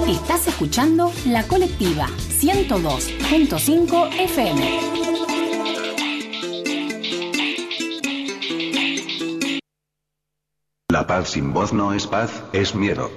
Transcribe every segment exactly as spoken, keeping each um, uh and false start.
Estás escuchando La Colectiva ciento dos punto cinco F M. La paz sin voz no es paz, es miedo.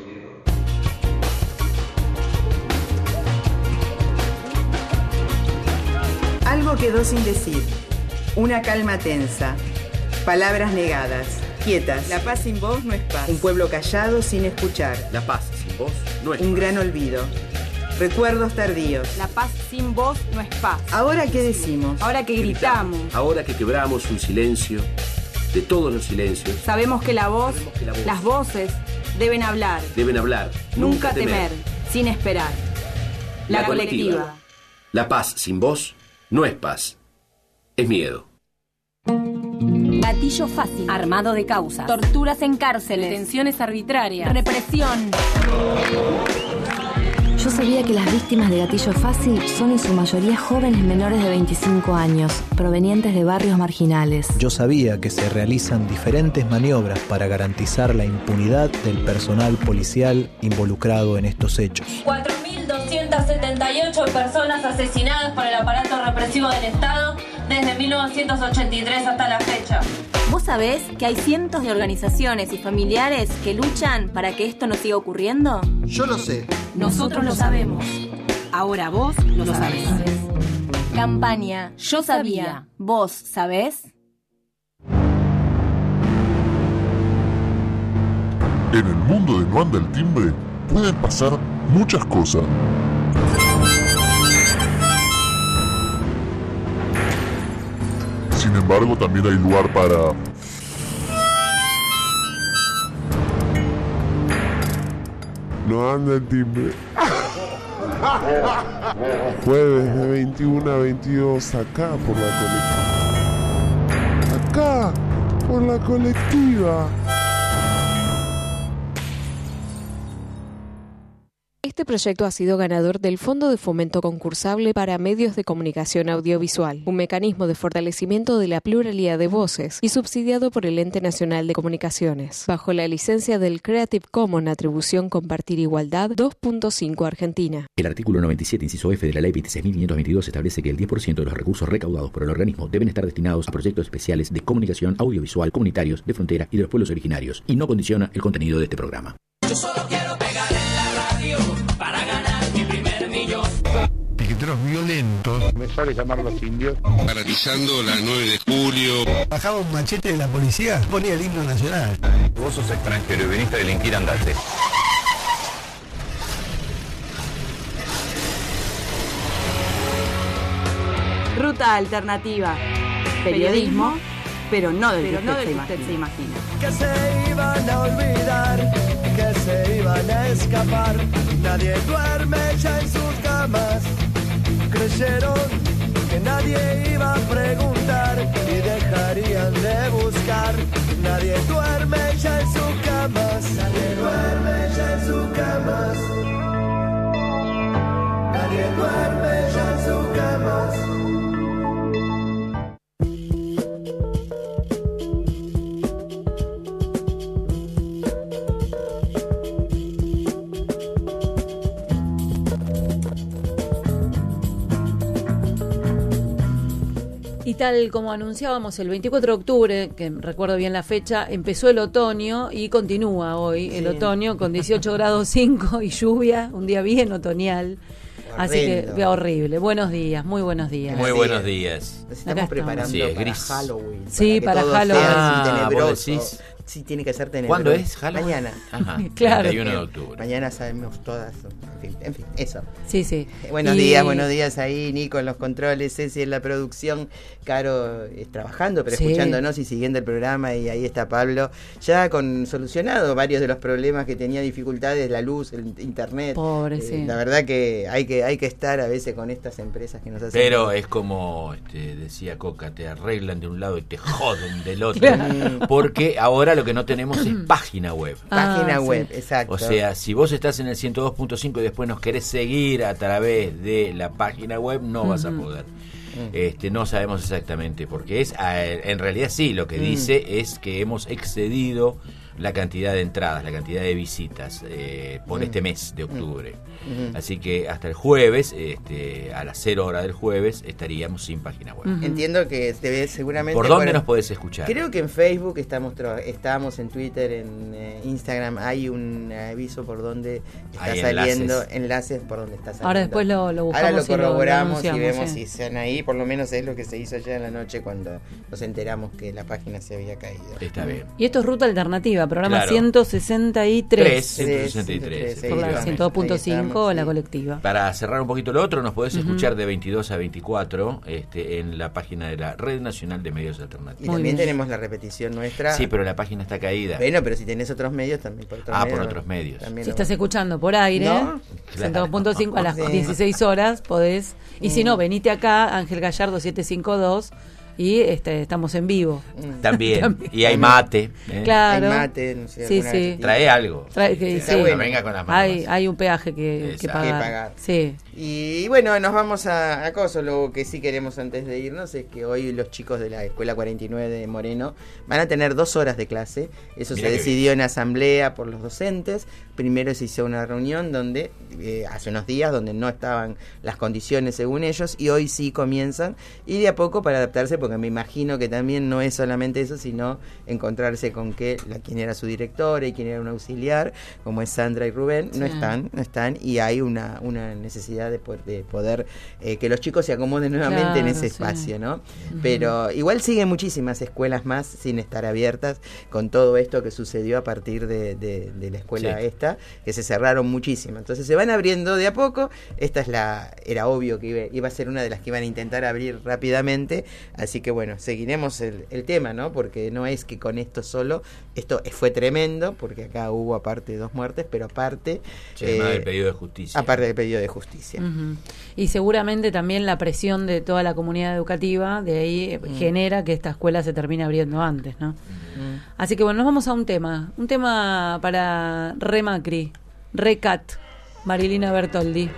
Algo quedó sin decir. Una calma tensa. Palabras negadas. Quietas. La paz sin voz no es paz. Un pueblo callado sin escuchar. La paz sin voz no es Un paz. gran olvido. Recuerdos tardíos. La paz sin voz no es paz. Ahora, ¿qué decimos? Ahora que gritamos. Ahora que quebramos un silencio, de todos los silencios, Sabemos que la voz, Sabemos que la voz, las voces deben hablar. deben hablar. Nunca temer, sin esperar. La, La colectiva. colectiva. La paz sin voz no es paz, es miedo. Gatillo fácil. Armado de causas. Torturas en cárceles. Detenciones arbitrarias. Represión. Yo sabía que las víctimas de gatillo fácil son en su mayoría jóvenes menores de veinticinco años, provenientes de barrios marginales. Yo sabía que se realizan diferentes maniobras para garantizar la impunidad del personal policial involucrado en estos hechos. cuatro mil doscientas setenta y ocho personas asesinadas por el aparato represivo del Estado desde mil novecientos ochenta y tres hasta la fecha. ¿Vos sabés que hay cientos de organizaciones y familiares que luchan para que esto no siga ocurriendo? Yo lo sé. Nosotros lo sabemos. Ahora vos lo sabés. Campaña Yo Sabía. ¿Vos sabés? En el mundo de No Anda el Timbre pueden pasar muchas cosas. Sin embargo, también hay lugar para... No anda el timbre. Jueves de veintiuno a veintidós acá por la colectiva. Acá por la colectiva. Este proyecto ha sido ganador del Fondo de Fomento Concursable para Medios de Comunicación Audiovisual, un mecanismo de fortalecimiento de la pluralidad de voces y subsidiado por el Ente Nacional de Comunicaciones, bajo la licencia del Creative Commons Atribución Compartir Igualdad dos punto cinco Argentina. El artículo noventa y siete, inciso F de la Ley veintiséis mil quinientos veintidós establece que el diez por ciento de los recursos recaudados por el organismo deben estar destinados a proyectos especiales de comunicación audiovisual comunitarios de frontera y de los pueblos originarios, y no condiciona el contenido de este programa. Yo solo quiero pegar en la radio para ganar mi primer millón. Piqueteros violentos. Me sale llamar a los indios. Paralizando la nueve de julio. Bajaba un machete de la policía, ponía el himno nacional. Vos sos extranjero y viniste a delinquir, andate. Ruta alternativa. Periodismo, pero no del pero que, no usted, del se usted se imagina. Que se iban a olvidar, que se iban a escapar. Nadie duerme ya en sus camas. Creyeron que nadie iba a preguntar y dejarían de buscar. Nadie duerme ya en sus camas. Nadie duerme ya en sus camas. Nadie duerme ya en sus camas. Y tal como anunciábamos el veinticuatro de octubre, que recuerdo bien la fecha, empezó el otoño y continúa hoy el sí. otoño con dieciocho grados cinco y lluvia, un día bien otoñal. Horrendo. Así que horrible. Buenos días, muy buenos días. Muy buenos días. Nos estamos preparando sí, para gris. Halloween. Sí, para, para Halloween. Ah, ¿vos decís? Sí, tiene que ser tenebroso. ¿Cuándo es Halloween? Mañana. Ajá, claro. treinta y uno de octubre. Mañana sabemos todas. En fin, en fin eso. Sí, sí. Buenos y... días, buenos días ahí, Nico en los controles, Ceci en la producción, Caro eh, trabajando, pero sí. escuchándonos y siguiendo el programa, y ahí está Pablo, ya con solucionado varios de los problemas que tenía dificultades, la luz, el internet. Pobre, eh, sí. La verdad que hay que hay que estar a veces con estas empresas que nos hacen. Pero es como este, decía Coca, te arreglan de un lado y te joden del otro. Claro. Porque ahora lo que no tenemos es página web. Página ah, web, sí. exacto. O sea, si vos estás en el ciento dos punto cinco y después nos querés seguir a través de la página web, no uh-huh. vas a poder. Uh-huh. Este, no sabemos exactamente porque es, en realidad sí, lo que uh-huh. dice es que hemos excedido la cantidad de entradas, la cantidad de visitas eh, por mm. este mes de octubre. Mm. Así que hasta el jueves, este, a las cero horas del jueves, estaríamos sin página web. Mm-hmm. Entiendo que debe seguramente... ¿Por dónde por, nos podés escuchar? Creo que en Facebook estamos, estamos en Twitter, en eh, Instagram, hay un aviso por donde está hay saliendo, enlaces. enlaces por donde está saliendo. Ahora después lo, lo buscamos. Ahora lo corroboramos y, lo y vemos sí. si están ahí, por lo menos es lo que se hizo ayer en la noche cuando nos enteramos que la página se había caído. Está bien. Y esto es Ruta Alternativa, programa claro. ciento sesenta y tres. ciento sesenta y tres. Por la ciento dos punto cinco, la colectiva. Para cerrar un poquito lo otro, nos podés uh-huh. escuchar de veintidós a veinticuatro este, en la página de la Red Nacional de Medios Alternativos. Y Muy también bien. tenemos la repetición nuestra. Sí, pero la página está caída. Bueno, pero si tenés otros medios, también por otros ah, medios. por otros medios. Si estás va. escuchando por aire, ¿no? ciento dos punto cinco a las sí. dieciséis horas podés. Y mm. si no, venite acá, Ángel Gallardo siete cinco dos. Y este, estamos en vivo. También. También. Y hay mate. ¿eh? Claro. Hay mate, no sé, sí, sí. Trae algo. Trae, que, sí, sí. Bueno. No venga con las manos. Hay, hay un peaje que, que, pagar. que pagar. Sí. Y bueno, nos vamos a, a Coso. Lo que sí queremos antes de irnos es que hoy los chicos de la Escuela cuarenta y nueve de Moreno van a tener dos horas de clase. Eso Mirá se decidió bien. en asamblea por los docentes. Primero se hizo una reunión donde eh, hace unos días donde no estaban las condiciones según ellos y hoy sí comienzan y de a poco para adaptarse, porque me imagino que también no es solamente eso, sino encontrarse con que la quien era su directora y quien era un auxiliar, como es Sandra y Rubén, no sí. están, no están y hay una, una necesidad de poder, de poder eh, que los chicos se acomoden nuevamente claro, en ese espacio, sí. ¿no? Uh-huh. Pero igual siguen muchísimas escuelas más sin estar abiertas con todo esto que sucedió a partir de, de, de la escuela sí. esta, que se cerraron muchísimas. Entonces se van abriendo de a poco. Esta es la, era obvio que iba, iba a ser una de las que iban a intentar abrir rápidamente, así que bueno, seguiremos el, el tema, ¿no? Porque no es que con esto solo, esto fue tremendo, porque acá hubo aparte dos muertes, pero aparte... Sí, eh, del pedido de justicia. Aparte del pedido de justicia. Uh-huh. Y seguramente también la presión de toda la comunidad educativa, de ahí uh-huh. genera que esta escuela se termine abriendo antes, ¿no? Uh-huh. Así que bueno, nos vamos a un tema, un tema para Re Macri, Recat, Marilina Bertoldi.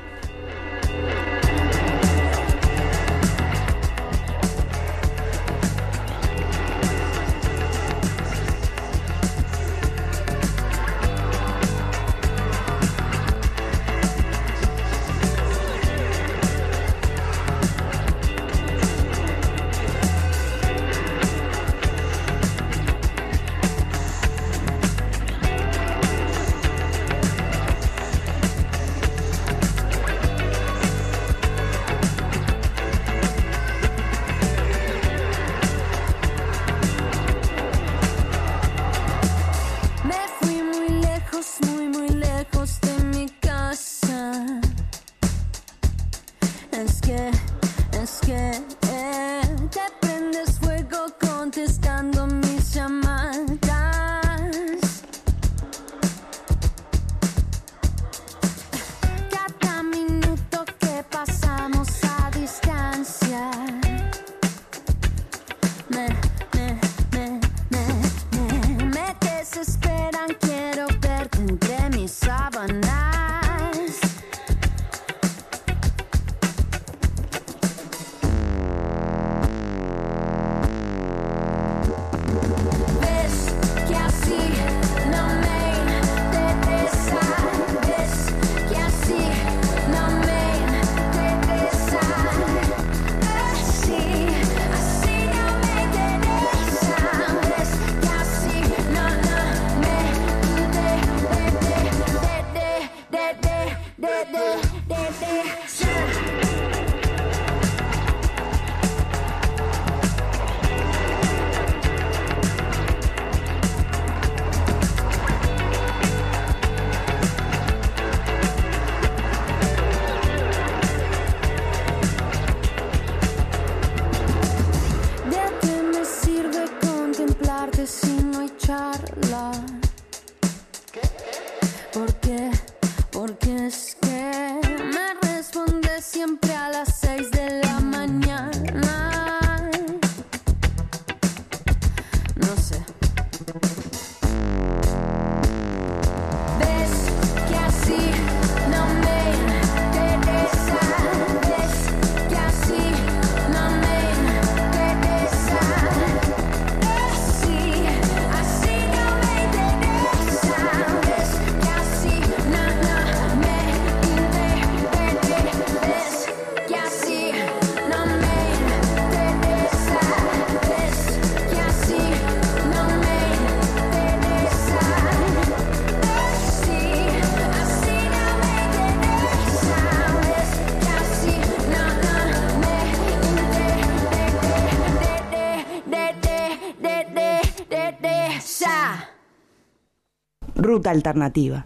Ruta Alternativa.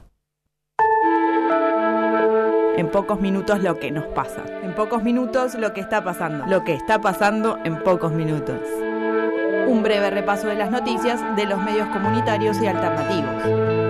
En pocos minutos lo que nos pasa. En pocos minutos lo que está pasando. Lo que está pasando en pocos minutos. Un breve repaso de las noticias de los medios comunitarios y alternativos.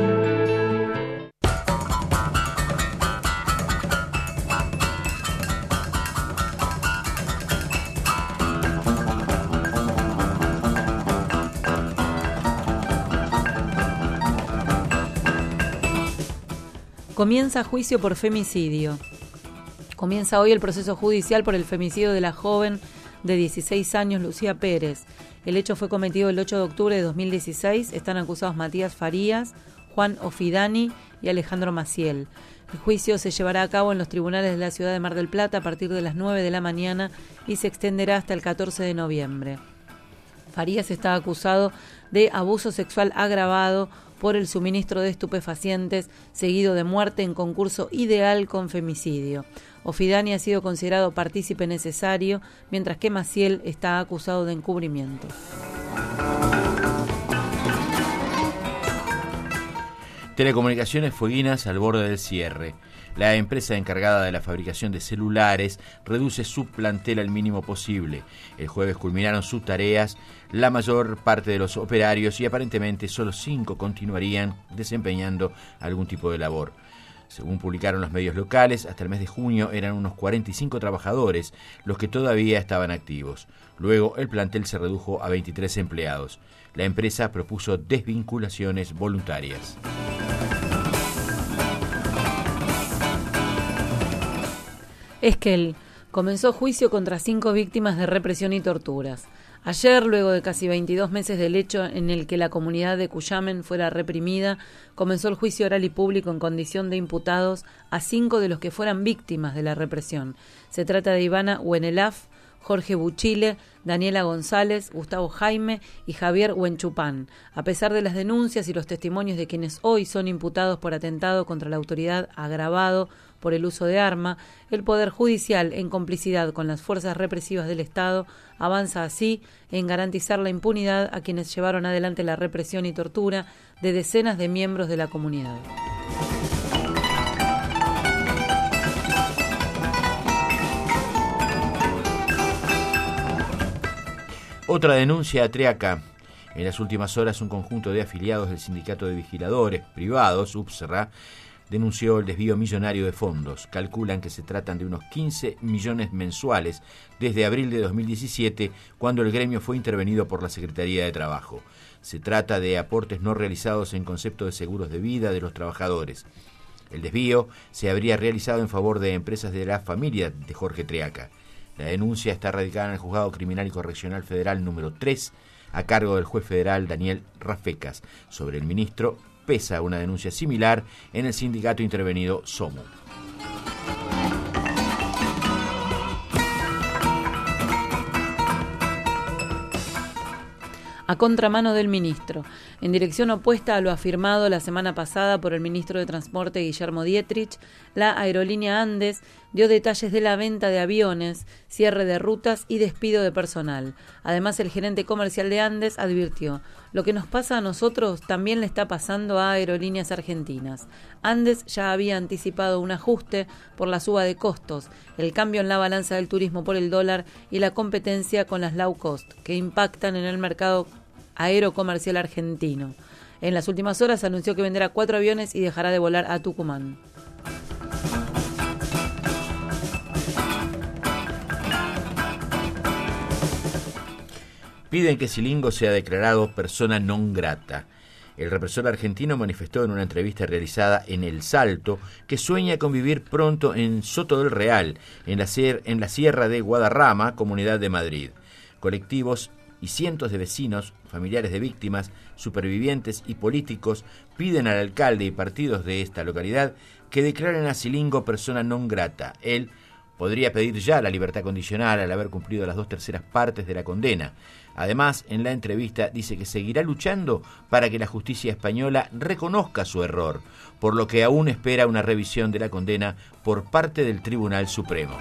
Comienza juicio por femicidio. Comienza hoy el proceso judicial por el femicidio de la joven de dieciséis años, Lucía Pérez. El hecho fue cometido el ocho de octubre de dos mil dieciséis. Están acusados Matías Farías, Juan Ofidani y Alejandro Maciel. El juicio se llevará a cabo en los tribunales de la ciudad de Mar del Plata a partir de las nueve de la mañana y se extenderá hasta el catorce de noviembre. Farías está acusado de abuso sexual agravado por el suministro de estupefacientes, seguido de muerte en concurso ideal con femicidio. Ofidani ha sido considerado partícipe necesario, mientras que Maciel está acusado de encubrimiento. Telecomunicaciones Fueguinas al borde del cierre. La empresa encargada de la fabricación de celulares reduce su plantel al mínimo posible. El jueves culminaron sus tareas la mayor parte de los operarios y aparentemente solo cinco continuarían desempeñando algún tipo de labor. Según publicaron los medios locales, hasta el mes de junio eran unos cuarenta y cinco trabajadores los que todavía estaban activos. Luego el plantel se redujo a veintitrés empleados. La empresa propuso desvinculaciones voluntarias. Esquel comenzó juicio contra cinco víctimas de represión y torturas. Ayer, luego de casi veintidós meses del hecho en el que la comunidad de Cuyamen fuera reprimida, comenzó el juicio oral y público en condición de imputados a cinco de los que fueran víctimas de la represión. Se trata de Ivana Huenelaf, Jorge Buchile, Daniela González, Gustavo Jaime y Javier Huenchupán. A pesar de las denuncias y los testimonios de quienes hoy son imputados por atentado contra la autoridad agravado por el uso de arma, el Poder Judicial, en complicidad con las fuerzas represivas del Estado, avanza así en garantizar la impunidad a quienes llevaron adelante la represión y tortura de decenas de miembros de la comunidad. Otra denuncia a Triaca. En las últimas horas, un conjunto de afiliados del Sindicato de Vigiladores Privados, UPSRA, denunció el desvío millonario de fondos. Calculan que se tratan de unos quince millones mensuales desde abril de dos mil diecisiete, cuando el gremio fue intervenido por la Secretaría de Trabajo. Se trata de aportes no realizados en concepto de seguros de vida de los trabajadores. El desvío se habría realizado en favor de empresas de la familia de Jorge Triaca. La denuncia está radicada en el Juzgado Criminal y Correccional Federal número tres, a cargo del juez federal Daniel Rafecas. Sobre el ministro pesa una denuncia similar en el sindicato intervenido SOMO. A contramano del ministro, en dirección opuesta a lo afirmado la semana pasada por el ministro de Transporte Guillermo Dietrich, la aerolínea Andes dio detalles de la venta de aviones, cierre de rutas y despido de personal. Además, el gerente comercial de Andes advirtió: lo que nos pasa a nosotros también le está pasando a Aerolíneas Argentinas. Andes ya había anticipado un ajuste por la suba de costos, el cambio en la balanza del turismo por el dólar y la competencia con las low cost, que impactan en el mercado aerocomercial argentino. En las últimas horas anunció que venderá cuatro aviones y dejará de volar a Tucumán. Piden que Silingo sea declarado persona non grata. El represor argentino manifestó en una entrevista realizada en El Salto que sueña con vivir pronto en Soto del Real, en la, sier- en la Sierra de Guadarrama, Comunidad de Madrid. Colectivos y cientos de vecinos, familiares de víctimas, supervivientes y políticos piden al alcalde y partidos de esta localidad que declaren a Silingo persona non grata. Él podría pedir ya la libertad condicional al haber cumplido las dos terceras partes de la condena. Además, en la entrevista dice que seguirá luchando para que la justicia española reconozca su error, por lo que aún espera una revisión de la condena por parte del Tribunal Supremo.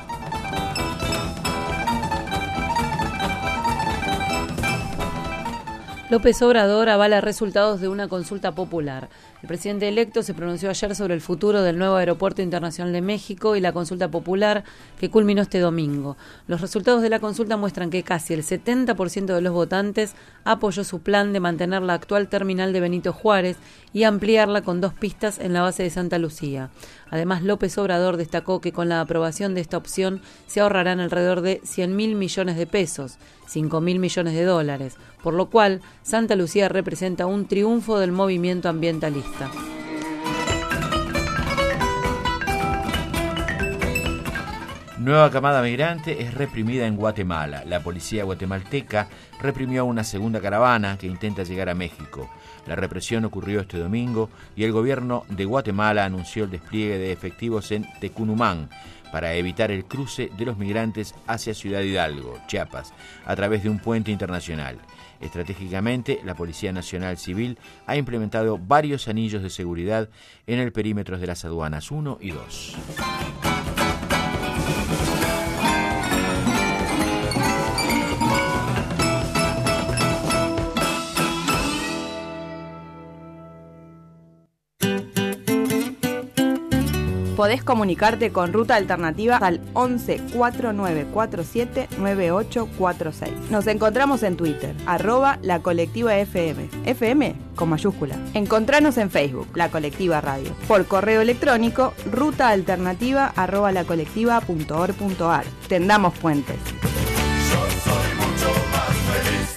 López Obrador avala resultados de una consulta popular. El presidente electo se pronunció ayer sobre el futuro del nuevo Aeropuerto Internacional de México y la consulta popular que culminó este domingo. Los resultados de la consulta muestran que casi el setenta por ciento de los votantes apoyó su plan de mantener la actual terminal de Benito Juárez y ampliarla con dos pistas en la base de Santa Lucía. Además, López Obrador destacó que con la aprobación de esta opción se ahorrarán alrededor de cien mil millones de pesos, cinco mil millones de dólares, por lo cual Santa Lucía representa un triunfo del movimiento ambientalista. Nueva camada migrante es reprimida en Guatemala. La policía guatemalteca reprimió una segunda caravana que intenta llegar a México. La represión ocurrió este domingo y el gobierno de Guatemala anunció el despliegue de efectivos en Tecunumán para evitar el cruce de los migrantes hacia Ciudad Hidalgo, Chiapas, a través de un puente internacional. Estratégicamente, la Policía Nacional Civil ha implementado varios anillos de seguridad en el perímetro de las aduanas uno y dos. Podés comunicarte con Ruta Alternativa al once cuatro nueve cuatro siete nueve ocho cuatro seis. Nos encontramos en Twitter, arroba la colectiva F M, F M con mayúscula. Encontranos en Facebook, La Colectiva Radio. Por correo electrónico, rutaalternativa arroba lacolectiva punto org punto ar. Tendamos puentes. Yo soy mucho más feliz.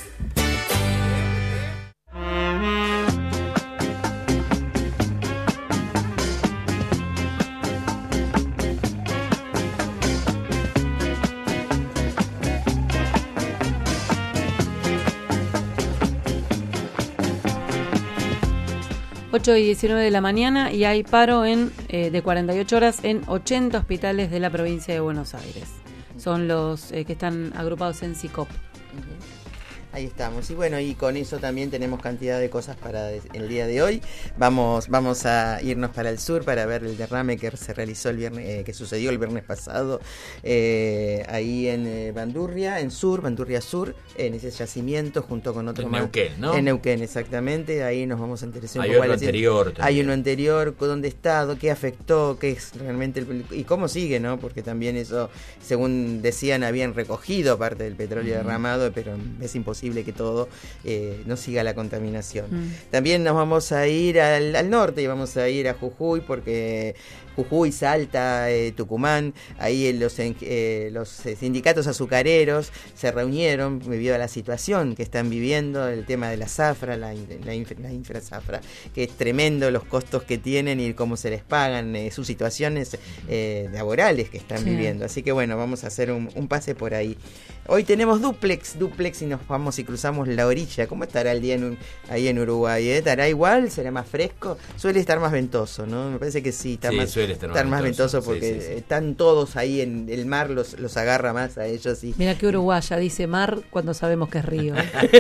ocho y diecinueve de la mañana y hay paro en eh, de cuarenta y ocho horas en ochenta hospitales de la provincia de Buenos Aires. Son los eh, que están agrupados en SICOP. Ahí estamos. Y bueno, y con eso también tenemos cantidad de cosas para el día de hoy. Vamos vamos a irnos para el sur para ver el derrame que se realizó el viernes, eh, que sucedió el viernes pasado, eh, ahí en eh, Bandurria, en Sur, Bandurria Sur, en ese yacimiento junto con otro en más. Neuquén, ¿no? En Neuquén, exactamente. Ahí nos vamos a interesar un Hay poco. otro anterior también. Hay uno anterior, dónde está, qué afectó, qué es realmente el, y cómo sigue, ¿no? Porque también eso, según decían, habían recogido parte del petróleo uh-huh. derramado, pero es imposible que todo eh, no siga la contaminación. Mm. También nos vamos a ir al, al norte y vamos a ir a Jujuy porque Jujuy, Salta, eh, Tucumán, ahí los, eh, los sindicatos azucareros se reunieron debido a la situación que están viviendo, el tema de la zafra, la, la, infra, la infrazafra, que es tremendo los costos que tienen y cómo se les pagan, eh, sus situaciones eh, laborales que están sí. viviendo. Así que bueno, vamos a hacer un, un pase por ahí. Hoy tenemos duplex, duplex y nos vamos y cruzamos la orilla. ¿Cómo estará el día en un, ahí en Uruguay? ¿Eh? ¿Estará igual? ¿Será más fresco? Suele estar más ventoso, ¿no? Me parece que sí, está sí, más, suele estar, estar más ventoso, ventoso porque sí, sí, sí. están todos ahí en el mar, los, los agarra más a ellos. Y... Mira que uruguaya dice mar cuando sabemos que es río.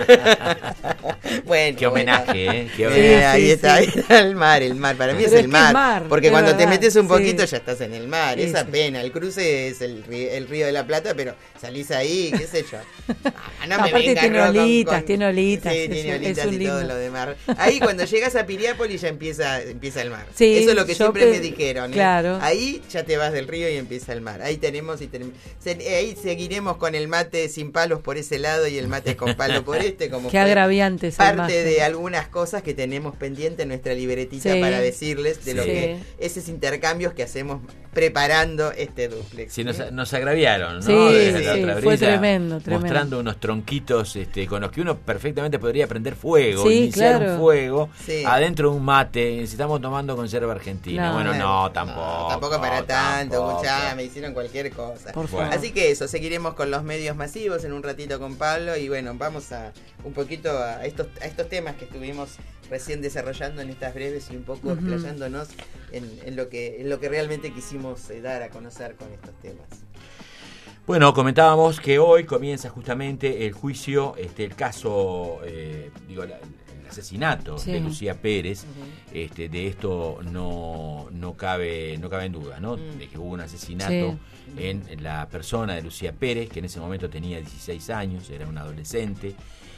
Bueno, qué homenaje, bueno. ¿eh? Qué homenaje. Eh, ahí, sí, está, sí. ahí está el mar, el mar. Para mí Pero es el es mar, mar, porque cuando verdad, te metes un sí. poquito ya estás en el mar. Sí, Esa sí. pena, el cruce es el río, el río de la Plata, pero salís ahí, qué sé yo. Ah, no me aparte venga tiene con, olitas, con, tiene olitas. Sí, es, tiene es olitas un y lindo. todo lo de mar. Ahí cuando llegas a Piriápolis ya empieza, empieza el mar. Sí, eso es lo que siempre pe- me dijeron. ¿eh? Claro. Ahí ya te vas del río y empieza el mar. Ahí tenemos y tenemos. Se, ahí seguiremos con el mate sin palos por ese lado y el mate con palo por este, como Qué agraviante esa parte imagen. de algunas cosas que tenemos pendiente en nuestra libretita Sí. para decirles de lo Sí. que esos intercambios que hacemos preparando este duplex. Sí, nos, nos agraviaron, ¿no? Sí, Desde sí, la otra fue orilla, tremendo, tremendo. mostrando unos tronquitos este, con los que uno perfectamente podría prender fuego, Sí, iniciar claro. un fuego Sí. adentro de un mate. Si estamos tomando conserva argentina. No. Bueno, no, tampoco. No, tampoco para tanto, tampoco. escuchá, me hicieron cualquier cosa. Por favor. Así que eso, seguiremos con los medios masivos en un ratito con Pablo y bueno, vamos a un poquito a estos, a estos temas que estuvimos recién desarrollando en estas breves y un poco Ujú. explayándonos en, en lo que en lo que realmente quisimos eh, dar a conocer con estos temas. Bueno, comentábamos que hoy comienza justamente el juicio, este, el caso, eh, digo, la, el asesinato Sí. de Lucía Pérez. Uh-huh. Este, de esto no, no cabe, no cabe en duda, ¿no? Mm. De que hubo un asesinato Sí. en la persona de Lucía Pérez, que en ese momento tenía dieciséis años, era una adolescente.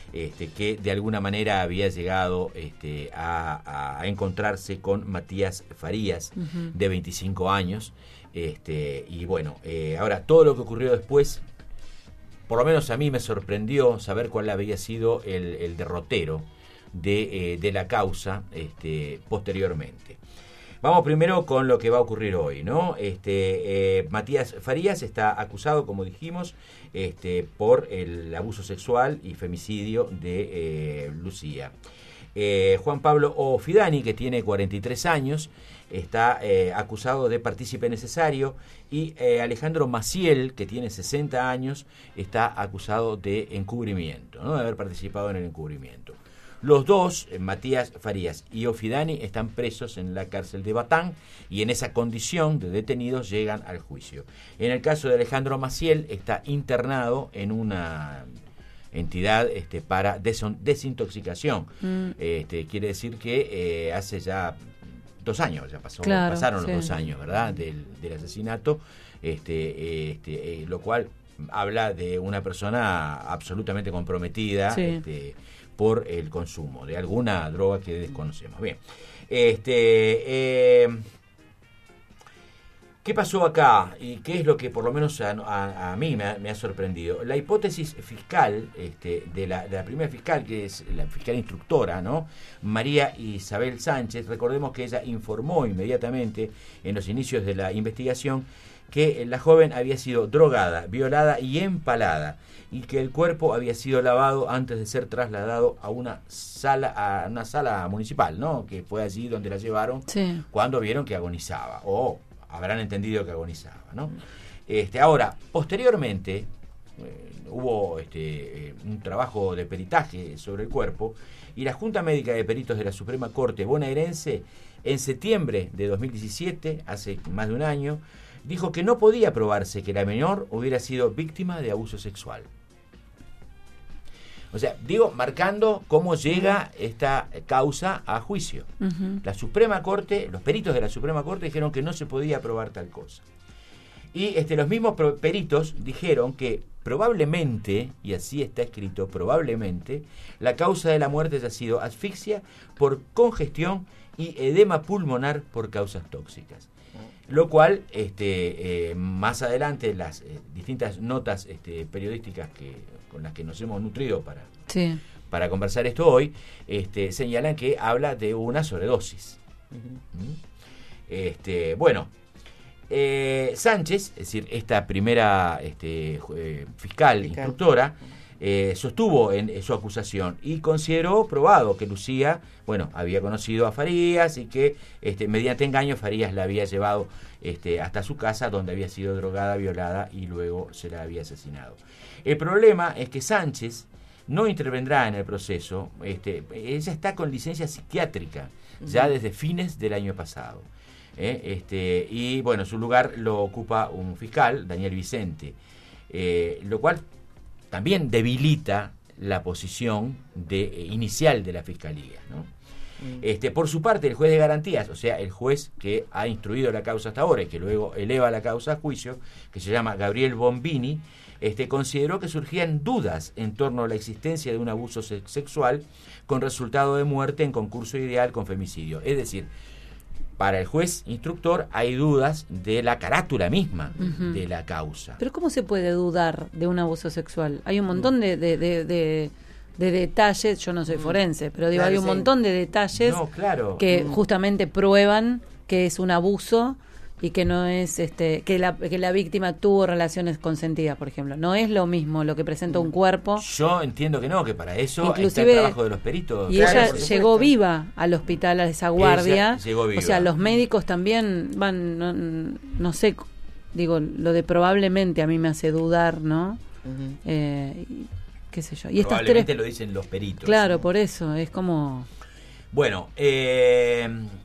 este, que de alguna manera había llegado este, a, a encontrarse con Matías Farías, uh-huh. de veinticinco años. Este, y bueno, eh, ahora todo lo que ocurrió después, por lo menos a mí me sorprendió saber cuál había sido el, el derrotero de, eh, de la causa este, posteriormente. Vamos primero con lo que va a ocurrir hoy, ¿no? Este, eh, Matías Farías está acusado, como dijimos, este, por el abuso sexual y femicidio de eh, Lucía. Eh, Juan Pablo Ofidani, que tiene cuarenta y tres años, está eh, acusado de partícipe necesario, y eh, Alejandro Maciel, que tiene sesenta años, está acusado de encubrimiento, ¿no? De haber participado en el encubrimiento. Los dos, Matías Farías y Ofidani, están presos en la cárcel de Batán y en esa condición de detenidos llegan al juicio. En el caso de Alejandro Maciel, está internado en una entidad este, para deson- desintoxicación. Mm. Este, quiere decir que eh, hace ya dos años, ya pasó, claro, pasaron sí. los dos años, ¿verdad?, del, del asesinato, este, este, eh, lo cual habla de una persona absolutamente comprometida, sí. este, por el consumo de alguna droga que desconocemos. Bien, este, eh, ¿qué pasó acá? ¿Y qué es lo que por lo menos a, a, a mí me ha, me ha sorprendido? La hipótesis fiscal este, de, la, de la primera fiscal, que es la fiscal instructora, ¿no?, María Isabel Sánchez. Recordemos que ella informó inmediatamente en los inicios de la investigación que la joven había sido drogada, violada y empalada, y que el cuerpo había sido lavado antes de ser trasladado a una sala a una sala municipal, ¿no?, que fue allí donde la llevaron, sí. cuando vieron que agonizaba, o habrán entendido que agonizaba, ¿no? Este, ahora, posteriormente, eh, hubo este, eh, un trabajo de peritaje sobre el cuerpo, y la Junta Médica de Peritos de la Suprema Corte bonaerense, en septiembre de dos mil diecisiete, hace más de un año, dijo que no podía probarse que la menor hubiera sido víctima de abuso sexual. O sea, digo, marcando cómo llega esta causa a juicio. Uh-huh. La Suprema Corte, los peritos de la Suprema Corte dijeron que no se podía probar tal cosa. Y este, los mismos peritos dijeron que probablemente, y así está escrito, probablemente, la causa de la muerte haya sido asfixia por congestión y edema pulmonar por causas tóxicas. Lo cual, este, eh, más adelante, las eh, distintas notas este, periodísticas que, con las que nos hemos nutrido para, sí. para conversar esto hoy, este, señalan que habla de una sobredosis. Uh-huh. ¿Mm? Este, bueno, eh, Sánchez, es decir, esta primera este, eh, fiscal, fiscal instructora, Eh, sostuvo en, en su acusación y consideró probado que Lucía, bueno, había conocido a Farías y que este, mediante engaño Farías la había llevado este, hasta su casa, donde había sido drogada, violada y luego se la había asesinado. El problema es que Sánchez no intervendrá en el proceso. Este, ella está con licencia psiquiátrica ya desde fines del año pasado. ¿eh? Este, y bueno, su lugar lo ocupa un fiscal, Daniel Vicente, eh, lo cual también debilita la posición de, eh, inicial de la Fiscalía, ¿no? Mm. Este, por su parte, el juez de garantías, o sea, el juez que ha instruido la causa hasta ahora y que luego eleva la causa a juicio, que se llama Gabriel Bombini, este, consideró que surgían dudas en torno a la existencia de un abuso se- sexual con resultado de muerte en concurso ideal con femicidio. Es decir, para el juez instructor hay dudas de la carátula misma uh-huh. de la causa. Pero ¿cómo se puede dudar de un abuso sexual? Hay un montón de, de, de, de, de detalles, yo no soy forense, pero digo, claro, hay un sí. montón de detalles no, claro. que mm. justamente prueban que es un abuso y que no es este que la que la víctima tuvo relaciones consentidas, por ejemplo. No es lo mismo lo que presenta un cuerpo. Yo entiendo que no, que para eso inclusive, está el trabajo de los peritos. Y claro, ella llegó viva al hospital, a esa guardia. Ella llegó viva. O sea, los médicos también van, no, no sé, digo, lo de probablemente a mí me hace dudar, ¿no? Uh-huh. Eh, y, qué sé yo. Y estas probablemente tres... lo dicen los peritos. Claro, ¿no? Por eso, es como... Bueno, eh...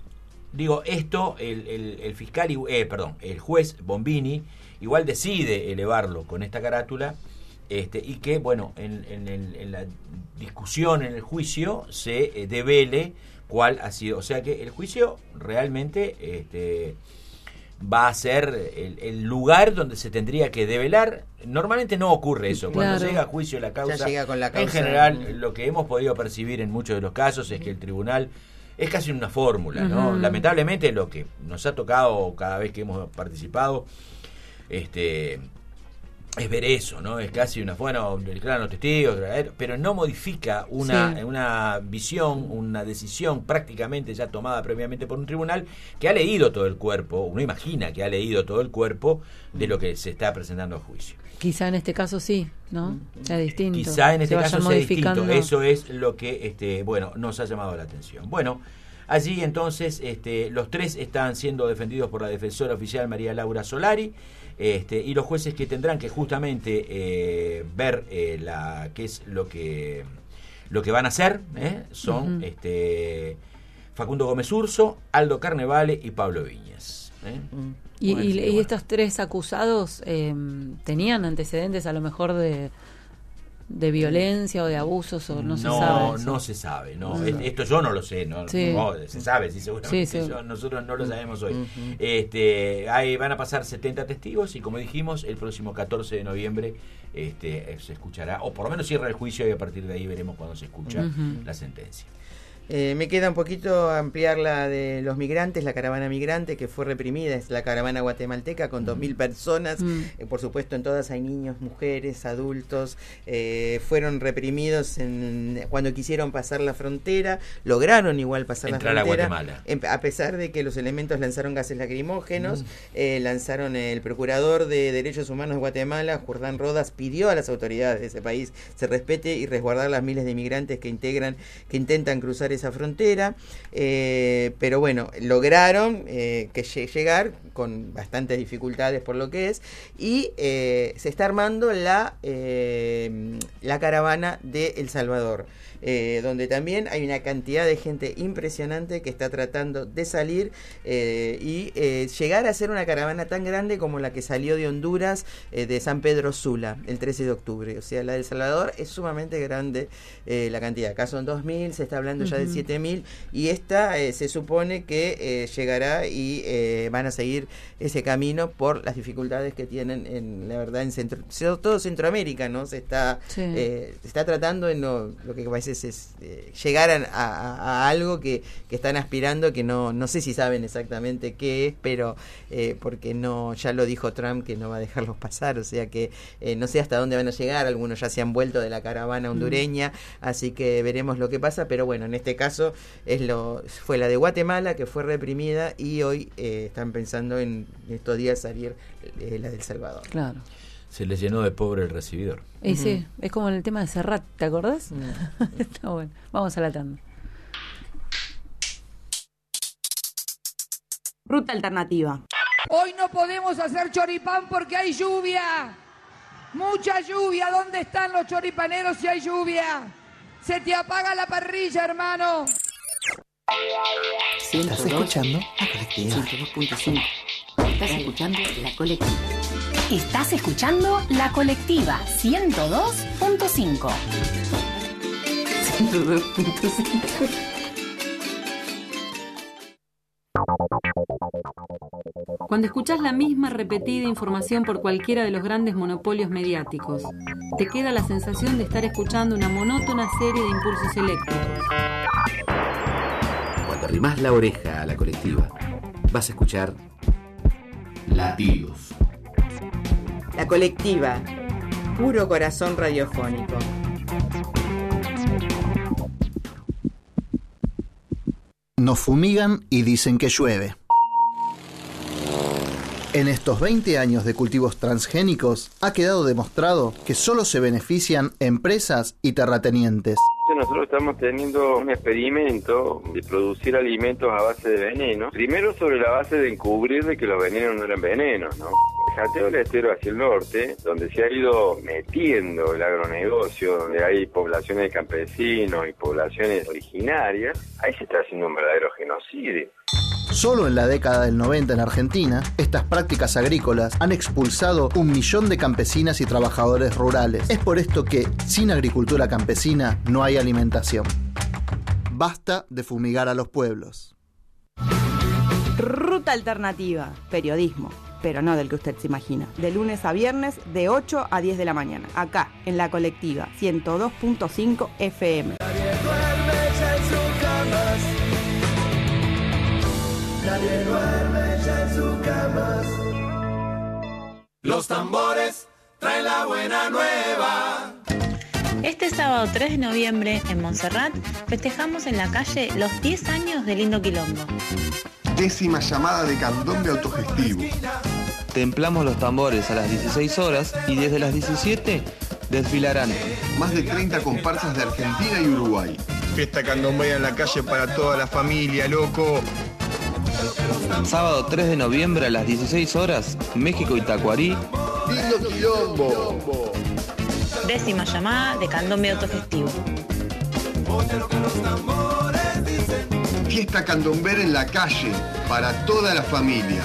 digo, esto, el, el, el fiscal, eh, perdón, el juez Bombini igual decide elevarlo con esta carátula, este, y que, bueno, en, en, el, en la discusión, en el juicio, se eh, devele cuál ha sido. O sea que el juicio realmente este, va a ser el, el lugar donde se tendría que develar. Normalmente no ocurre eso. Cuando Claro. llega a juicio la causa, Ya llega con la en causa. general, lo que hemos podido percibir en muchos de los casos es que el tribunal es casi una fórmula, ¿no? Ujú. Lamentablemente lo que nos ha tocado cada vez que hemos participado, este... es ver eso, ¿no? Es casi una, bueno, declaran los testigos, pero no modifica una, Sí. una visión, una decisión prácticamente ya tomada previamente por un tribunal que ha leído todo el cuerpo, uno imagina que ha leído todo el cuerpo de lo que se está presentando a juicio. Quizá en este caso sí, ¿no? Sea distinto. Quizá en este Se caso vayan sea distinto, modificando. eso es lo que, este, bueno, nos ha llamado la atención. Bueno, allí entonces este, los tres están siendo defendidos por la defensora oficial María Laura Solari. Este, y los jueces que tendrán que justamente eh, ver eh, la qué es lo que lo que van a hacer ¿eh? son Ujú. este Facundo Gómez Urso, Aldo Carnevale y Pablo Viñas. ¿eh? Y, Bueno, y- sí, y bueno. estos tres acusados eh, tenían antecedentes a lo mejor de, de violencia o de abusos o no, se sabe. eso. No se sabe, no. Mm. Es- Esto yo no lo sé, no, Sí. no, se sabe, sí, seguramente. Sí, sí. Yo- nosotros no lo sabemos hoy. Ujú. Este, ahí van a pasar setenta testigos y como dijimos, el próximo catorce de noviembre este, eh, se escuchará, o por lo menos cierra el juicio y a partir de ahí veremos cuando se escucha Ujú. la sentencia. Eh, me queda un poquito ampliar la de los migrantes, la caravana migrante que fue reprimida, es la caravana guatemalteca con dos mil personas, Mm. eh, por supuesto en todas hay niños, mujeres, adultos, eh, fueron reprimidos en, cuando quisieron pasar la frontera, lograron igual pasar Entrar la a frontera, Guatemala. em- a pesar de que los elementos lanzaron gases lacrimógenos, eh, lanzaron el procurador de Derechos Humanos de Guatemala, Jordán Rodas, pidió a las autoridades de ese país se respete y resguardar las miles de migrantes que integran, que intentan cruzar esa frontera, eh, pero bueno, lograron eh, que lle- llegar con bastantes dificultades por lo que es, y eh, se está armando la, eh, la caravana de El Salvador. Eh, donde también hay una cantidad de gente impresionante que está tratando de salir eh, y eh, llegar a ser una caravana tan grande como la que salió de Honduras, eh, de San Pedro Sula, el trece de octubre. O sea, la de El Salvador es sumamente grande eh, la cantidad. Acá son dos mil, se está hablando ya de Ujú. siete mil, y esta eh, se supone que eh, llegará y eh, van a seguir ese camino por las dificultades que tienen, en la verdad, en centro, sobre todo Centroamérica, ¿no? Se está, Sí. eh, se está tratando en lo, lo que a veces es eh, llegar a, a- a algo que, que están aspirando, que no, no sé si saben exactamente qué es, pero eh, porque no, ya lo dijo Trump que no va a dejarlos pasar, o sea que eh, no sé hasta dónde van a llegar, algunos ya se han vuelto de la caravana hondureña, así que veremos lo que pasa, pero bueno, en este caso es lo fue la de Guatemala que fue reprimida y hoy eh, están pensando en estos días salir eh, la del Salvador. Claro. Se les llenó de pobre el recibidor. Y sí, es como en el tema de Serrat, ¿te acordás? Está bueno. Vamos a la tanda. Ruta alternativa. Hoy no podemos hacer choripán porque hay lluvia. Mucha lluvia. ¿Dónde están los choripaneros si hay lluvia? Se te apaga la parrilla, hermano. ¿Estás escuchando? La colectiva. ciento dos punto cinco. Estás escuchando La Colectiva. Estás escuchando La Colectiva ciento dos punto cinco. ciento dos punto cinco. Cuando escuchás la misma repetida información por cualquiera de los grandes monopolios mediáticos, te queda la sensación de estar escuchando una monótona serie de impulsos eléctricos. Cuando arrimás la oreja a La Colectiva, vas a escuchar latidos. La Colectiva, puro corazón radiofónico. Nos fumigan y dicen que llueve. En estos veinte años de cultivos transgénicos ha quedado demostrado que solo se benefician empresas y terratenientes. Nosotros estamos teniendo un experimento de producir alimentos a base de veneno. Primero sobre la base de encubrir de que los venenos no eran venenos, ¿no? Jateo del Estero hacia el norte, donde se ha ido metiendo el agronegocio, donde hay poblaciones de campesinos y poblaciones originarias, ahí se está haciendo un verdadero genocidio. Solo en la década del noventa en Argentina, estas prácticas agrícolas han expulsado un millón de campesinas y trabajadores rurales. Es por esto que, sin agricultura campesina, no hay alimentación. Basta de fumigar a los pueblos. Ruta Ruta Alternativa, periodismo, pero no del que usted se imagina. De lunes a viernes, de ocho a diez de la mañana. Acá, en La Colectiva, ciento dos punto cinco F M. Nadie duerme ya en sus camas. Nadie duerme ya en sus camas. Los tambores traen la buena nueva. Este sábado tres de noviembre, en Montserrat, festejamos en la calle los diez años de Lindo Quilombo. Décima llamada de candombe autogestivo. Templamos los tambores a las dieciséis horas y desde las diecisiete desfilarán más de treinta comparsas de Argentina y Uruguay. Fiesta candombera en la calle para toda la familia, loco. Sábado tres de noviembre a las dieciséis horas, México y Tacuarí. Lindo Quilombo. Décima llamada de candombe autogestivo. Fiesta candombera en la calle para toda la familia.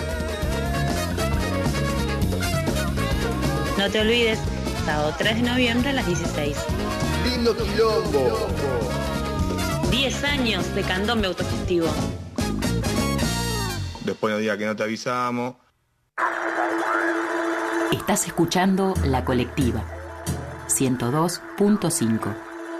No te olvides, sábado tres de noviembre a las dieciséis. Lindo Quilombo. diez años de candombe autogestivo. Después no diga que no te avisamos. Estás escuchando La Colectiva, ciento dos punto cinco.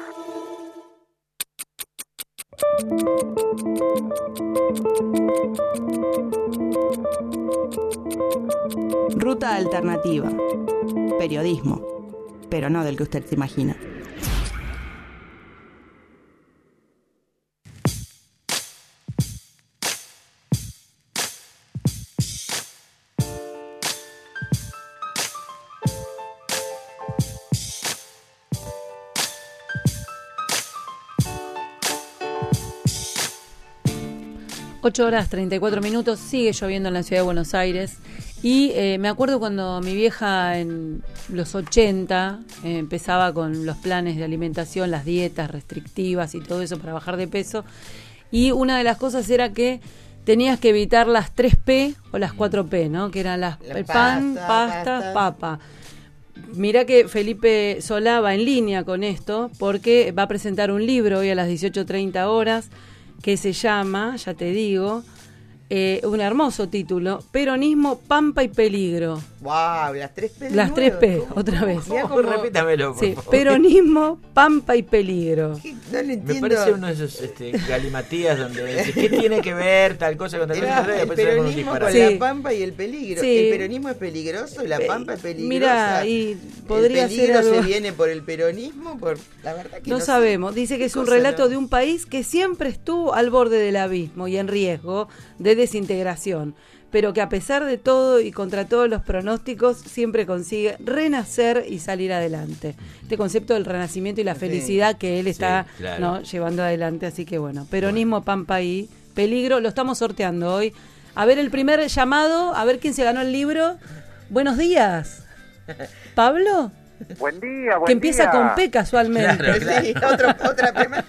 Ruta Alternativa, periodismo, pero no del que usted se imagina. ocho horas treinta y cuatro minutos, sigue lloviendo en la ciudad de Buenos Aires y eh, me acuerdo cuando mi vieja en los ochenta eh, empezaba con los planes de alimentación, las dietas restrictivas y todo eso para bajar de peso, y una de las cosas era que tenías que evitar las tres P o las cuatro P, ¿no? Que eran las, La el pan, pasta, pasta, pasta. papa. Mirá que Felipe Solá va en línea con esto porque va a presentar un libro hoy a las dieciocho treinta horas que se llama, ya te digo, eh, un hermoso título, Peronismo, Pampa y Peligro. Wow, las tres P de Las nuevo. tres P, ¿Cómo? otra vez. Mirá cómo- Repítamelo, por Sí, favor. Peronismo, Pampa y Peligro. No le Me entiendo. parece uno de esos este, galimatías donde dice, ¿qué tiene que ver tal cosa con tal cosa? Era Y el después sale con un peronismo con disparate. Sí. la pampa y el peligro. Sí. El peronismo es peligroso y la pampa es peligrosa. Mirá, y podría ¿El peligro ser algo- se viene por el peronismo? Por la verdad que No, no, sabemos. sé. Dice que ¿Qué es un cosa, relato no? de un país que siempre estuvo al borde del abismo y en riesgo de desintegración, pero que a pesar de todo y contra todos los pronósticos siempre consigue renacer y salir adelante. Este concepto del renacimiento y la felicidad que él está Sí, claro. ¿no? llevando adelante. Así que bueno, peronismo, pampa y peligro. Lo estamos sorteando hoy. A ver el primer llamado, a ver quién se ganó el libro. Buenos días. ¿Pablo? Buen día, buen Que empieza día. con P casualmente. Claro, claro. Sí, otro- otra primera.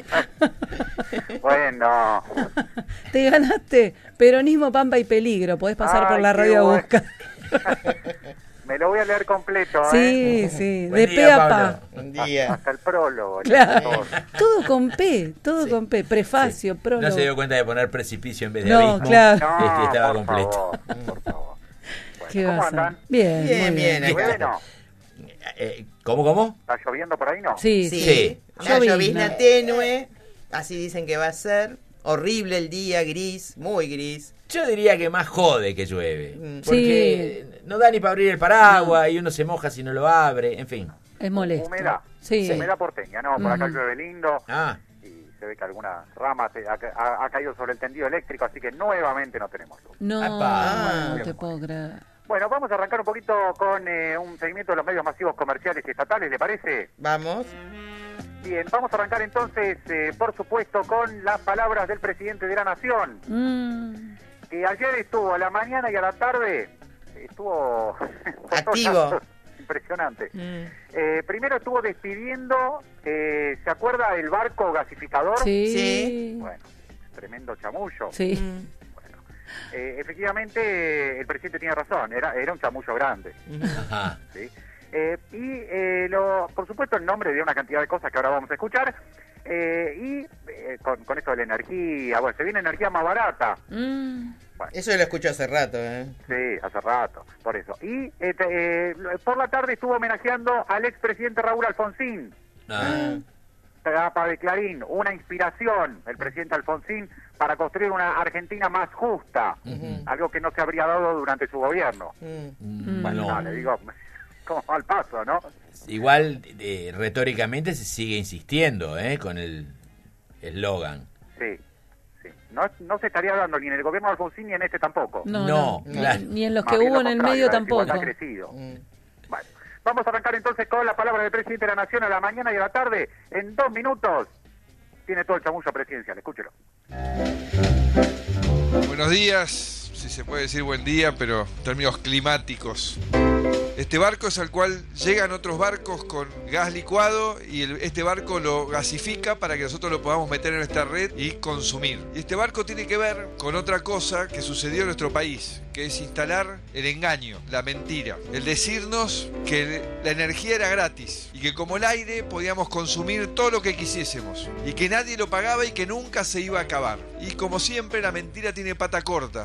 Bueno, Te ganaste Peronismo, Pampa y Peligro. Podés pasar Ay, por la qué radio a bueno. buscar. me lo voy a leer completo, Sí, ¿eh? sí, Buen de día, P a Pablo. Pa. Un día. Hasta el prólogo. Claro. todo. Todo con P, todo con P. Prefacio, prólogo. No se dio cuenta de poner precipicio en vez de No, abismo. claro. No, Este estaba por completo. favor, por favor. ¿Qué ¿Cómo vas a- andan? Bien, Bien, muy bien. ¿Llueve no? Eh, ¿Cómo, cómo? ¿Está lloviendo por ahí no? Sí, Sí. sí. Sí. Una Llovizna. llovizna tenue. Así dicen que va a ser. Horrible el día, gris, muy gris. Yo diría que más jode que llueve. Mm. Porque no da ni para abrir el paraguas y uno se moja si no lo abre, en fin. Es molesto. Humedad. Sí. Humedad porteña, ¿no? Por acá Ujú. llueve lindo. Ah, Y se ve que algunas ramas eh, ha, ha- ha caído sobre el tendido eléctrico, así que nuevamente no tenemos luz. No, Apa. no te puedo creer. Bueno, vamos a arrancar un poquito con eh, un seguimiento de los medios masivos comerciales y estatales, ¿le parece? Vamos. Bien, vamos a arrancar entonces, eh, por supuesto, con las palabras del presidente de la Nación, Mm. que ayer estuvo a la mañana y a la tarde, estuvo por todos Activo. lados. Impresionante. Mm. Eh, primero estuvo despidiendo, eh, ¿se acuerda del barco gasificador? Sí. Sí. Bueno, tremendo chamullo. Sí. Mm. Eh, efectivamente, el presidente tiene razón, era, era un chamullo grande. ajá. ¿sí? Eh, y, eh, lo, por supuesto, el nombre de una cantidad de cosas que ahora vamos a escuchar. Eh, y eh, con, con esto de la energía, bueno, se viene energía más barata. Mm. Bueno. Eso lo escucho hace rato, ¿eh? Sí, hace rato, por eso. Y eh, eh, por la tarde estuvo homenajeando al expresidente Raúl Alfonsín. Ah. Tapa de Clarín, una inspiración, el presidente Alfonsín, para construir una Argentina más justa, uh-huh. algo que no se habría dado durante su gobierno. Mm. Bueno, No. no, le digo, como al paso, ¿no? Igual, eh, retóricamente se sigue insistiendo, ¿eh? Con el eslogan. Sí, sí. No, no se estaría dando ni en el gobierno de Alfonsín ni en este tampoco. No, No, no, claro. ni, ni en los que Más bien hubo lo en el contrario, medio la desigualdad tampoco. ha crecido. Mm. Bueno, vamos a arrancar entonces con la palabra del presidente de la Nación a la mañana y a la tarde. En dos minutos tiene todo el chamullo presidencial. Escúchelo. Buenos días, si se puede decir buen día, pero en términos climáticos. Este barco es al cual llegan otros barcos con gas licuado y el, este barco lo gasifica para que nosotros lo podamos meter en nuestra red y consumir. Y este barco tiene que ver con otra cosa que sucedió en nuestro país, que es instalar el engaño, la mentira, el decirnos que la energía era gratis y que como el aire podíamos consumir todo lo que quisiésemos y que nadie lo pagaba y que nunca se iba a acabar. Y como siempre la mentira tiene pata corta.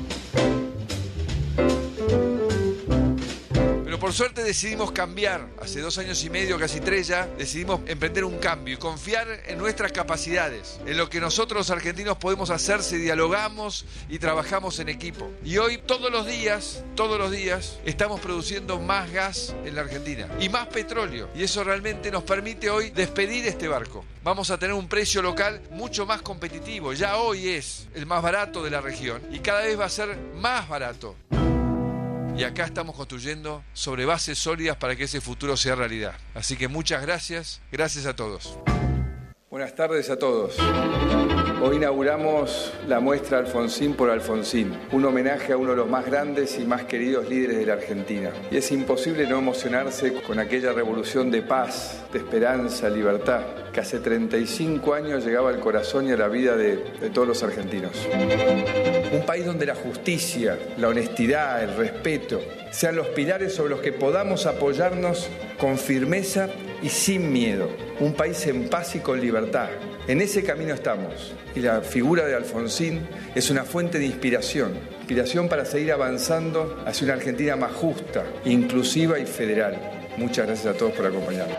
Por suerte decidimos cambiar, hace dos años y medio, casi tres ya, decidimos emprender un cambio y confiar en nuestras capacidades, en lo que nosotros los argentinos podemos hacer si dialogamos y trabajamos en equipo. Y hoy todos los días, todos los días, estamos produciendo más gas en la Argentina y más petróleo. Y eso realmente nos permite hoy despedir este barco. Vamos a tener un precio local mucho más competitivo, ya hoy es el más barato de la región y cada vez va a ser más barato. Y acá estamos construyendo sobre bases sólidas para que ese futuro sea realidad. Así que muchas gracias, gracias a todos. Buenas tardes a todos. Hoy inauguramos la muestra Alfonsín por Alfonsín, un homenaje a uno de los más grandes y más queridos líderes de la Argentina. Y es imposible no emocionarse con aquella revolución de paz, de esperanza, libertad, que hace treinta y cinco años llegaba al corazón y a la vida de, de todos los argentinos. Un país donde la justicia, la honestidad, el respeto sean los pilares sobre los que podamos apoyarnos con firmeza y sin miedo. Un país en paz y con libertad. En ese camino estamos. Y la figura de Alfonsín es una fuente de inspiración. Inspiración para seguir avanzando hacia una Argentina más justa, inclusiva y federal. Muchas gracias a todos por acompañarnos.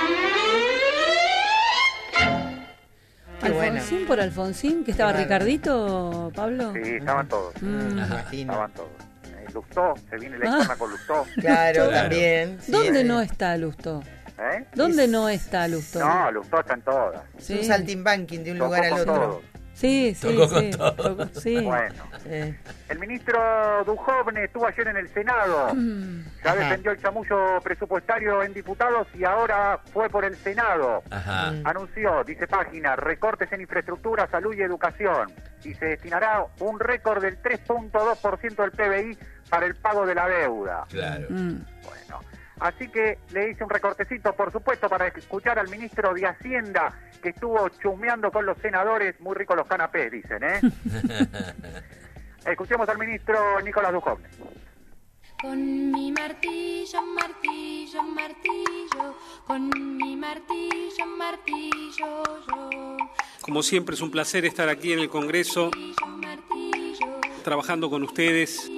Alfonsín por Alfonsín, que estaba Claro. Ricardito, Pablo. Sí, estaban todos. Mm. Estaban todos. Eh, Lustó, se viene la interna Ah. con Lustó. Claro, también. sí, ¿Dónde eh. no está Lustó? ¿Eh? ¿Dónde no está Lustó? No, Lustó está en todas. Es un saltimbanking de un lugar al Tocó con otro. todo. Sí, sí, Tocó con sí. todo. Tocó- sí. Bueno, Eh, el ministro Duhovne estuvo ayer en el Senado. Mm. Ya Ajá. defendió el chamullo presupuestario en diputados y ahora fue por el Senado. Ajá. Anunció, dice página, recortes en infraestructura, salud y educación. Y se destinará un récord del tres punto dos por ciento del P B I para el pago de la deuda. Claro. Mm. Bueno, así que le hice un recortecito, por supuesto, para escuchar al ministro de Hacienda, que estuvo chusmeando con los senadores, muy ricos los canapés, dicen, ¿eh? Escuchemos al ministro Nicolás Duhovne. Con mi martillo, martillo, martillo, con mi martillo, martillo, yo. Como siempre es un placer estar aquí en el Congreso, trabajando con ustedes.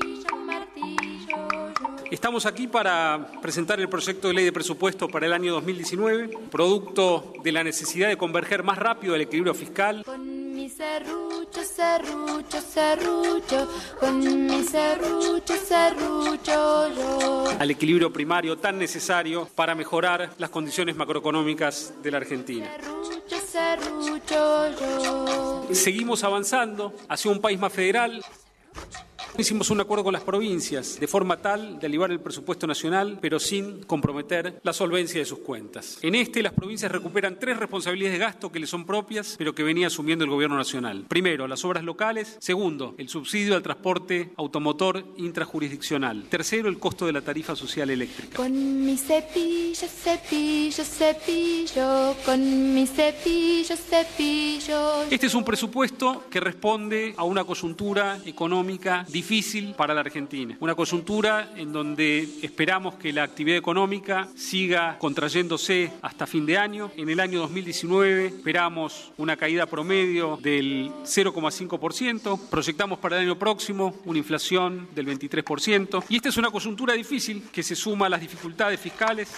Estamos aquí para presentar el proyecto de ley de presupuesto para el año dos mil diecinueve, producto de la necesidad de converger más rápido al equilibrio fiscal. Con mi serrucho, serrucho, serrucho, con mi serrucho, serrucho, yo. Al equilibrio primario tan necesario para mejorar las condiciones macroeconómicas de la Argentina. Serrucho, serrucho, yo. Seguimos avanzando hacia un país más federal. Hicimos un acuerdo con las provincias de forma tal de aliviar el presupuesto nacional, pero sin comprometer la solvencia de sus cuentas. En este, las provincias recuperan tres responsabilidades de gasto que les son propias, pero que venía asumiendo el gobierno nacional. Primero, las obras locales. Segundo, el subsidio al transporte automotor intrajurisdiccional. Tercero, el costo de la tarifa social eléctrica. Con mi cepillo, cepillo, cepillo, con mi cepillo, cepillo. Este es un presupuesto que responde a una coyuntura económica difícil difícil para la Argentina. Una coyuntura en donde esperamos que la actividad económica siga contrayéndose hasta fin de año. En el año dos mil diecinueve esperamos una caída promedio del cero coma cinco por ciento. Proyectamos para el año próximo una inflación del veintitrés por ciento. Y esta es una coyuntura difícil que se suma a las dificultades fiscales.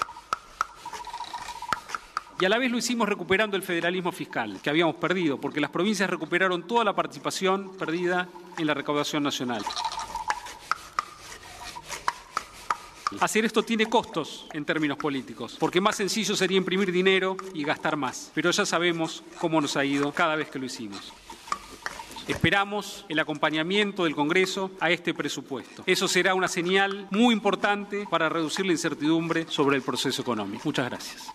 Y a la vez lo hicimos recuperando el federalismo fiscal, que habíamos perdido, porque las provincias recuperaron toda la participación perdida en la recaudación nacional. Hacer esto tiene costos en términos políticos, porque más sencillo sería imprimir dinero y gastar más. Pero ya sabemos cómo nos ha ido cada vez que lo hicimos. Esperamos el acompañamiento del Congreso a este presupuesto. Eso será una señal muy importante para reducir la incertidumbre sobre el proceso económico. Muchas gracias.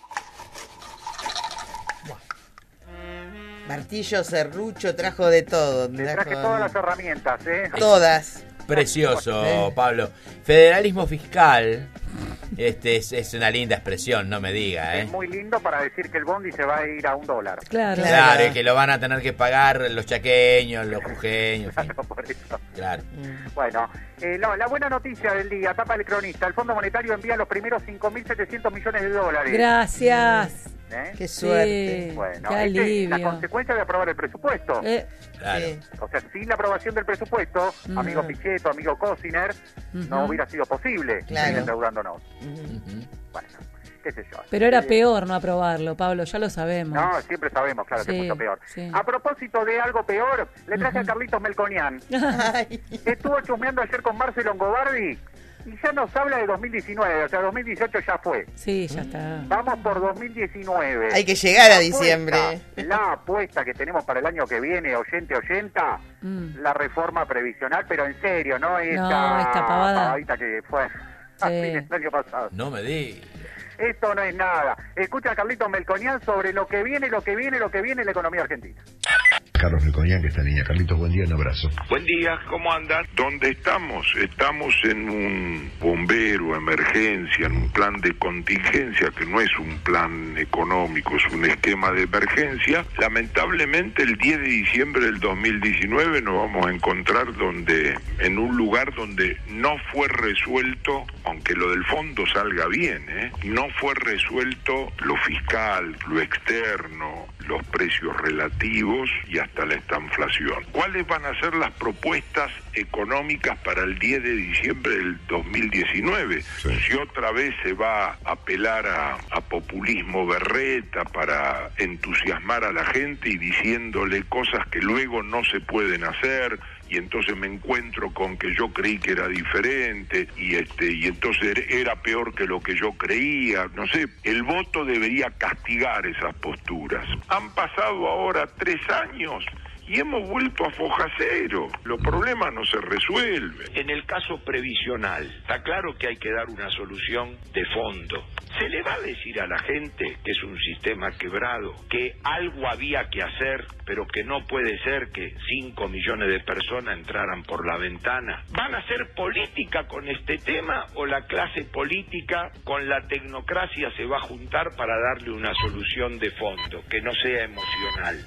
Martillo, serrucho, trajo de todo. Le traje trajo... todas las herramientas, ¿eh? Todas. Precioso, Pablo. Federalismo fiscal, este es, es una linda expresión, no me diga, ¿eh? Es muy lindo para decir que el bondi se va a ir a un dólar. Claro. Claro, y que lo van a tener que pagar los chaqueños, los jujeños, en fin. Claro, por eso. Claro. Bueno, eh, la, la buena noticia del día, tapa el cronista. El Fondo Monetario envía los primeros cinco mil setecientos millones de dólares. Gracias. ¿Eh? Qué suerte. Sí, Bueno, qué este es la alivio. consecuencia de aprobar el presupuesto. Eh, Claro. Sí. O sea, sin la aprobación del presupuesto, Mm. amigo Pichetto, amigo Cosiner, no Ujú. hubiera sido posible Claro. seguir endeudándonos. Ujú. Bueno, qué sé yo. pero era Eh, peor no aprobarlo, Pablo, ya lo sabemos. No, siempre sabemos, claro, que Sí, es mucho peor. sí. A propósito de algo peor, le traje Ujú. a Carlitos Melconian. Ay. Estuvo chusmeando ayer con Marcelo Longobardi y ya nos habla de dos mil diecinueve, o sea, dos mil dieciocho ya fue. Sí, ya está. Vamos por dos mil diecinueve. Hay que llegar a La diciembre. apuesta, la apuesta que tenemos para el año que viene, oyente, oyenta, Mm. la reforma previsional, pero en serio, no esta, No, esta pavada. pavadita que fue a fines del año pasado. No me diga. Esto no es nada. Escucha a Carlitos Melconian sobre lo que viene, lo que viene, lo que viene en la economía argentina. Carlos Melconian, que está en línea. Carlitos, buen día, un abrazo. Buen día, ¿cómo andan? ¿Dónde estamos? Estamos en un bombero, emergencia, en un plan de contingencia, que no es un plan económico, es un esquema de emergencia. Lamentablemente, el diez de diciembre del dos mil diecinueve nos vamos a encontrar donde, en un lugar donde no fue resuelto, aunque lo del fondo salga bien, ¿eh? no fue resuelto lo fiscal, lo externo, los precios relativos y hasta la estanflación. ¿Cuáles van a ser las propuestas económicas para el diez de diciembre del dos mil diecinueve? Sí. Si otra vez se va a apelar a, a populismo berreta para entusiasmar a la gente y diciéndole cosas que luego no se pueden hacer, y entonces me encuentro con que yo creí que era diferente y este y entonces era peor que lo que yo creía. No sé, el voto debería castigar esas posturas. Han pasado ahora tres años y hemos vuelto a foja cero. Los problemas no se resuelven. En el caso previsional, está claro que hay que dar una solución de fondo. ¿Se le va a decir a la gente que es un sistema quebrado, que algo había que hacer, pero que no puede ser que cinco millones de personas entraran por la ventana? ¿Van a hacer política con este tema o la clase política con la tecnocracia se va a juntar para darle una solución de fondo, que no sea emocional?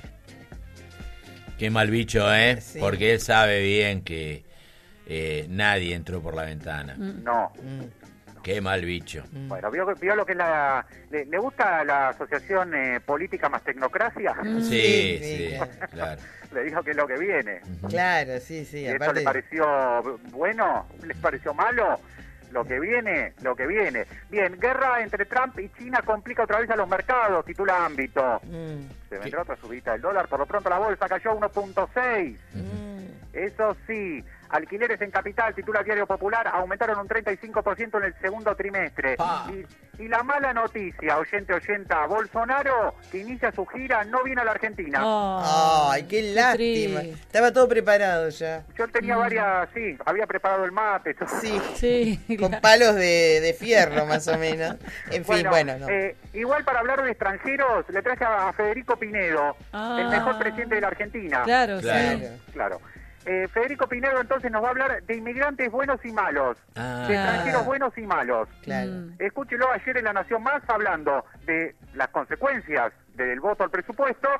Qué mal bicho, ¿eh? Sí. Porque él sabe bien que eh, nadie entró por la ventana. No. Qué mal bicho. Bueno, ¿vio, vio lo que es la... ¿Le, le gusta la asociación eh, política más tecnocracia? Sí, sí, claro. Le dijo que es lo que viene. Claro, sí, sí. ¿Y ¿Esto Aparte... le pareció bueno? ¿Les pareció malo? Lo que viene, lo que viene. Bien, guerra entre Trump y China complica otra vez a los mercados, titula Ámbito. Mm. Se vendrá otra subida del dólar, por lo pronto la bolsa cayó a uno punto seis. Eso sí, alquileres en capital, titula Diario Popular, aumentaron un treinta y cinco por ciento en el segundo trimestre. Y, y la mala noticia, oyente oyenta, Bolsonaro, que inicia su gira, no viene a la Argentina. Ay, qué lástima. Estaba todo preparado ya. Yo tenía varias, sí, había preparado el mate. Todo. Sí, sí, con palos de, de fierro más o menos. En fin, bueno, no. eh, igual para hablar de extranjeros, le traje a Federico Pinedo, Ah. el mejor presidente de la Argentina. Claro, Claro. sí. Claro. Eh, Federico Pinedo entonces nos va a hablar de inmigrantes buenos y malos, Ah. de extranjeros buenos y malos. Claro. Mm. Escúchelo ayer en La Nación Más hablando de las consecuencias del voto al presupuesto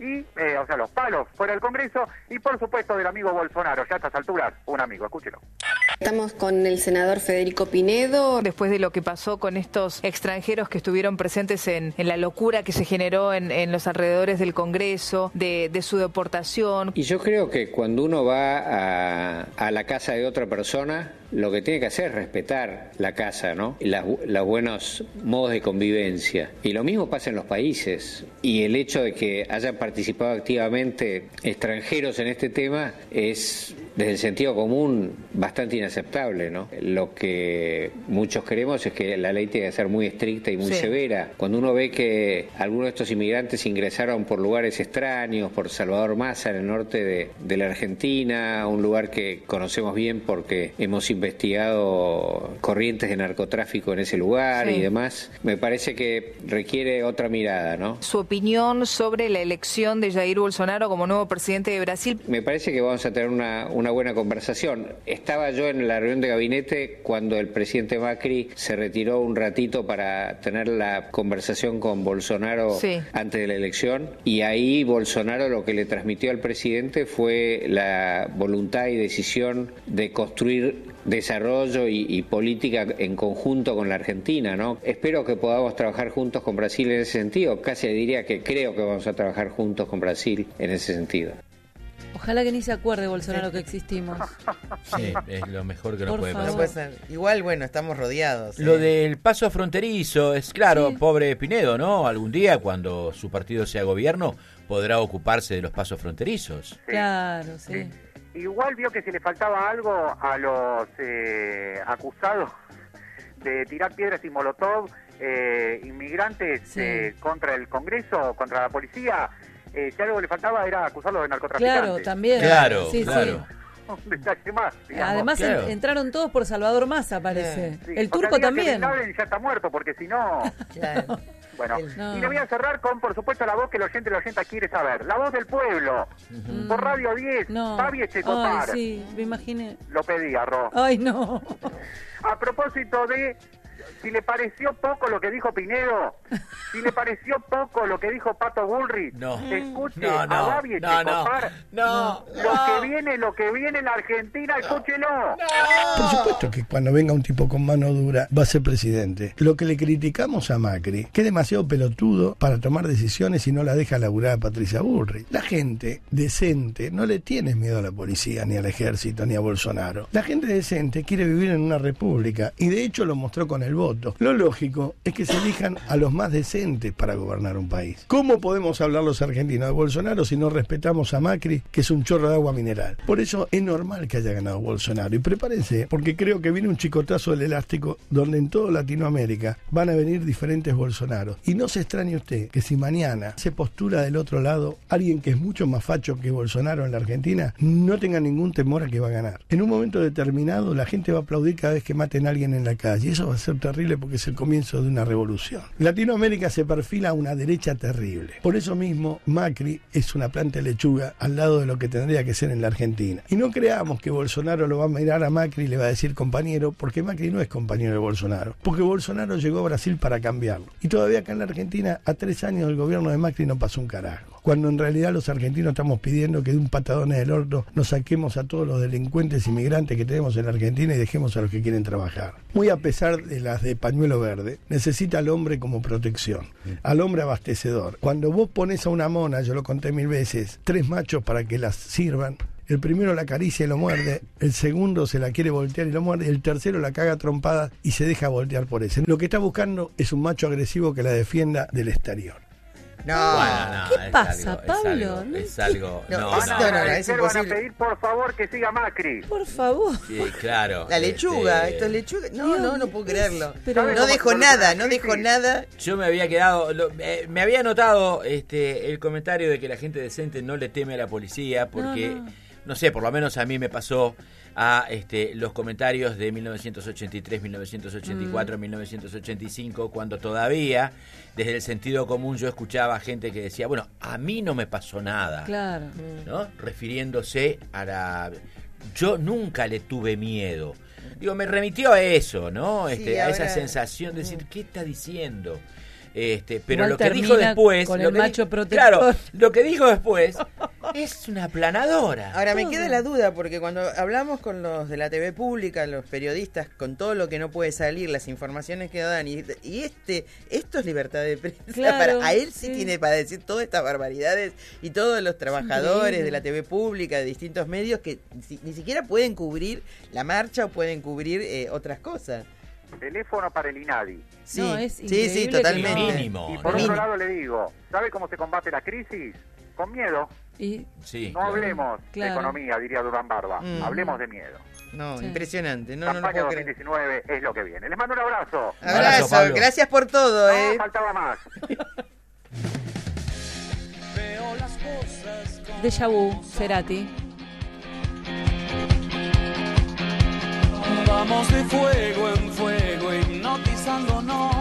y, eh, o sea, los palos fuera del Congreso, y por supuesto del amigo Bolsonaro, ya a estas alturas, un amigo, escúchelo. Estamos con el senador Federico Pinedo. Después de lo que pasó con estos extranjeros que estuvieron presentes en, en la locura que se generó en, en los alrededores del Congreso, de, de su deportación. Y yo creo que cuando uno va a, a la casa de otra persona, lo que tiene que hacer es respetar la casa, ¿no? Y las, los buenos modos de convivencia. Y lo mismo pasa en los países. Y el hecho de que hayan participado activamente extranjeros en este tema es, desde el sentido común, bastante inaceptable, ¿no? Lo que muchos queremos es que la ley tiene que ser muy estricta y muy sí. severa. Cuando uno ve que algunos de estos inmigrantes ingresaron por lugares extraños, por Salvador Massa, en el norte de, de la Argentina, un lugar que conocemos bien porque hemos investigado corrientes de narcotráfico en ese lugar sí. y demás, me parece que requiere otra mirada, ¿no? Su opinión sobre la elección de Jair Bolsonaro como nuevo presidente de Brasil. Me parece que vamos a tener una, una buena conversación. Estaba yo en la reunión de gabinete cuando el presidente Macri se retiró un ratito para tener la conversación con Bolsonaro sí. antes de la elección, y ahí Bolsonaro lo que le transmitió al presidente fue la voluntad y decisión de construir desarrollo y, y política en conjunto con la Argentina, ¿no? Espero que podamos trabajar juntos con Brasil en ese sentido. Casi diría que creo que vamos a trabajar juntos con Brasil en ese sentido. Ojalá que ni se acuerde Bolsonaro que existimos. Sí, es lo mejor que nos Por puede favor. No puede ser. Igual, bueno, estamos rodeados. Lo ¿eh? del paso fronterizo, es claro, Sí. pobre Pinedo, ¿no? Algún día, cuando su partido sea gobierno, podrá ocuparse de los pasos fronterizos. Claro, sí. Sí. Igual vio que si le faltaba algo a los eh, acusados de tirar piedras y molotov, eh, inmigrantes Sí. eh, contra el Congreso, contra la policía, eh, si algo le faltaba era acusarlos de narcotraficantes. Claro, también. Claro, sí, claro. Sí. Un detalle más, digamos. Además Claro. en- entraron todos por Salvador Massa, parece. Sí. El O turco sea, diga que también. Bin Laden ya está muerto, porque si no... Claro. Bueno, No. y le voy a cerrar con, por supuesto, la voz que el oyente el oyente quiere saber. La voz del pueblo. Mm. Por Radio diez, No. Fabi Ay, Echecotar. sí, me imaginé. Lo pedía, Ro. Ay, no. A propósito de si le pareció poco lo que dijo Pinedo, si le pareció poco lo que dijo Pato Bullrich, No. escuche No, no, a Babi no, no, Echecotar. no, Lo no. que viene, lo que viene en la Argentina, escúchelo. Por supuesto que cuando venga un tipo con mano dura va a ser presidente. Lo que le criticamos a Macri, que es demasiado pelotudo para tomar decisiones y no la deja laburar a Patricia Bullrich. La gente decente no le tiene miedo a la policía, ni al ejército, ni a Bolsonaro. La gente decente quiere vivir en una república y de hecho lo mostró con el voto. Lo lógico es que se elijan a los más decentes para gobernar un país. ¿Cómo podemos hablar los argentinos de Bolsonaro si no respetamos a Macri, que es un chorro de agua mineral? Por eso es normal que haya ganado Bolsonaro. Y prepárense, porque creo que viene un chicotazo del elástico donde en toda Latinoamérica van a venir diferentes Bolsonaros. Y no se extrañe usted que si mañana se postula del otro lado alguien que es mucho más facho que Bolsonaro en la Argentina, no tenga ningún temor a que va a ganar. En un momento determinado la gente va a aplaudir cada vez que maten a alguien en la calle. Y eso va a ser terrible porque es el comienzo de una revolución. Latinoamérica se perfila a una derecha terrible. Por eso mismo Macri es una planta de lechuga al lado de lo que tendría que ser en la Argentina. Y no creamos que Bolsonaro lo va a mirar a Macri y le va a decir compañero, porque Macri no es compañero de Bolsonaro. Porque Bolsonaro llegó a Brasil para cambiarlo. Y todavía acá en la Argentina, a tres años del gobierno de Macri no pasó un carajo. Cuando en realidad los argentinos estamos pidiendo que de un patadón en el orto nos saquemos a todos los delincuentes inmigrantes que tenemos en la Argentina y dejemos a los que quieren trabajar. Muy a pesar de las de pañuelo verde, necesita al hombre como protección, al hombre abastecedor. Cuando vos pones a una mona, yo lo conté mil veces, tres machos para que las sirvan, el primero la acaricia y lo muerde, el segundo se la quiere voltear y lo muerde, el tercero la caga trompada y se deja voltear por ese. Lo que está buscando es un macho agresivo que la defienda del exterior. No, Bueno, no, ¿Qué es pasa, algo, Pablo? Es algo, No es algo No, no, esto no. no, no, Van a es pedir- van a imposible. pedir por favor que siga Macri. Por favor. Sí, claro. La lechuga, este, esto es lechuga. No, Dios, no, no puedo creerlo. pero- no dejo nada, no dejo nada. Yo me había quedado, lo- eh, me había notado este el comentario de que la gente decente no le teme a la policía porque, No, no, no. sé, por lo menos a mí me pasó a este los comentarios de mil novecientos ochenta y tres, mil novecientos ochenta y cuatro, Mm. mil novecientos ochenta y cinco, cuando todavía desde el sentido común yo escuchaba gente que decía, bueno, a mí no me pasó nada, Claro. ¿no? Refiriéndose a la... Yo nunca le tuve miedo. Digo, me remitió a eso, ¿no? Sí, Este, a esa ahora- sensación de decir, ¿qué está diciendo? Este, pero Igual lo que dijo termina después, con lo el que macho di- protector. claro, lo que dijo después es una aplanadora. Ahora me queda la duda, porque cuando hablamos con los de la T V pública, los periodistas, con todo lo que no puede salir, las informaciones que dan, y, y este, esto es libertad de prensa. Claro, para, a él sí, sí. tiene para decir todas estas barbaridades, y todos los trabajadores de la T V pública, de distintos medios, que si- ni siquiera pueden cubrir la marcha o pueden cubrir eh, otras cosas. Teléfono para el INADI. Sí, No, es sí, sí, increíble que totalmente. no. Mínimo. Y por Mínimo. otro lado le digo, ¿sabe cómo se combate la crisis? Con miedo. Y Sí, No claro. hablemos Claro. de economía, diría Durán Barba. Mm. Hablemos de miedo. No, Sí. impresionante. No, no lo Campaña puedo creer. dos mil diecinueve es lo que viene. Les mando un abrazo. Abrazo, Abrazo, Pablo. gracias por todo, No, eh. faltaba más. Déjà vu, Cerati. Vamos de fuego en fuego hipnotizándonos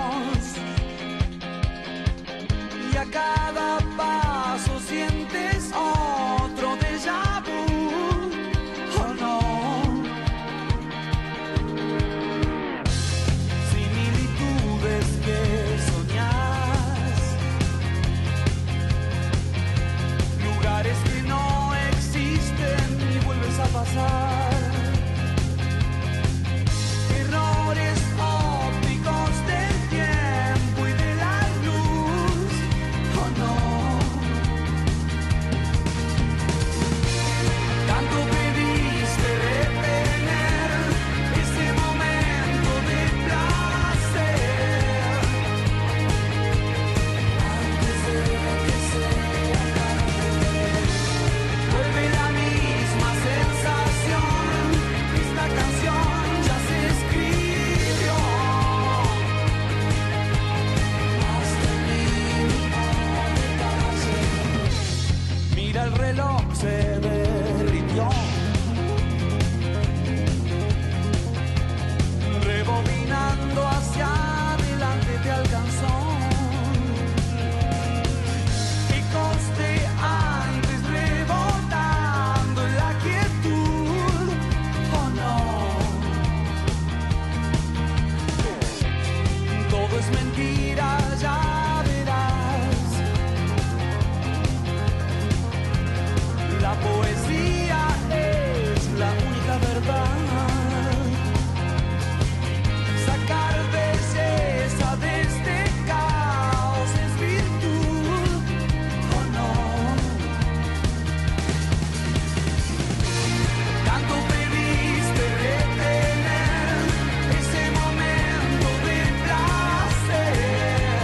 y a cada paso sientes otro déjà vu, oh no. Similitudes que soñás, lugares que no existen y vuelves a pasar. Errores ópticos del tiempo y de la luz, oh no. Tanto pediste retener ese momento de placer antes de que sea tarde. Vuelve la misma sensación, esta canción ya se escribió. Hasta el mínimo detalle. Mira el reloj, se derritió. Rebobinando hacia adelante te alcanzó. Y coste antes rebotando en la quietud, oh no. Todo es mentira, ya verás. La poesía es la única verdad. Sacar belleza de este caos es virtud, oh no. Tanto pediste retener ese momento de placer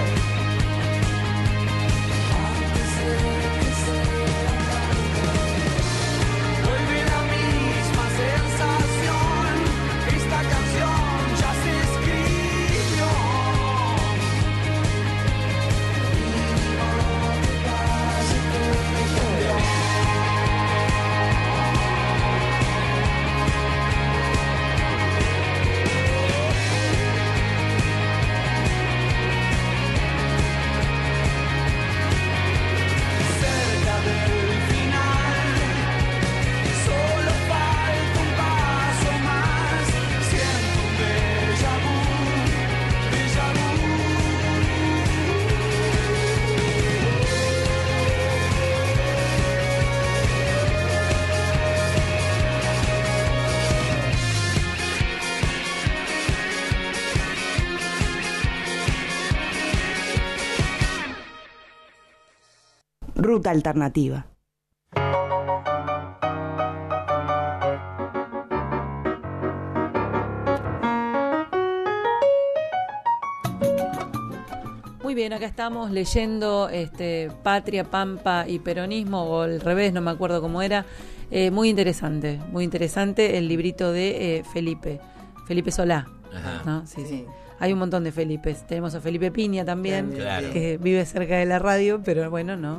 antes de que sea tarde. Vuelve la misma sensación, esta canción ya se escribió. Mínimo detalle que cambió. Cerca del final, solo falta un paso más. Siento un déjà vu, déjà Ruta alternativa. Muy bien, acá estamos leyendo este, Patria, Pampa y Peronismo, o al revés, no me acuerdo cómo era. Eh, muy interesante, muy interesante el librito de eh, Felipe, Felipe Solá. Ajá. ¿No? Sí, sí. Hay un montón de Felipes. Tenemos a Felipe Piña también, Claro. que vive cerca de la radio, pero bueno, no,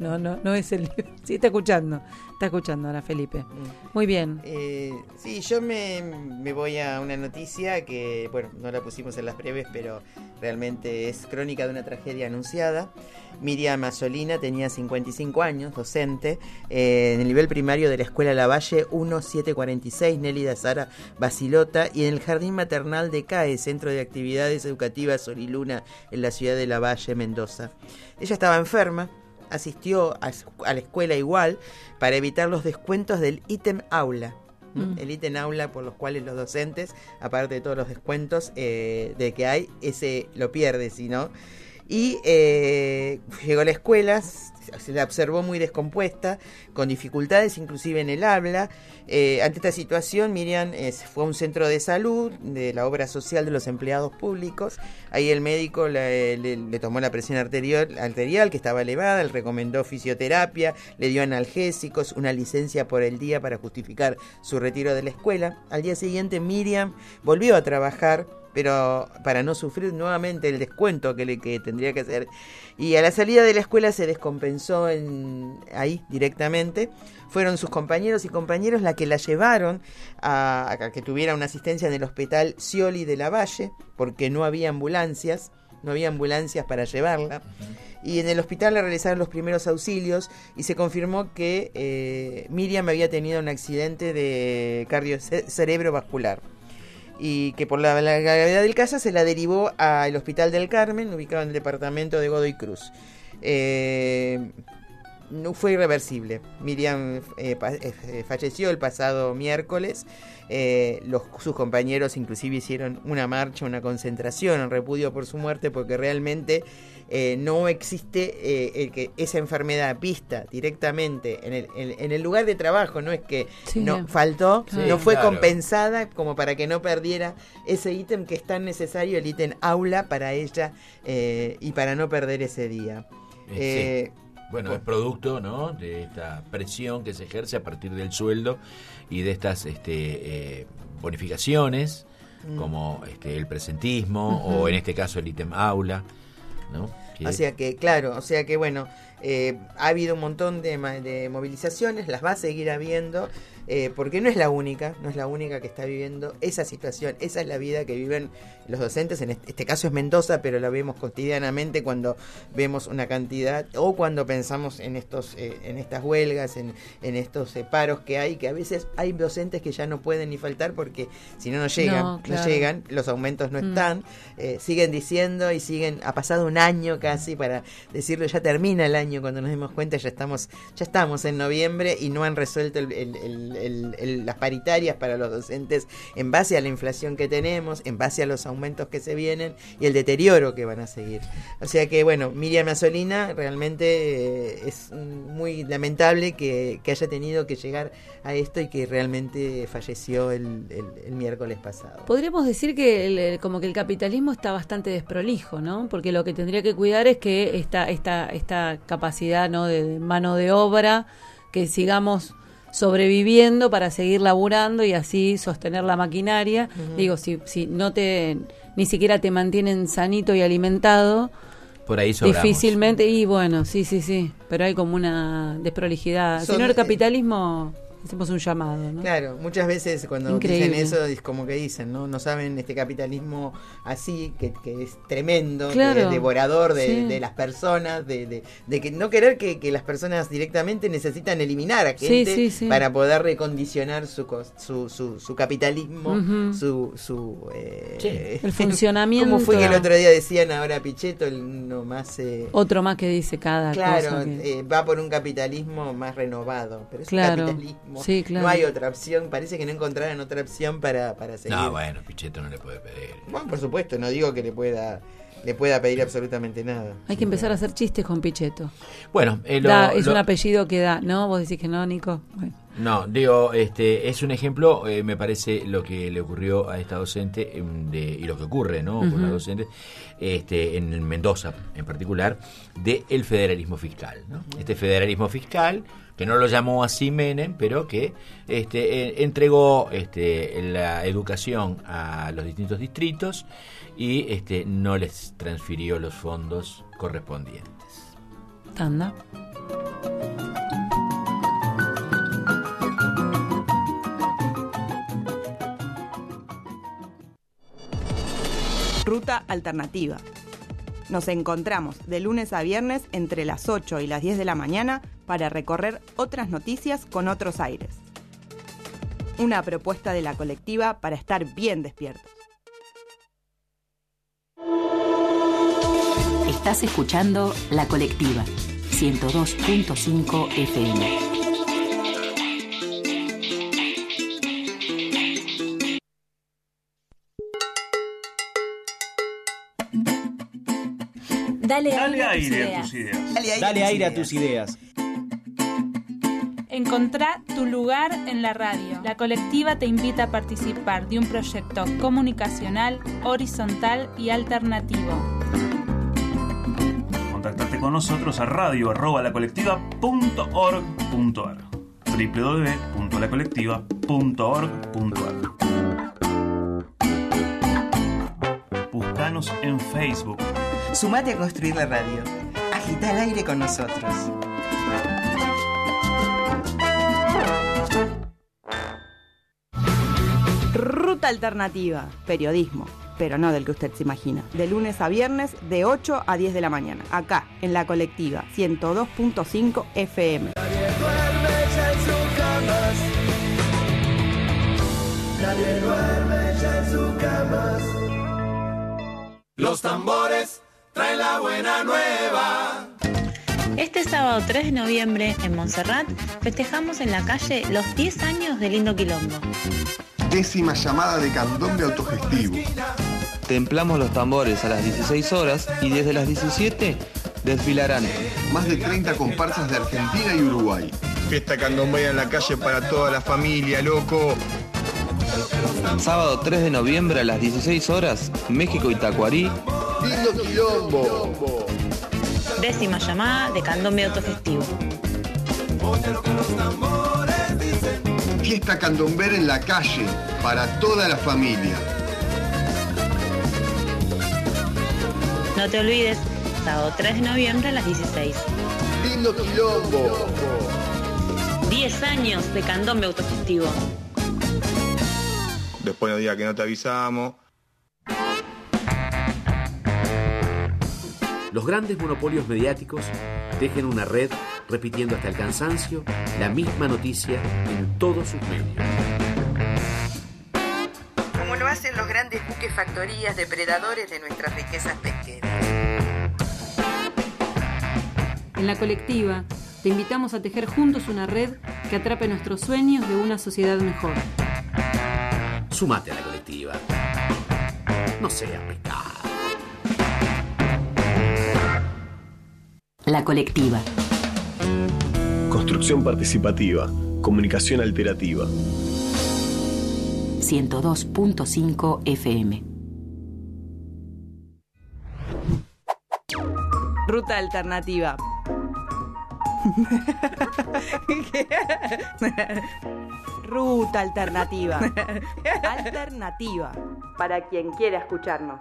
No, no, no es el libro. Sí, está escuchando. Está escuchando ahora, Felipe. Muy bien. Eh, sí, yo me, me voy a una noticia que, bueno, no la pusimos en las breves, pero realmente es crónica de una tragedia anunciada. Miriam Asolina tenía cincuenta y cinco años, docente, eh, en el nivel primario de la Escuela Lavalle uno siete cuarenta y seis, Nélida Sara Basilota, y en el Jardín Maternal de C A E, Centro de Actividades Educativas Sol y Luna, en la ciudad de Lavalle, Mendoza. Ella estaba enferma, asistió a, a la escuela igual para evitar los descuentos del ítem aula. Mm. El ítem aula por los cuales los docentes, aparte de todos los descuentos eh, de que hay, ese lo pierde, si no. Y eh, llegó a la escuela, se la observó muy descompuesta, con dificultades inclusive en el habla. Eh, ante esta situación, Miriam eh, fue a un centro de salud de la obra social de los empleados públicos. Ahí el médico le, le, le tomó la presión arterial, arterial, que estaba elevada, le recomendó fisioterapia, le dio analgésicos, una licencia por el día para justificar su retiro de la escuela. Al día siguiente, Miriam volvió a trabajar, pero para no sufrir nuevamente el descuento que le que tendría que hacer. Y a la salida de la escuela se descompensó en, ahí directamente. Fueron sus compañeros y compañeros la que la llevaron a, a que tuviera una asistencia en el hospital Scioli de Lavalle, porque no había ambulancias, no había ambulancias para llevarla. Y en el hospital le realizaron los primeros auxilios y se confirmó que eh, Miriam había tenido un accidente de cardio cerebrovascular, y que por la, la gravedad del caso se la derivó al Hospital del Carmen, ubicado en el departamento de Godoy Cruz. Eh, no fue irreversible. Miriam eh, pa, eh, falleció el pasado miércoles. Eh, los, sus compañeros inclusive hicieron una marcha, una concentración en repudio por su muerte, porque realmente eh, no existe eh, el que esa enfermedad vista directamente en el, en, en el lugar de trabajo, no es que sí, no faltó, sí, no fue claro. compensada como para que no perdiera ese ítem que es tan necesario, el ítem aula para ella eh, y para no perder ese día. Eh, sí. Bueno, es producto, ¿no?, de esta presión que se ejerce a partir del sueldo y de estas este, eh, bonificaciones, mm. como este, el presentismo, uh-huh. o en este caso el ítem aula, ¿no? Que... O sea que, claro, o sea que, bueno, eh, ha habido un montón de, de movilizaciones, las va a seguir habiendo, eh, porque no es la única, no es la única que está viviendo esa situación, esa es la vida que viven los docentes, en este, este caso es Mendoza, pero la vemos cotidianamente cuando vemos una cantidad, o cuando pensamos en estos eh, en estas huelgas, en, en estos eh, paros que hay, que a veces hay docentes que ya no pueden ni faltar porque si no, no llegan, no, claro. no llegan, los aumentos no mm. están, eh, siguen diciendo y siguen, ha pasado un año casi para decirlo, ya termina el año, cuando nos demos cuenta ya estamos ya estamos en noviembre y no han resuelto el, el, el, el, el, las paritarias para los docentes en base a la inflación que tenemos, en base a los aumentos que se vienen y el deterioro que van a seguir. O sea que, bueno, Miriam Asolina realmente eh, es muy lamentable que, que haya tenido que llegar a esto y que realmente falleció el, el, el miércoles pasado. Podríamos decir que el, el, como que el capitalismo está bastante desprolijo, ¿no? Porque lo que tendría que cuidar es que esta, esta, esta capacidad, ¿no?, de mano de obra, que sigamos sobreviviendo para seguir laburando y así sostener la maquinaria. Uh-huh. Digo, si si no te ni siquiera te mantienen sanito y alimentado, por ahí sobramos. Difícilmente, y bueno, sí, sí, sí, pero hay como una desprolijidad. Si no, el capitalismo... Hacemos un llamado, ¿no? Claro, muchas veces cuando Increíble. dicen eso es como que dicen, ¿no? No saben este capitalismo así, que, que es tremendo, claro. que es devorador de, sí. de las personas, de, de, de que no querer que, que las personas directamente necesitan eliminar a gente sí, sí, sí. para poder recondicionar su su, su, su capitalismo, uh-huh. su... su eh, sí. el funcionamiento. Como fue que el otro día decían ahora Pichetto, el, no más... Eh, Otro más que dice cada claro, cosa. Claro, que... eh, va por un capitalismo más renovado, pero es claro. un capitalismo. Sí, claro. No hay otra opción, parece que no encontraran otra opción para, para seguir. No, bueno, Pichetto no le puede pedir. Bueno, por supuesto, no digo que le pueda le pueda pedir absolutamente nada. Hay que empezar a hacer chistes con Pichetto. Bueno, eh, lo, da, es lo... un apellido que da, ¿no? Vos decís que no, Nico. Bueno. No, digo, este es un ejemplo, eh, me parece lo que le ocurrió a esta docente eh, de, y lo que ocurre, ¿no? Uh-huh. Con la docente este, en Mendoza en particular, del federalismo fiscal, ¿no? Uh-huh. Este federalismo fiscal que no lo llamó así Menem, pero que este, eh, entregó este, la educación a los distintos distritos y este, no les transfirió los fondos correspondientes. Tanda. Ruta Alternativa. Nos encontramos de lunes a viernes entre las ocho y las diez de la mañana para recorrer otras noticias con otros aires. Una propuesta de la colectiva para estar bien despiertos. Estás escuchando La Colectiva, ciento dos punto cinco F M. Dale, Dale aire, aire a a tus tus ideas. ideas. Dale aire, Dale a, tus aire ideas. a tus ideas. Encontrá tu lugar en la radio. La colectiva te invita a participar de un proyecto comunicacional, horizontal y alternativo. Contactate con nosotros a radio arroba lacolectiva punto org punto ar doble u doble u doble u punto la colectiva punto org punto ar. Buscanos en Facebook. Sumate a construir la radio. Agita el aire con nosotros. Ruta Alternativa, periodismo, pero no del que usted se imagina. De lunes a viernes, de ocho a diez de la mañana. Acá, en La Colectiva, ciento dos punto cinco F M. Nadie duerme ya en sus camas. Nadie duerme ya en sus camas. Los tambores traen la buena nueva. Este sábado tres de noviembre, en Montserrat, festejamos en la calle los diez años de Lindo Quilombo. Décima llamada de candombe autogestivo. Templamos los tambores a las dieciséis horas y desde las diecisiete desfilarán más de treinta comparsas de Argentina y Uruguay. Fiesta candombera en la calle para toda la familia, loco. Sábado tres de noviembre a las dieciséis horas, México y Tacuarí. Lindo Quilombo. Décima llamada de candombe autogestivo. Fiesta candombera en la calle para toda la familia. No te olvides, sábado tres de noviembre a las dieciséis. Lindo Quilombo. diez años de candombe autogestivo. Después no diga que no te avisamos. Los grandes monopolios mediáticos tejen una red repitiendo hasta el cansancio la misma noticia en todos sus medios. Como lo hacen los grandes buques factorías depredadores de nuestras riquezas pesqueras. En La Colectiva, te invitamos a tejer juntos una red que atrape nuestros sueños de una sociedad mejor. Sumate a La Colectiva. No sea pecado. La Colectiva. Construcción participativa. Comunicación alterativa. ciento dos punto cinco F M. Ruta Alternativa. Ruta Alternativa. Alternativa. Para quien quiera escucharnos.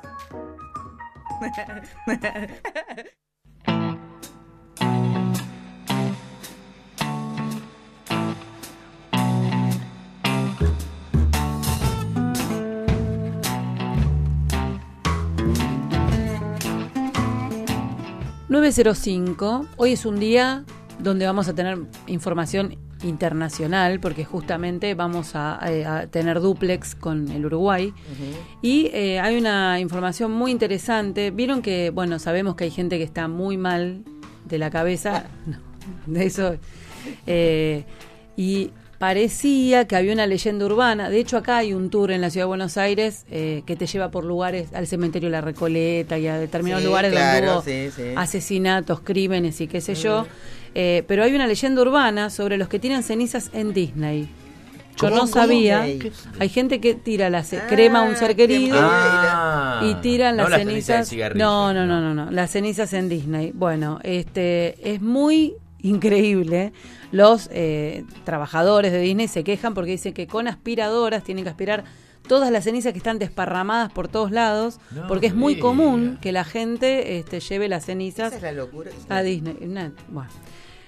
nueve cero cinco, hoy es un día donde vamos a tener información internacional, porque justamente vamos a, a tener dúplex con el Uruguay. Uh-huh. Y eh, hay una información muy interesante. Vieron que, bueno, sabemos que hay gente que está muy mal de la cabeza, no, de eso, eh, y parecía que había una leyenda urbana. De hecho, acá hay un tour en la Ciudad de Buenos Aires eh, que te lleva por lugares, al cementerio La Recoleta y a determinados sí, lugares claro, donde hubo sí, sí. asesinatos, crímenes y qué sé mm. yo. Eh, pero hay una leyenda urbana sobre los que tiran cenizas en Disney. Yo no sabía. Hay gente que tira la ce- ah, crema a un ser querido ah, y tiran las no cenizas. La no, no, no, no, no, las cenizas en Disney. Bueno, este es muy increíble. Los eh, trabajadores de Disney se quejan porque dicen que con aspiradoras tienen que aspirar todas las cenizas que están desparramadas por todos lados, no, porque es muy común que la gente este, lleve las cenizas Esa es la locura. a Disney. Nah, bueno.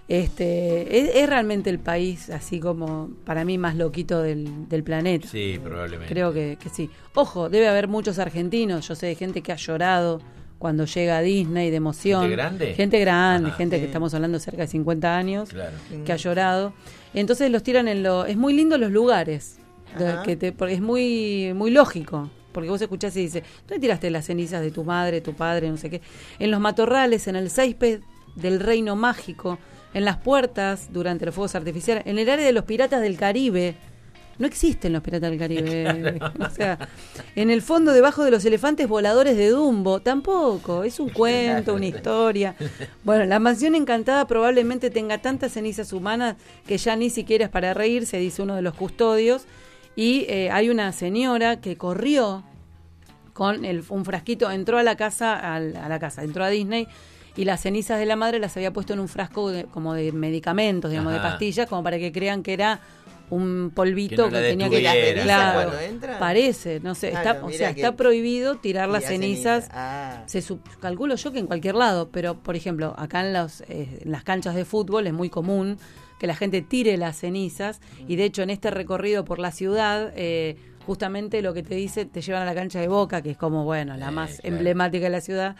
Este, es, es realmente el país, así como para mí, más loquito del, del planeta. Sí, probablemente. Creo que, que sí. Ojo, debe haber muchos argentinos, yo sé de gente que ha llorado cuando llega a Disney de emoción. ¿Gente grande? Gente grande, Ajá, gente sí. que estamos hablando cerca de cincuenta años, Claro. que ha llorado. Entonces los tiran en lo... Es muy lindo los lugares, de- Ajá. que te, porque es muy, muy lógico. Porque vos escuchás y dices, ¿dónde tiraste las cenizas de tu madre, tu padre, no sé qué? En los matorrales, en el césped del reino mágico, en las puertas durante los fuegos artificiales, en el área de los piratas del Caribe. No existen los piratas del Caribe. O sea, en el fondo, debajo de los elefantes voladores de Dumbo, tampoco. Es un cuento, una historia. Bueno, la mansión encantada probablemente tenga tantas cenizas humanas que ya ni siquiera es para reírse, dice uno de los custodios. Y eh, hay una señora que corrió con el, un frasquito, entró a la casa, al- a la casa, entró a Disney, y las cenizas de la madre las había puesto en un frasco de- como de medicamentos, digamos, Ajá. de pastillas, como para que crean que era un Que polvito no que, la tenía que detuviera. claro, cuando entran? parece, no sé, Claro, está, o mira sea, que- está prohibido tirar las Y cenizas. ceniza. Ah. Se sup- calculo yo que en cualquier lado, pero por ejemplo, acá en, los, eh, en las canchas de fútbol es muy común que la gente tire las cenizas, y de hecho en este recorrido por la ciudad, eh, justamente lo que te dice, te llevan a la cancha de Boca, que es como, bueno, la Eh, más claro. emblemática de la ciudad,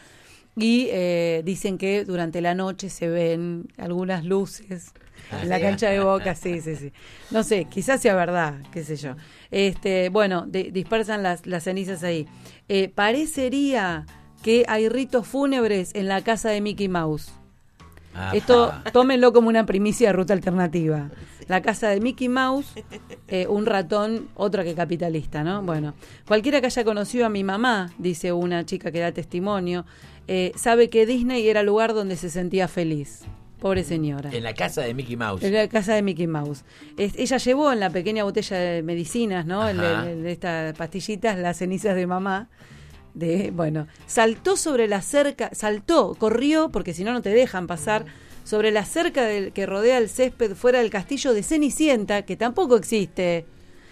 y eh, dicen que durante la noche se ven algunas luces en la ¿sí? cancha de Boca, sí, sí, sí. No sé, quizás sea verdad, qué sé yo. Este, bueno, de- dispersan las, las cenizas ahí. Eh, parecería que hay ritos fúnebres en la casa de Mickey Mouse. Ajá. Esto tómenlo como una primicia de Ruta Alternativa. La casa de Mickey Mouse, eh, un ratón, otro que capitalista, ¿no? Bueno, cualquiera que haya conocido a mi mamá, dice una chica que da testimonio, eh, sabe que Disney era el lugar donde se sentía feliz. Pobre señora. En la casa de Mickey Mouse. En la casa de Mickey Mouse. Es- ella llevó en la pequeña botella de medicinas, ¿no? En, Ajá. en- en estas pastillitas, las cenizas de mamá. De, bueno, saltó sobre la cerca, saltó, corrió, porque si no, no te dejan pasar, sobre la cerca del, que rodea el césped fuera del castillo de Cenicienta, que tampoco existe.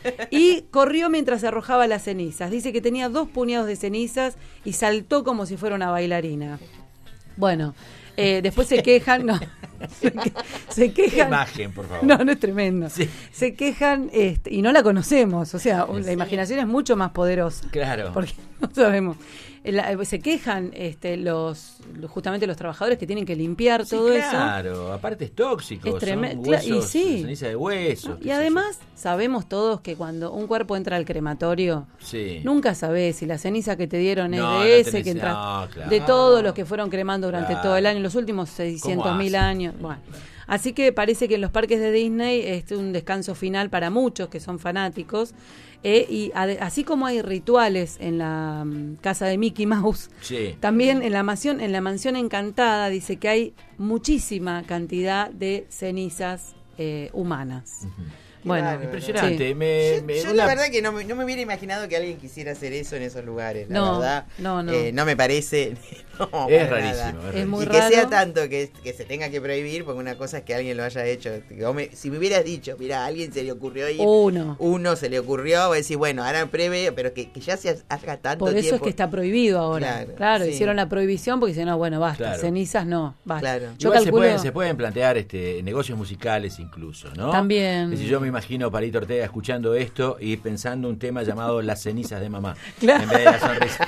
Y corrió mientras arrojaba las cenizas. Dice que tenía dos puñados de cenizas y saltó como si fuera una bailarina. Bueno, eh, después se quejan, no, se, que- se Qué quejan. imagen, por favor. No, no es tremendo. Sí. Se quejan este, y no la conocemos, o sea, la imaginación es mucho más poderosa. Claro. Porque no sabemos. La- se quejan este, los, los- justamente los trabajadores que tienen que limpiar Sí, todo eso. claro, aparte es tóxico, Es son tremendo. Cla- y huesos, sí. ceniza de hueso. Y además sabemos todos que cuando un cuerpo entra al crematorio, Sí. nunca sabés si la ceniza que te dieron es No, de no ese tenés- que entra, no, claro. de todos los que fueron cremando durante Claro. todo el año, los últimos seiscientos mil hacen? años. Bueno, así que parece que en los parques de Disney es un descanso final para muchos que son fanáticos. Eh, y ade- así como hay rituales en la mm, casa de Mickey Mouse, Sí. también en la mansión, en la mansión encantada dice que hay muchísima cantidad de cenizas eh, humanas. Bueno, bárbaro. Impresionante. sí. Me, Yo, me- yo una- la verdad que no, me- no me hubiera imaginado que alguien quisiera hacer eso en esos lugares. La No, verdad, no, no. eh, no me parece. no, Es para rarísimo, nada. es Es muy y que sea raro. tanto que, que se tenga que prohibir, porque una cosa es que alguien lo haya hecho. Que vos me- si me hubieras dicho, mira, a alguien se le ocurrió ir, Uno. uno se le ocurrió, voy a decir, bueno, ahora pruebe, pero que, que ya se haga tanto Por eso tiempo. es que está prohibido ahora. Claro, Claro, sí. hicieron la prohibición porque dicen, no, bueno, basta, Claro. cenizas no, basta. Claro. Yo Igual se calculo... pueden, se pueden plantear este, negocios musicales incluso, ¿no? También. Es decir, yo me imagino a Palito Ortega escuchando esto y pensando un tema llamado Las cenizas de mamá. Claro. En vez de la sonrisa.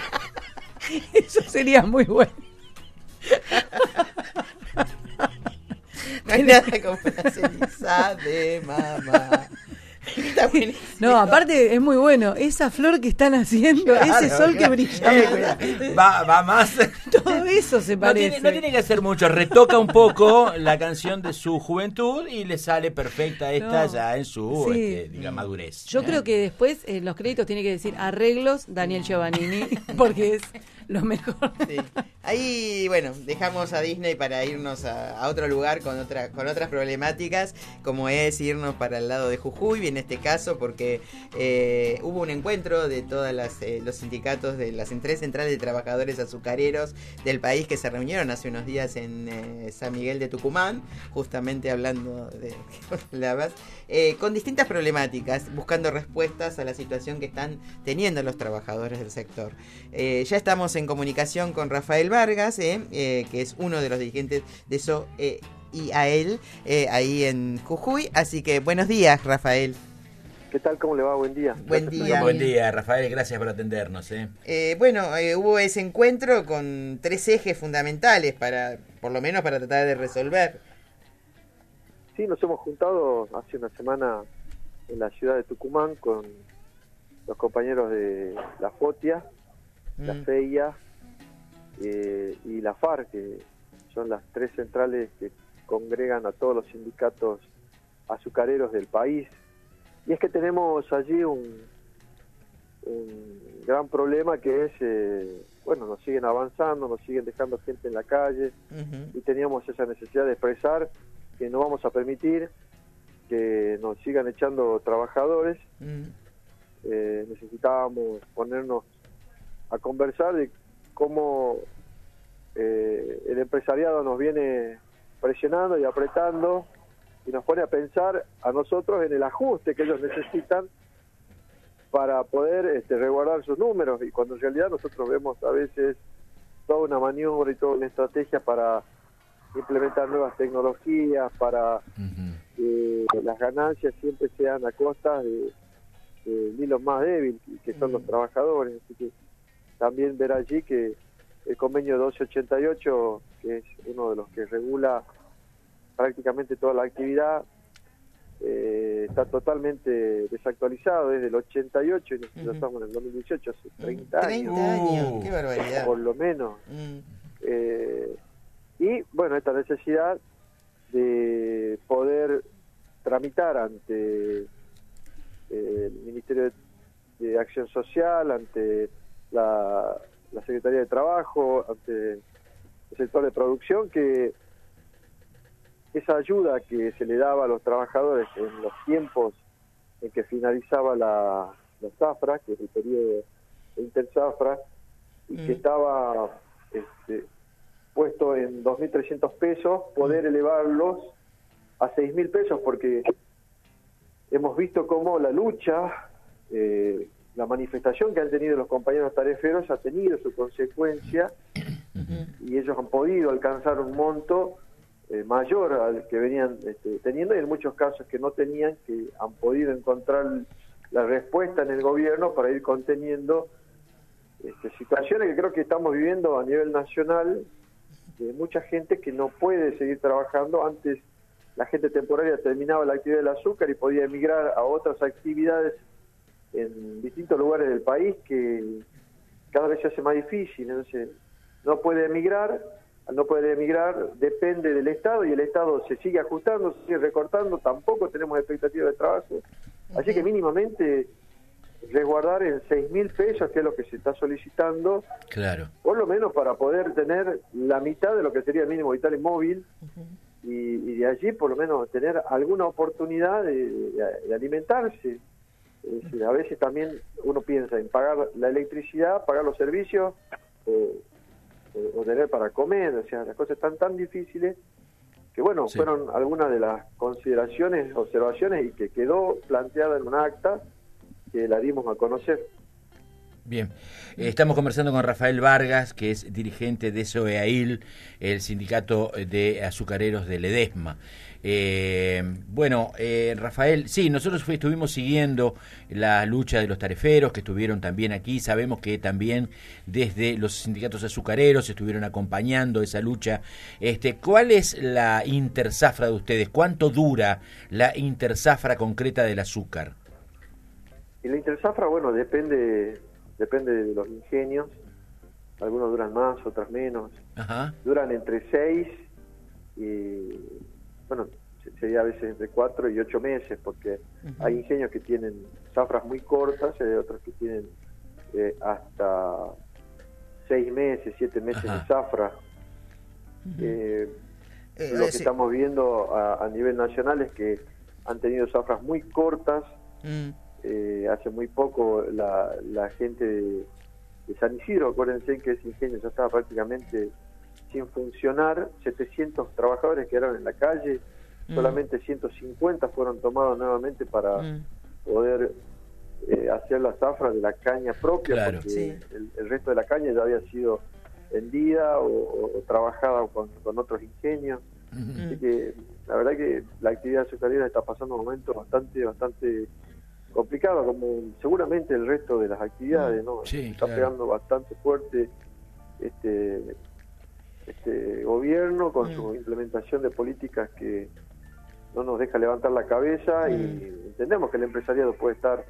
Eso sería muy bueno. No hay nada como la ceniza de mamá. Está buenísimo. No, aparte es muy bueno. Esa flor que están haciendo, Claro, ese sol que claro. brilla. Eh, va, va más. Todo eso se No parece. tiene, no tiene que hacer mucho, retoca un poco la canción de su juventud y le sale perfecta esta No. ya en su Sí. este, diga, madurez. Yo ¿eh? creo que después en los créditos tiene que decir arreglos Daniel Giovannini, porque es lo mejor. Sí. Ahí, bueno, dejamos a Disney para irnos a, a otro lugar con otra, con otras problemáticas, como es irnos para el lado de Jujuy, en este caso, porque eh, hubo un encuentro de todos eh, los sindicatos de las tres centrales de trabajadores azucareros del país que se reunieron hace unos días en eh, San Miguel de Tucumán, justamente hablando de hablabas, eh, con distintas problemáticas, buscando respuestas a la situación que están teniendo los trabajadores del sector. Eh, ya estamos en comunicación con Rafael Vargas, eh, eh, que es uno de los dirigentes de eso eh, y a él eh, ahí en Jujuy. Así que buenos días, Rafael. ¿Qué tal? ¿Cómo le va? Buen día. Buen día. Buen día, Rafael. Gracias por atendernos. Eh. Eh, bueno, eh, hubo ese encuentro con tres ejes fundamentales para, por lo menos para tratar de resolver. Sí, nos hemos juntado hace una semana en la ciudad de Tucumán con los compañeros de la FOTIA, mm. la FEIA eh, y la FARC, que son las tres centrales que congregan a todos los sindicatos azucareros del país. Y es que tenemos allí un, un gran problema que es, eh, bueno, nos siguen avanzando, nos siguen dejando gente en la calle, uh-huh. y teníamos esa necesidad de expresar que no vamos a permitir que nos sigan echando trabajadores. Uh-huh. Eh, necesitábamos ponernos a conversar de cómo eh, el empresariado nos viene presionando y apretando, y nos pone a pensar a nosotros en el ajuste que ellos necesitan para poder este, resguardar sus números, y cuando en realidad nosotros vemos a veces toda una maniobra y toda una estrategia para implementar nuevas tecnologías, para uh-huh. que las ganancias siempre sean a costa de, de ni los más débiles, que son uh-huh. los trabajadores. Así que también ver allí que el convenio doce ochenta y ocho, que es uno de los que regula prácticamente toda la actividad, eh, está totalmente desactualizado desde el ochenta y ocho, y nosotros uh-huh. estamos en el dos mil dieciocho, hace treinta años. treinta años, qué barbaridad. Por lo menos. Uh-huh. Eh, y bueno, esta necesidad de poder tramitar ante eh, el Ministerio de, de Acción Social, ante la, la Secretaría de Trabajo, ante el sector de producción, que esa ayuda que se le daba a los trabajadores en los tiempos en que finalizaba la, la zafra, que es el periodo de interzafra, y mm. que estaba este, puesto en dos mil trescientos pesos, poder elevarlos a seis mil pesos, porque hemos visto cómo la lucha, eh, la manifestación que han tenido los compañeros tariferos ha tenido su consecuencia, uh-huh. y ellos han podido alcanzar un monto Eh, mayor al que venían este, teniendo, y en muchos casos que no tenían, que han podido encontrar la respuesta en el gobierno para ir conteniendo este, situaciones que creo que estamos viviendo a nivel nacional, de mucha gente que no puede seguir trabajando. Antes la gente temporaria terminaba la actividad del azúcar y podía emigrar a otras actividades en distintos lugares del país, que cada vez se hace más difícil. Entonces no puede emigrar. Al no poder emigrar, depende del Estado, y el Estado se sigue ajustando, se sigue recortando, tampoco tenemos expectativa de trabajo. Así que mínimamente resguardar en seis mil pesos, que es lo que se está solicitando, claro, por lo menos para poder tener la mitad de lo que sería el mínimo vital móvil, uh-huh. y, y de allí por lo menos tener alguna oportunidad de, de, de alimentarse. Es decir, a veces también uno piensa en pagar la electricidad, pagar los servicios, eh, o tener para comer. O sea, las cosas están tan difíciles que, bueno, sí. fueron algunas de las consideraciones, observaciones, y que quedó planteada en un acta que la dimos a conocer. Bien, eh, estamos conversando con Rafael Vargas, que es dirigente de SOEAIL, el sindicato de azucareros de Ledesma. Eh, bueno, eh, Rafael, sí, nosotros fue, estuvimos siguiendo la lucha de los tariferos que estuvieron también aquí. Sabemos que también desde los sindicatos azucareros estuvieron acompañando esa lucha. Este, ¿cuál es la interzafra de ustedes? ¿Cuánto dura la interzafra concreta del azúcar? Y la interzafra, bueno, depende depende de los ingenios. Algunos duran más, otras menos. Ajá. Duran entre seis y, bueno, sería a veces entre cuatro y ocho meses, porque uh-huh. hay ingenios que tienen zafras muy cortas, y hay otros que tienen eh, hasta seis meses, siete meses Ajá. de zafra. Uh-huh. eh, eh, lo que sí. estamos viendo a, a nivel nacional es que han tenido zafras muy cortas. Uh-huh. Eh, hace muy poco la, la gente de, de San Isidro, acuérdense que ese ingenio ya estaba prácticamente sin funcionar, setecientos trabajadores quedaron en la calle, mm. solamente ciento cincuenta fueron tomados nuevamente para mm. poder eh, hacer la zafra de la caña propia, claro. porque sí. el, el resto de la caña ya había sido vendida o, o trabajada con, con otros ingenios. Uh-huh. Así que la verdad que la actividad azucarera está pasando un momento bastante, bastante complicado, como seguramente el resto de las actividades, ¿no? Sí, está claro. pegando bastante fuerte este este gobierno con mm. su implementación de políticas que no nos deja levantar la cabeza mm. y entendemos que el empresariado puede estar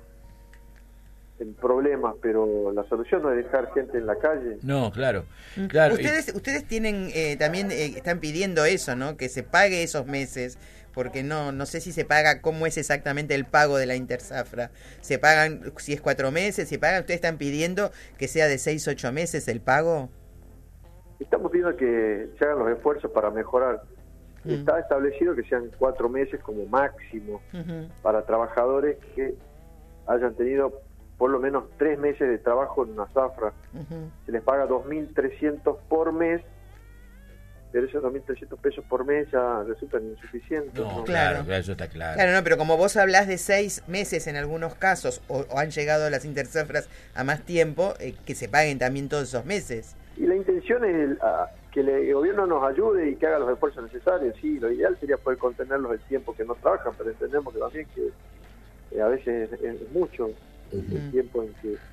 en problemas, pero la solución no es dejar gente en la calle. No, claro, claro. Ustedes, ustedes tienen eh, también eh, están pidiendo eso, ¿no? Que se pague esos meses, porque no no sé si se paga, cómo es exactamente el pago de la Interzafra. Se pagan, si es cuatro meses, se pagan. Ustedes están pidiendo que sea de seis, ocho meses el pago. Estamos pidiendo que se hagan los esfuerzos para mejorar. Mm. Está establecido que sean cuatro meses como máximo uh-huh. para trabajadores que hayan tenido por lo menos tres meses de trabajo en una zafra. Uh-huh. Se les paga dos mil trescientos por mes, pero esos dos mil trescientos pesos por mes ya resultan insuficientes. No, ¿no? Claro, claro, eso está claro. Claro, no, pero como vos hablás de seis meses en algunos casos, o, o han llegado las interzafras a más tiempo, eh, que se paguen también todos esos meses. Y la intención es el, a, que el gobierno nos ayude y que haga los esfuerzos necesarios. Sí, lo ideal sería poder contenerlos el tiempo que no trabajan, pero entendemos que también que eh, a veces es, es mucho uh-huh. el tiempo en que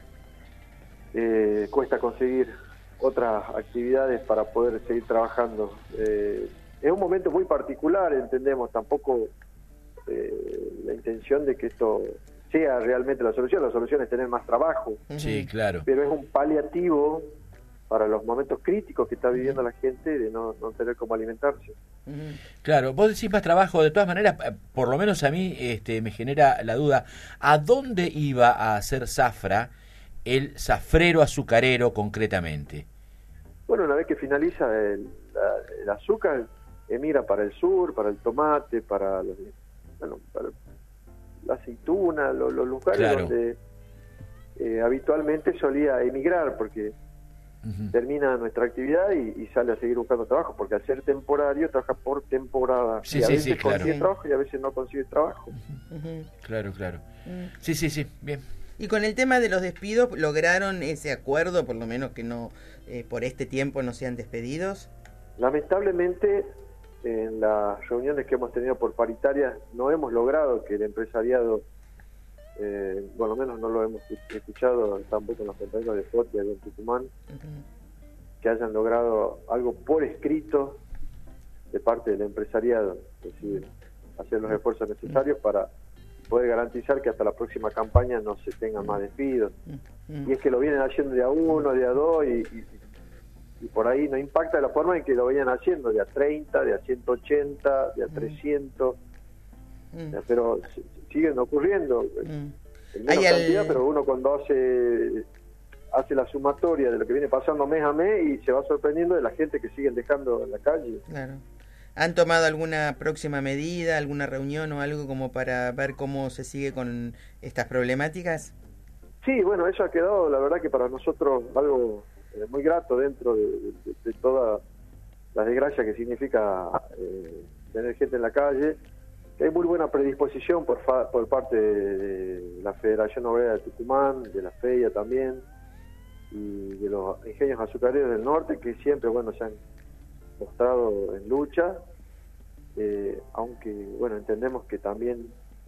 eh, cuesta conseguir otras actividades para poder seguir trabajando. Eh, es un momento muy particular, entendemos, tampoco eh, la intención de que esto sea realmente la solución. La solución es tener más trabajo. Sí, claro. Pero es un paliativo para los momentos críticos que está viviendo la gente de no, no tener cómo alimentarse. Claro, vos decís más trabajo, de todas maneras, por lo menos a mí este, me genera la duda, ¿a dónde iba a hacer zafra el zafrero azucarero concretamente? Bueno, una vez que finaliza el, la, el azúcar, emigra para el sur, para el tomate, para, los, bueno, para la aceituna, los, los lugares claro. donde eh, habitualmente solía emigrar, porque uh-huh. termina nuestra actividad y, y sale a seguir buscando trabajo, porque al ser temporario trabaja por temporada. Sí, y a sí, veces sí, claro. consigue trabajo y a veces no consigue trabajo. Uh-huh. Claro, claro. Uh-huh. Sí, sí, sí, bien. Y con el tema de los despidos, ¿lograron ese acuerdo, por lo menos que no eh, por este tiempo no sean despedidos? Lamentablemente, en las reuniones que hemos tenido por paritarias, no hemos logrado que el empresariado, eh, por lo menos no lo hemos escuchado tampoco en los compañeros de Fotia y en Tucumán, uh-huh. que hayan logrado algo por escrito de parte del empresariado, es decir, hacer los esfuerzos necesarios uh-huh. para poder garantizar que hasta la próxima campaña no se tengan más despidos. Mm. Y es que lo vienen haciendo de a uno, de a dos, y, y, y por ahí no impacta de la forma en que lo vayan haciendo, de a treinta, de a ciento ochenta, de a mm. trescientos, mm. pero siguen ocurriendo. Mm. En menos cantidad, el... pero uno cuando hace hace la sumatoria de lo que viene pasando mes a mes y se va sorprendiendo de la gente que siguen dejando en la calle. Claro. ¿Han tomado alguna próxima medida, alguna reunión o algo como para ver cómo se sigue con estas problemáticas? Sí, bueno, eso ha quedado, la verdad que para nosotros algo eh, muy grato dentro de, de, de toda la desgracia que significa eh, tener gente en la calle. Que hay muy buena predisposición por, fa, por parte de la Federación Obrera de Tucumán, de la FEIA también, y de los ingenios azucareros del norte, que siempre, bueno, se han mostrado en lucha, eh, aunque bueno, entendemos que también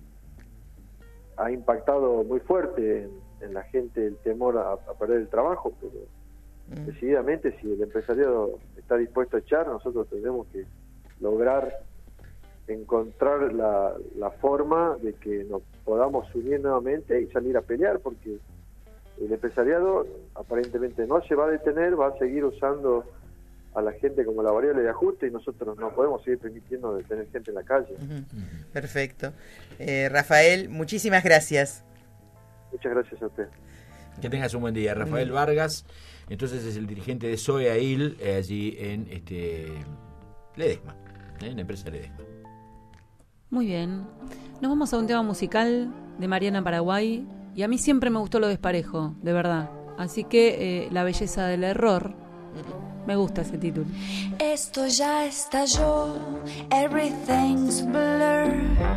ha impactado muy fuerte en, en la gente el temor a, a perder el trabajo, pero mm. decididamente si el empresariado está dispuesto a echar, nosotros tendremos que lograr encontrar la, la forma de que nos podamos unir nuevamente y salir a pelear, porque el empresariado aparentemente no se va a detener, va a seguir usando a la gente como la variable de ajuste y nosotros no podemos seguir permitiendo de tener gente en la calle. Uh-huh. Perfecto. Eh, Rafael, muchísimas gracias. Muchas gracias a usted. Que tengas un buen día. Rafael uh-huh. Vargas, entonces es el dirigente de Soeail, eh, allí en este Ledesma, ¿eh? en la empresa Ledesma. Muy bien. Nos vamos a un tema musical de Mariana Paraguay y a mí siempre me gustó lo desparejo, de verdad. Así que eh, La belleza del error. Me gusta ese título. Esto ya estalló, everything's blur.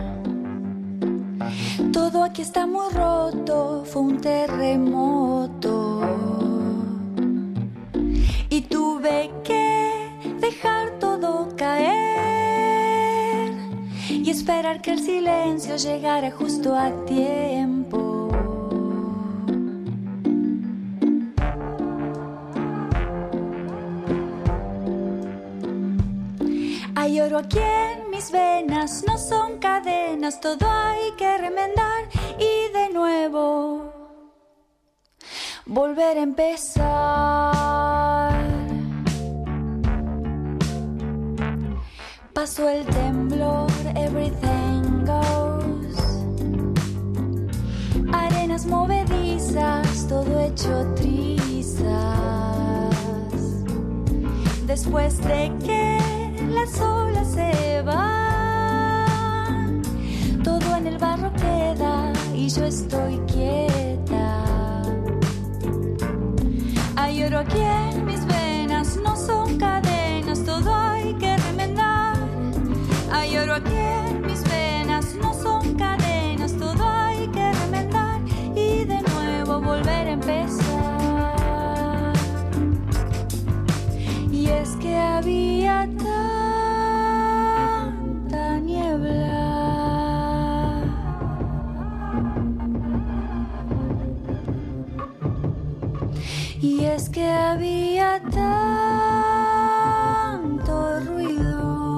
Todo aquí está muy roto, fue un terremoto. Y tu esperar que el silencio llegara justo a tiempo. Hay oro aquí en mis venas, no son cadenas, todo hay que remendar y de nuevo volver a empezar. Pasó el temblor, everything goes. Arenas movedizas, todo hecho trizas. Después de que las olas se van, todo en el barro queda y yo estoy quieta. Hay oro aquí en mis venas, no son cadenas, todo hay que remendar. Hay oro aquí en mis venas, no son cadenas, todo hay que remendar y de nuevo volver a empezar. Y es que había tanta niebla. Y es que había tanto ruido.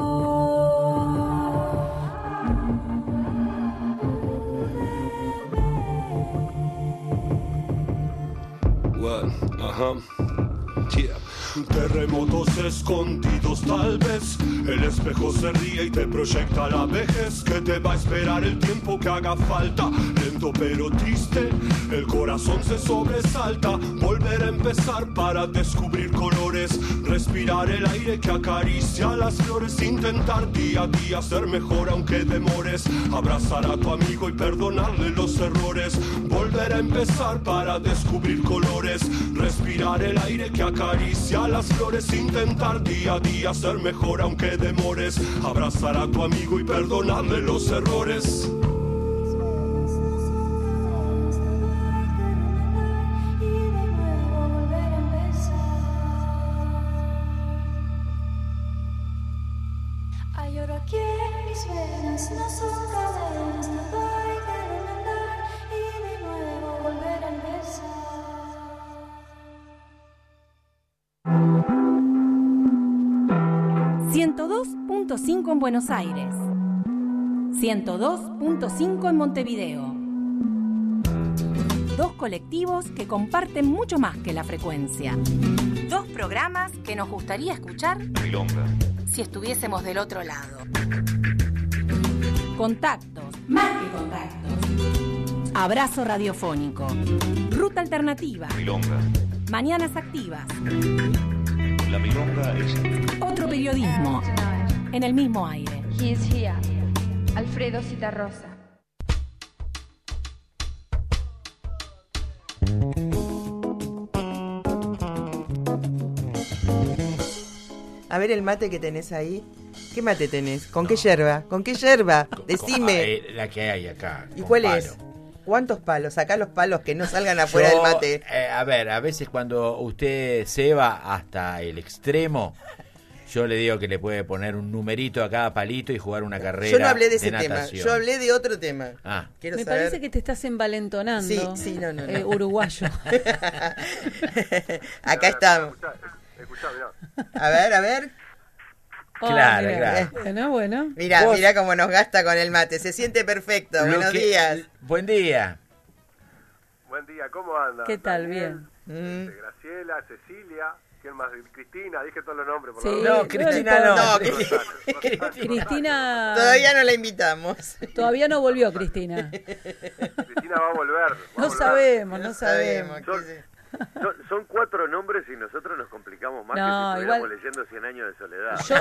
What? Uh-huh. Yeah. Terremotos escondidos tal vez. El espejo se ríe y te proyecta la vejez que te va a esperar el tiempo que haga falta. Lento pero triste, el corazón se sobresalta. Volver a empezar para descubrir colores. Respirar el aire que acaricia las flores. Intentar día a día ser mejor aunque demores. Abrazar a tu amigo y perdonarle los errores. Volver a empezar para descubrir colores. Respirar el aire que acaricia las flores, intentar día a día ser mejor aunque demores, abrazar a tu amigo y perdonarle los errores. Hay oro aquí en mis venas, no son cadenas, todo hay que remendar y de nuevo volver a empezar. ciento dos punto cinco en Buenos Aires, ciento dos punto cinco en Montevideo. Dos colectivos que comparten mucho más que la frecuencia. Dos programas que nos gustaría escuchar Milonga. Si estuviésemos del otro lado. Contactos, más que contactos. Abrazo radiofónico. Ruta alternativa. Milonga. Mañanas activas. La milonga es otro periodismo en el mismo aire. He is here. Alfredo Citarrosa. A ver el mate que tenés ahí. ¿Qué mate tenés? ¿Con no. qué yerba? ¿Con qué yerba? Decime. La que hay acá. ¿Y cuál palo. es? ¿Cuántos palos? Sacá los palos que no salgan afuera Yo, del mate. Eh, a ver, a veces cuando usted se va hasta el extremo, yo le digo que le puede poner un numerito a cada palito y jugar una carrera. Yo no hablé de ese de tema, yo hablé de otro tema. Ah. Quiero Me saber... parece que te estás envalentonando. Sí, sí, no, no. no. Eh, uruguayo. Acá estamos. Escuchá, mirá. A ver, a ver. Oh, claro, mira, claro. Bueno, bueno. Mira, Vos... mira cómo nos gasta con el mate. Se siente perfecto. Lo Buenos que... días. Buen día. Buen día, ¿cómo anda? ¿Qué tal? Daniel, Bien. Este, Graciela, Cecilia, ¿quién más? Cristina, dije todos los nombres. Por Sí, la no, Cristina no. no Cristina. Todavía no la invitamos. Todavía no volvió Cristina. Cristina va a volver. Va No a volver. sabemos, No no sabemos. sabemos. Son, son, son cuatro nombres y nosotros nos complicamos más No, que si estuviéramos igual- leyendo Cien años de soledad. Yo-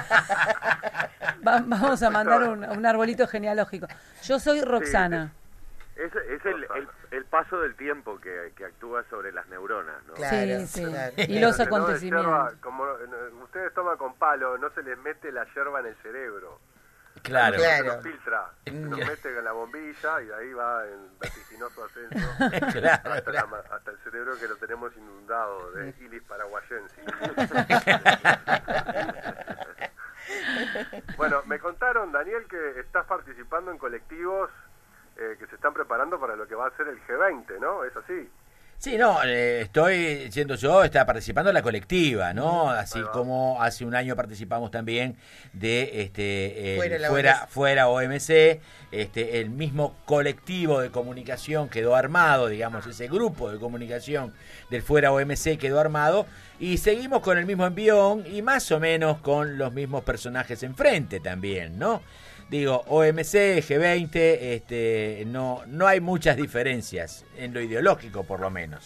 Va- vamos a mandar un, un arbolito genealógico. Yo soy Roxana. Es, es el, el, el paso del tiempo que, que actúa sobre las neuronas, ¿no? Claro, Sí, sí. claro. Y los Pero no, de acontecimientos. yerba, como eh, ustedes toman con palo, no se les mete la yerba en el cerebro. Claro. Se Claro. los filtra, se los mete en la bombilla y de ahí va en vertiginoso ascenso Claro, hasta, claro. la- hasta el cerebro que lo tenemos inundado de ilis paraguayensis. Bueno, me contaron, Daniel, que estás participando en colectivos eh, que se están preparando para lo que va a ser el G veinte, ¿no? ¿Es así? Sí, no, eh, estoy siendo yo, está participando en la colectiva, ¿no? Así como hace un año participamos también de este el Fuera fuera, la fuera O M C, este el mismo colectivo de comunicación quedó armado, digamos, ese grupo de comunicación del Fuera O M C quedó armado y seguimos con el mismo envión y más o menos con los mismos personajes enfrente también, ¿no? Digo, O M C, G veinte, este, no, no hay muchas diferencias en lo ideológico, por lo menos.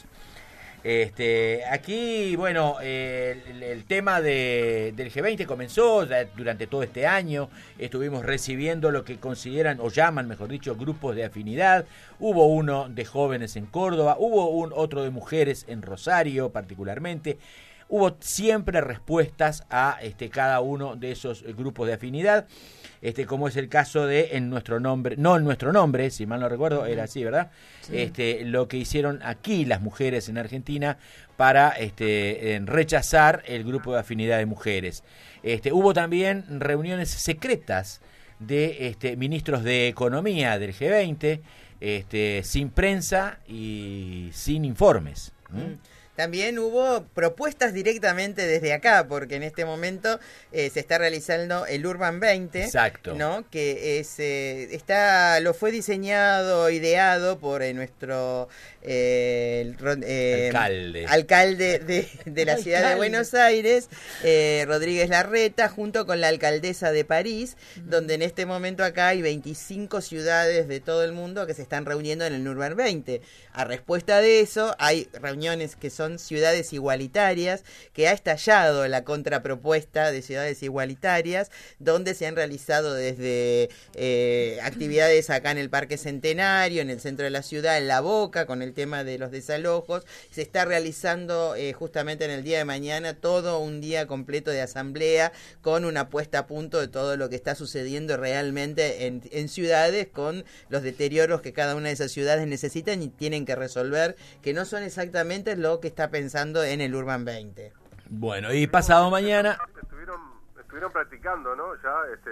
Este, aquí, bueno, eh, el, el tema de, del G veinte comenzó ya durante todo este año. Estuvimos recibiendo lo que consideran, o llaman, mejor dicho, grupos de afinidad. Hubo uno de jóvenes en Córdoba, hubo un otro de mujeres en Rosario, particularmente. Hubo siempre respuestas a este, cada uno de esos grupos de afinidad. Este, como es el caso de En Nuestro Nombre, no En Nuestro Nombre, si mal no recuerdo, era así, ¿verdad? Sí. Este, lo que hicieron aquí las mujeres en Argentina para este, rechazar el grupo de afinidad de mujeres. Este, hubo también reuniones secretas de este, ministros de Economía del G veinte, este, sin prensa y sin informes. ¿Mm? También hubo propuestas directamente desde acá, porque en este momento eh, se está realizando el Urban veinte. Exacto. ¿No? Que es, eh, está, lo fue diseñado, ideado por eh, nuestro eh, el, eh, alcalde, alcalde de, de la ciudad alcalde. de Buenos Aires, eh, Rodríguez Larreta, junto con la alcaldesa de París, uh-huh. donde en este momento acá hay veinticinco ciudades de todo el mundo que se están reuniendo en el Urban veinte. A respuesta de eso, hay reuniones que son ciudades igualitarias, que ha estallado la contrapropuesta de ciudades igualitarias, donde se han realizado desde eh, actividades acá en el Parque Centenario, en el centro de la ciudad, en La Boca, con el tema de los desalojos. Se está realizando eh, justamente en el día de mañana todo un día completo de asamblea, con una puesta a punto de todo lo que está sucediendo realmente en, en ciudades, con los deterioros que cada una de esas ciudades necesitan y tienen que resolver, que no son exactamente lo que está pensando en el Urban veinte. Bueno, y pasado mañana estuvieron estuvieron practicando, ¿no? Ya este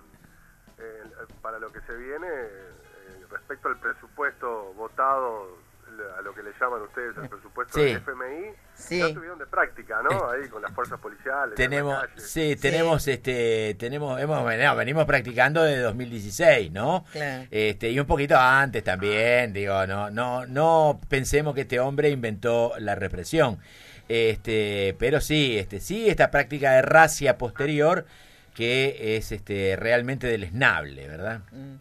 eh, para lo que se viene eh, respecto al presupuesto votado, a lo que le llaman ustedes el presupuesto sí. del F M I, sí. ya estuvieron de práctica, ¿no? Ahí con las fuerzas policiales. Tenemos, sí, sí, tenemos, este, tenemos, hemos, no, venimos practicando desde dos mil dieciséis, ¿no? Claro. Este, y un poquito antes también, digo, no, no, no pensemos que este hombre inventó la represión, este, pero sí, este, sí, esta práctica de racia posterior que es, este, realmente deleznable, ¿verdad? Mm.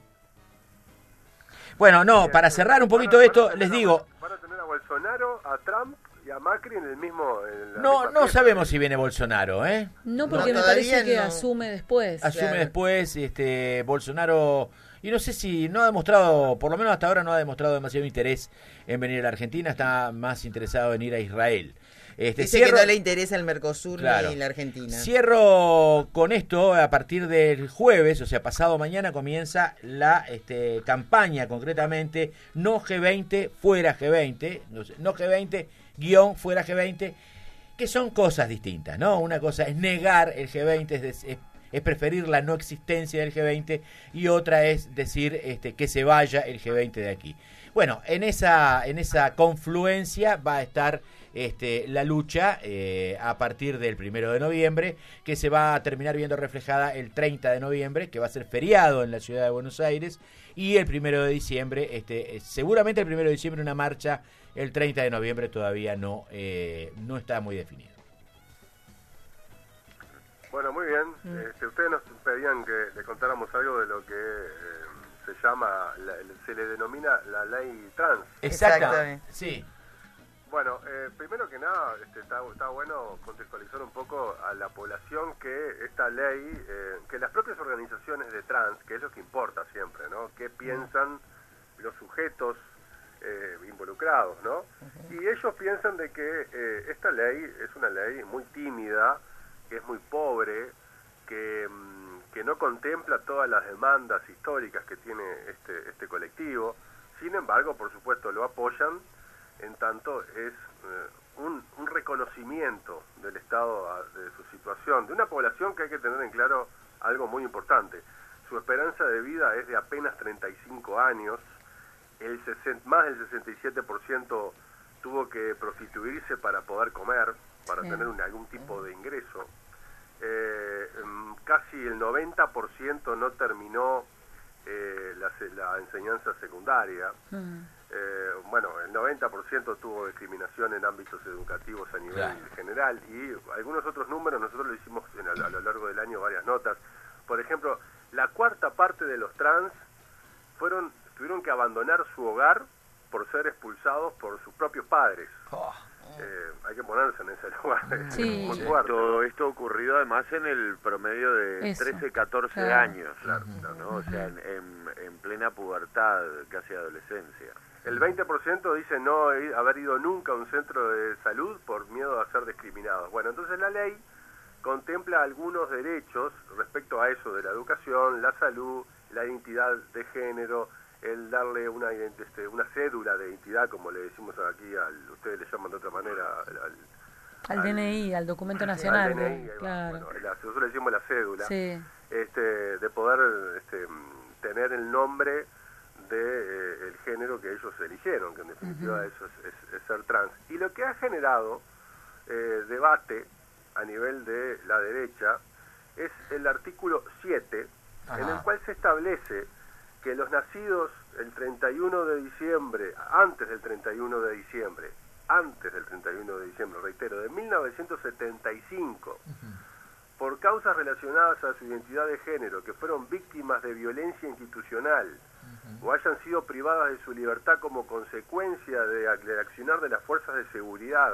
Bueno, no, para cerrar un poquito esto, les digo... ¿Van a tener a Bolsonaro, a Trump y a Macri en el mismo... En no, no sabemos si viene Bolsonaro, ¿eh? No, porque no, me parece que no. asume después. Asume claro. después, este, Bolsonaro... Y no sé si no ha demostrado, por lo menos hasta ahora no ha demostrado demasiado interés en venir a la Argentina, está más interesado en ir a Israel. Este, Dice cierro, que no le interesa el Mercosur claro, ni la Argentina. Cierro con esto, a partir del jueves, o sea, pasado mañana comienza la este, campaña, concretamente, no G veinte, fuera G veinte, no G veinte, guión, fuera G veinte, que son cosas distintas, ¿no? Una cosa es negar el G veinte, es, es, es preferir la no existencia del G veinte, y otra es decir este, que se vaya el G veinte de aquí. Bueno, en esa, en esa confluencia va a estar... Este, la lucha eh, a partir del primero de noviembre, que se va a terminar viendo reflejada el treinta de noviembre, que va a ser feriado en la ciudad de Buenos Aires, y el primero de diciembre, este, seguramente el primero de diciembre una marcha, el treinta de noviembre todavía no, eh, no está muy definido. Bueno, muy bien. Mm. Este, ustedes nos pedían que le contáramos algo de lo que eh, se llama, la, se le denomina la ley trans. Exactamente, sí. Bueno, eh, primero que nada, este, está, está bueno contextualizar un poco a la población que esta ley, eh, que las propias organizaciones de trans, que es lo que importa siempre, ¿no? ¿Qué piensan los sujetos eh, involucrados, ¿no? Uh-huh. Y ellos piensan de que eh, esta ley es una ley muy tímida, que es muy pobre, que, que no contempla todas las demandas históricas que tiene este, este colectivo. Sin embargo, por supuesto, lo apoyan, en tanto es eh, un, un reconocimiento del estado a, de su situación, de una población que hay que tener en claro algo muy importante. Su esperanza de vida es de apenas treinta y cinco años, el sesenta, más del sesenta y siete por ciento tuvo que prostituirse para poder comer, para sí. tener un, algún tipo de ingreso. Eh, casi el noventa por ciento no terminó eh, la, la enseñanza secundaria. Mm. Eh, bueno, el noventa por ciento tuvo discriminación en ámbitos educativos a nivel claro. general, y algunos otros números nosotros lo hicimos en, a, a lo largo del año, varias notas. Por ejemplo, la cuarta parte de los trans fueron tuvieron que abandonar su hogar por ser expulsados por sus propios padres. Oh. Eh, hay que ponerse en ese lugar. Sí. Muy fuerte. Esto, esto ocurrido además en el promedio de Eso. trece, catorce claro. años, claro, uh-huh. ¿no? O sea, en, en, en plena pubertad, casi adolescencia. El veinte por ciento dice no haber ido nunca a un centro de salud por miedo a ser discriminados. Bueno, entonces la ley contempla algunos derechos respecto a eso de la educación, la salud, la identidad de género, el darle una este, una cédula de identidad, como le decimos aquí, al ustedes le llaman de otra manera, al, al, al D N I, al documento nacional. Al D N I, de, claro. Bueno, la, nosotros le decimos la cédula, sí. este, de poder este, tener el nombre de eh, el género que ellos eligieron, que en definitiva uh-huh. eso es, es, es ser trans. Y lo que ha generado eh, debate a nivel de la derecha es el artículo siete, Ajá. en el cual se establece que los nacidos el treinta y uno de diciembre, antes del treinta y uno de diciembre, antes del treinta y uno de diciembre, reitero, de mil novecientos setenta y cinco, uh-huh. por causas relacionadas a su identidad de género, que fueron víctimas de violencia institucional, uh-huh. o hayan sido privadas de su libertad como consecuencia de, de accionar de las fuerzas de seguridad,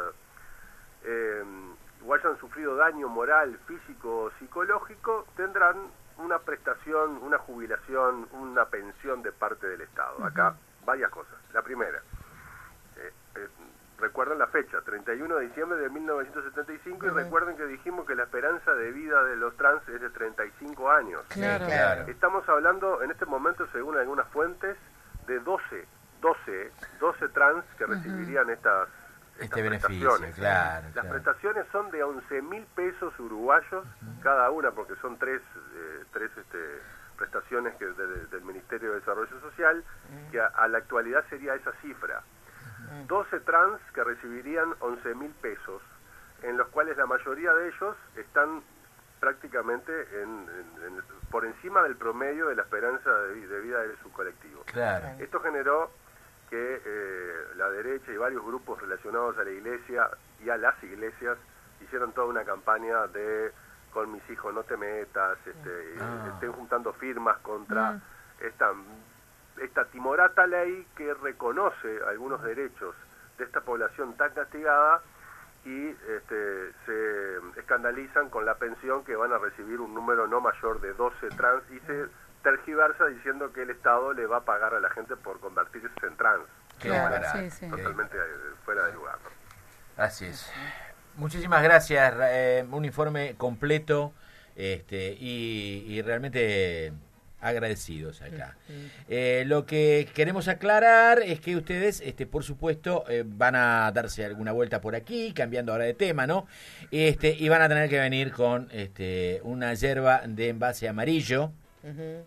eh, o hayan sufrido daño moral, físico o psicológico, tendrán una prestación, una jubilación, una pensión de parte del Estado. Uh-huh. Acá varias cosas. La primera, eh, eh, recuerden la fecha, treinta y uno de diciembre de mil novecientos setenta y cinco, uh-huh. y recuerden que dijimos que la esperanza de vida de los trans es de treinta y cinco años. Claro. Claro. Estamos hablando en este momento, según algunas fuentes, de doce, doce, doce trans que uh-huh. recibirían estas Este beneficio, claro. Las claro. prestaciones son de once mil pesos uruguayos uh-huh. cada una, porque son tres, eh, tres este, prestaciones que de, de, del Ministerio de Desarrollo Social, uh-huh. que a, a la actualidad sería esa cifra. Uh-huh. doce trans que recibirían once mil pesos, en los cuales la mayoría de ellos están prácticamente en, en, en, por encima del promedio de la esperanza de, de vida de su colectivo. Claro. Esto generó que eh, la derecha y varios grupos relacionados a la iglesia y a las iglesias hicieron toda una campaña de con mis hijos no te metas, este, ah. estén juntando firmas contra ah. esta, esta timorata ley que reconoce algunos derechos de esta población tan castigada, y este, se escandalizan con la pensión que van a recibir un número no mayor de doce trans, y se tergiversa diciendo que el Estado le va a pagar a la gente por convertirse en trans. Claro, no, sí, sí. Totalmente fuera de lugar. Así es. Muchísimas gracias. Eh, un informe completo este, y, y realmente agradecidos acá. Eh, lo que queremos aclarar es que ustedes, este, por supuesto, eh, van a darse alguna vuelta por aquí, cambiando ahora de tema, ¿no? Este, y van a tener que venir con este, una yerba de envase amarillo. Uh-huh.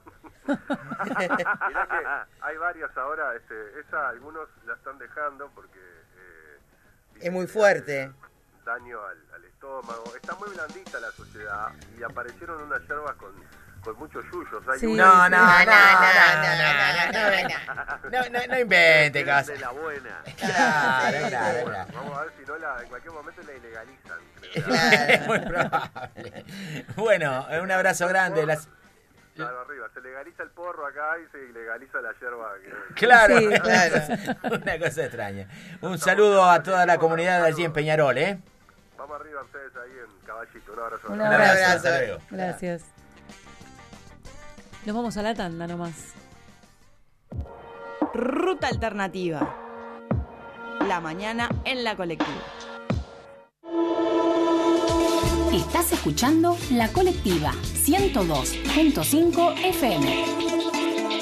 Mirá que hay varias ahora, este, esa algunos la están dejando porque eh, es muy fuerte, daño al, al estómago, está muy blandita la sociedad, y aparecieron unas yerbas con, con muchos yuyos. Hay sí, una... no, no, no, no, no, no, no, no, no invente, casa. De la buena. Claro, claro, claro. Vamos a ver si no la, en cualquier momento la ilegalizan. Claro. Muy probable. Bueno, un abrazo grande. Las... Claro, arriba, se legaliza el porro acá y se legaliza la yerba. Que... Claro, sí, claro. Una cosa extraña. Un saludo a toda la comunidad de allí en Peñarol, ¿eh? Vamos arriba ustedes ahí en Caballito. Un abrazo. Un abrazo. Hasta luego. Gracias. Nos vamos a la tanda nomás. Ruta alternativa. La mañana en la colectiva. Estás escuchando La Colectiva ciento dos punto cinco F M.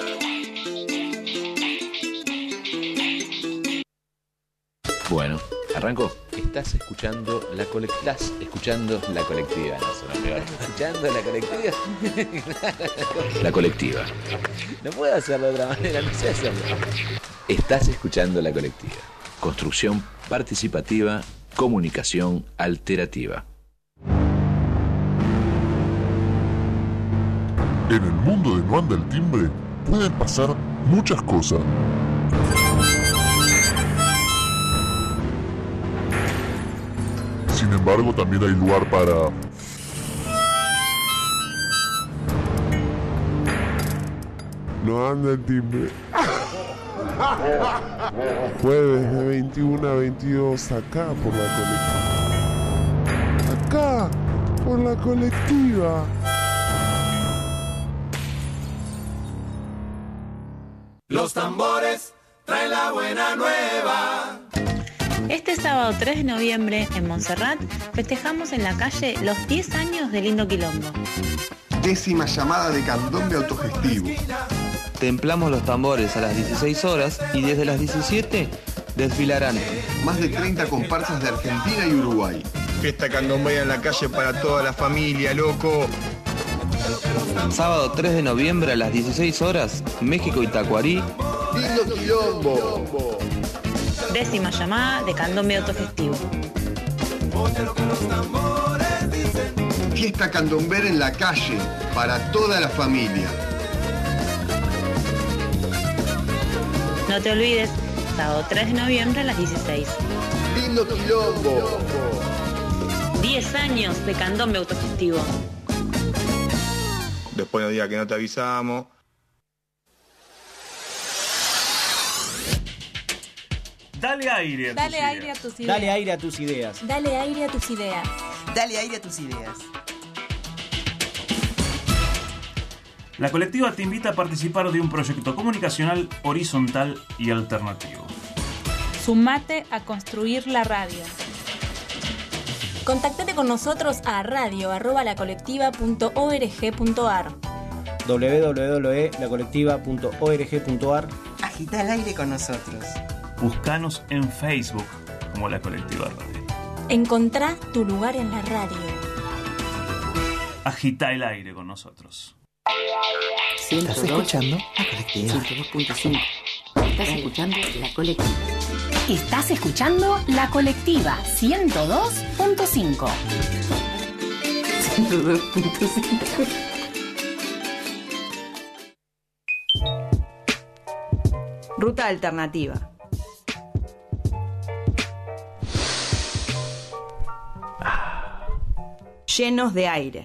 Bueno, ¿Arrancó? Estás escuchando la colectiva. Estás escuchando la colectiva. No, suena peor. ¿Escuchando la colectiva? La colectiva. No puedo hacerlo de otra manera, no sé hacerlo. Estás escuchando la colectiva. Construcción participativa, comunicación alterativa. En el mundo de No Anda el Timbre pueden pasar muchas cosas. Sin embargo, también hay lugar para... No anda el timbre. Jueves de veintiuno a veintidós, acá por la colectiva. Acá, por la colectiva. Los tambores traen la buena nueva. Este sábado tres de noviembre, en Montserrat, festejamos en la calle los diez años de Lindo Quilombo. Décima llamada de candombe autogestivo. Templamos los tambores a las dieciséis horas y desde las diecisiete desfilarán más de treinta comparsas de Argentina y Uruguay. Fiesta candombera en la calle para toda la familia, loco. Sábado tres de noviembre a las dieciséis horas, México y Tacuarí. Lindo Quilombo. Décima llamada de candombe autogestivo. Fiesta candombera en la calle para toda la familia. No te olvides, sábado tres de noviembre a las dieciséis. Lindo Quilombo. diez años de candombe autogestivo. Después de día que no te avisamos. Dale aire a Dale tus aire ideas. a tus ideas. Dale aire a tus ideas. Dale aire a tus ideas. Dale aire a tus ideas. La colectiva te invita a participar de un proyecto comunicacional horizontal y alternativo. Sumate a construir la radio. Contactate con nosotros a radio arroba la colectiva punto org punto ar. doble u doble u doble u punto la colectiva punto org punto ar. Agita el aire con nosotros. Buscanos en Facebook como La Colectiva Radio. Encontrá tu lugar en la radio. Agita el aire con nosotros. ¿Estás escuchando? La colectiva. ciento dos punto cinco. Estás escuchando La Colectiva. Estás escuchando La Colectiva ciento dos punto cinco. ciento dos punto cinco. Ruta alternativa. Llenos de aire.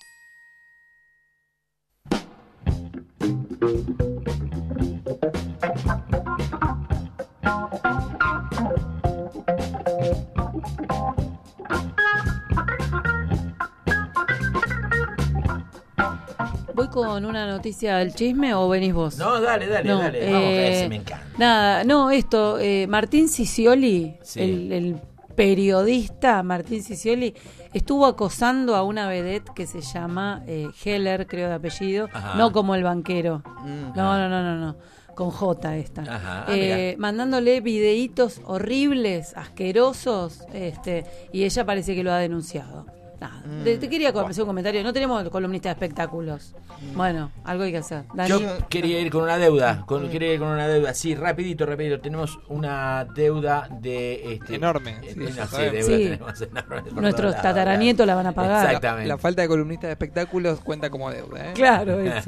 ¿Voy con una noticia del chisme o venís vos? No, dale, dale, no, dale. Eh, Vamos a ver si me encanta. Nada, no, esto, eh, Martín Cicioli, Sí. el, el periodista Martín Cicioli, estuvo acosando a una vedette que se llama eh, Heller, creo de apellido, Ajá. no como el banquero. Mm. No, no, no, no, no. Con J esta. Ajá, eh, mandándole videitos horribles, asquerosos, este, y ella parece que lo ha denunciado. Nada. Mm. Te, te quería hacer un comentario. No tenemos columnista de espectáculos. Bueno, algo hay que hacer. Dani. Yo quería ir con una deuda, con, quería ir con una deuda, sí, rapidito, rapidito, tenemos una deuda de... Este, enorme. eh, Sí, no, ya sí, sabemos. deuda Sí. tenemos enorme por Nuestros todos lados, tataranietos la van a pagar. Exactamente. La, la falta de columnista de espectáculos cuenta como deuda, ¿eh? Claro, eso.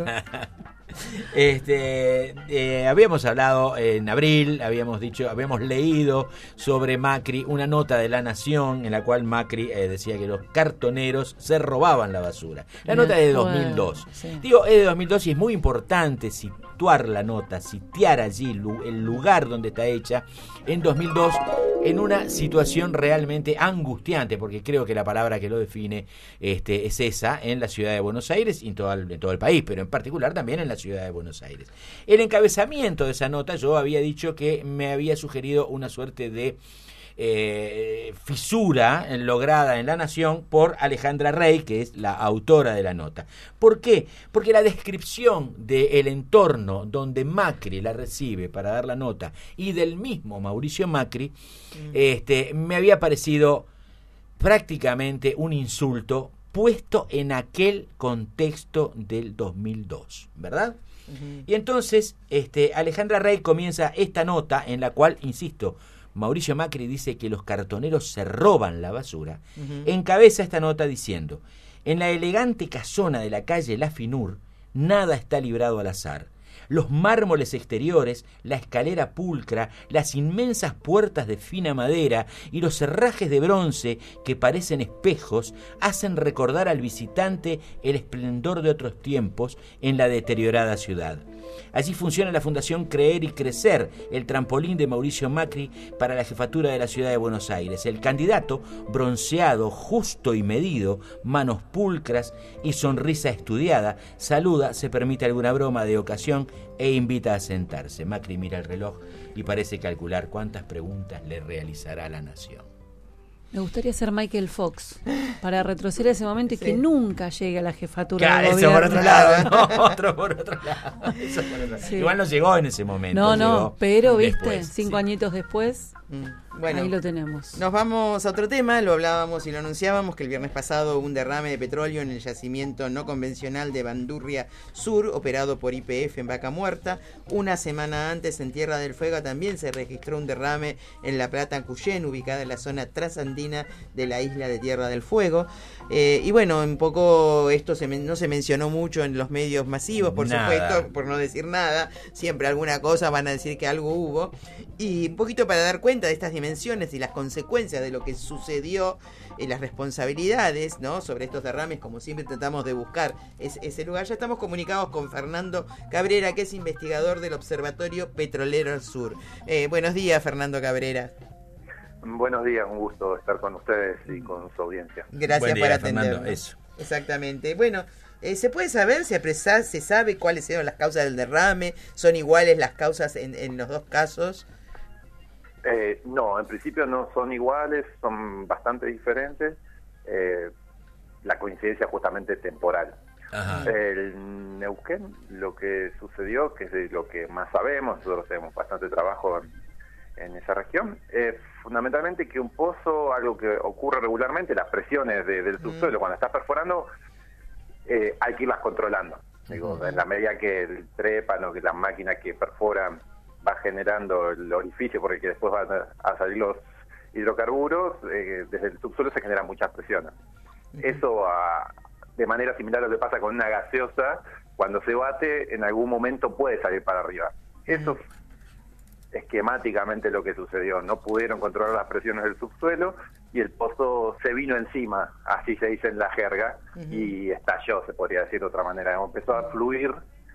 Este, eh, habíamos hablado en abril, habíamos dicho, habíamos leído sobre Macri, una nota de La Nación en la cual Macri eh, decía que los cartoneros se robaban la basura. La Me nota es de acuerdo, dos mil dos. sí. Digo, es de dos mil dos y es muy importante situar la nota, sitiar allí lu- el lugar donde está hecha en dos mil dos en una situación realmente angustiante, porque creo que la palabra que lo define este, es esa, en la ciudad de Buenos Aires y en todo, el, en todo el país, pero en particular también en la ciudad de Buenos Aires. El encabezamiento de esa nota, yo había dicho que me había sugerido una suerte de eh, fisura lograda en La Nación por Alejandra Rey, que es la autora de la nota. ¿Por qué? Porque la descripción del entorno donde Macri la recibe para dar la nota y del mismo Mauricio Macri, mm. este, me había parecido prácticamente un insulto puesto en aquel contexto del dos mil dos, ¿verdad? Uh-huh. Y entonces este, Alejandra Rey comienza esta nota en la cual, insisto, Mauricio Macri dice que los cartoneros se roban la basura. Uh-huh. Encabeza esta nota diciendo: en la elegante casona de la calle La Finur, nada está librado al azar. Los mármoles exteriores, la escalera pulcra, las inmensas puertas de fina madera y los herrajes de bronce que parecen espejos hacen recordar al visitante el esplendor de otros tiempos en la deteriorada ciudad. Allí funciona la Fundación Creer y Crecer, el trampolín de Mauricio Macri para la jefatura de la ciudad de Buenos Aires. El candidato, bronceado, justo y medido, manos pulcras y sonrisa estudiada, saluda, se permite alguna broma de ocasión e invita a sentarse. Macri mira el reloj y parece calcular cuántas preguntas le realizará a la nación. Me gustaría ser Michael Fox para retroceder a ese momento y sí. que nunca llegue a la jefatura claro, del eso gobierno. Por otro lado, no, otro por otro lado. Eso por otro lado. Sí. Igual no llegó en ese momento. No, no, pero después, viste, cinco sí. añitos después, mm. bueno, ahí lo tenemos. Nos vamos a otro tema, lo hablábamos y lo anunciábamos, que el viernes pasado hubo un derrame de petróleo en el yacimiento no convencional de Bandurria Sur, operado por Y P F en Vaca Muerta. Una semana antes, en Tierra del Fuego, también se registró un derrame en La Plata Cuyén, ubicada en la zona trasandina de la isla de Tierra del Fuego. Eh, y bueno, un poco esto se men- no se mencionó mucho en los medios masivos, por nada. supuesto, por no decir nada. Siempre alguna cosa van a decir que algo hubo. Y un poquito para dar cuenta de estas dimensiones y las consecuencias de lo que sucedió, eh, las responsabilidades, ¿no?, sobre estos derrames, como siempre tratamos de buscar es, ese lugar. Ya estamos comunicados con Fernando Cabrera, que es investigador del Observatorio Petrolero Sur. Eh, buenos días, Fernando Cabrera. Buenos días, un gusto estar con ustedes y con su audiencia. Gracias día, por atendernos. Eso. Exactamente. Bueno, eh, ¿se puede saber, se, apresa, se sabe cuáles fueron las causas del derrame? ¿Son iguales las causas en, en los dos casos? Eh, no, en principio no son iguales, son bastante diferentes. Eh, la coincidencia justamente temporal. Ajá. El Neuquén, lo que sucedió, que es de lo que más sabemos, nosotros tenemos bastante trabajo en, en esa región, es fundamentalmente que un pozo, algo que ocurre regularmente, las presiones de, del subsuelo, mm. cuando estás perforando, eh, hay que irlas controlando. Mm. Digo, en la medida que el trépano, que la máquina que perfora va generando el orificio por el que después van a, a salir los hidrocarburos, eh, desde el subsuelo se generan muchas presiones. Mm. Eso, a, de manera similar a lo que pasa con una gaseosa, cuando se bate, en algún momento puede salir para arriba. Mm. Eso esquemáticamente lo que sucedió. No pudieron controlar las presiones del subsuelo y el pozo se vino encima, así se dice en la jerga, uh-huh. y estalló, se podría decir de otra manera. Empezó a fluir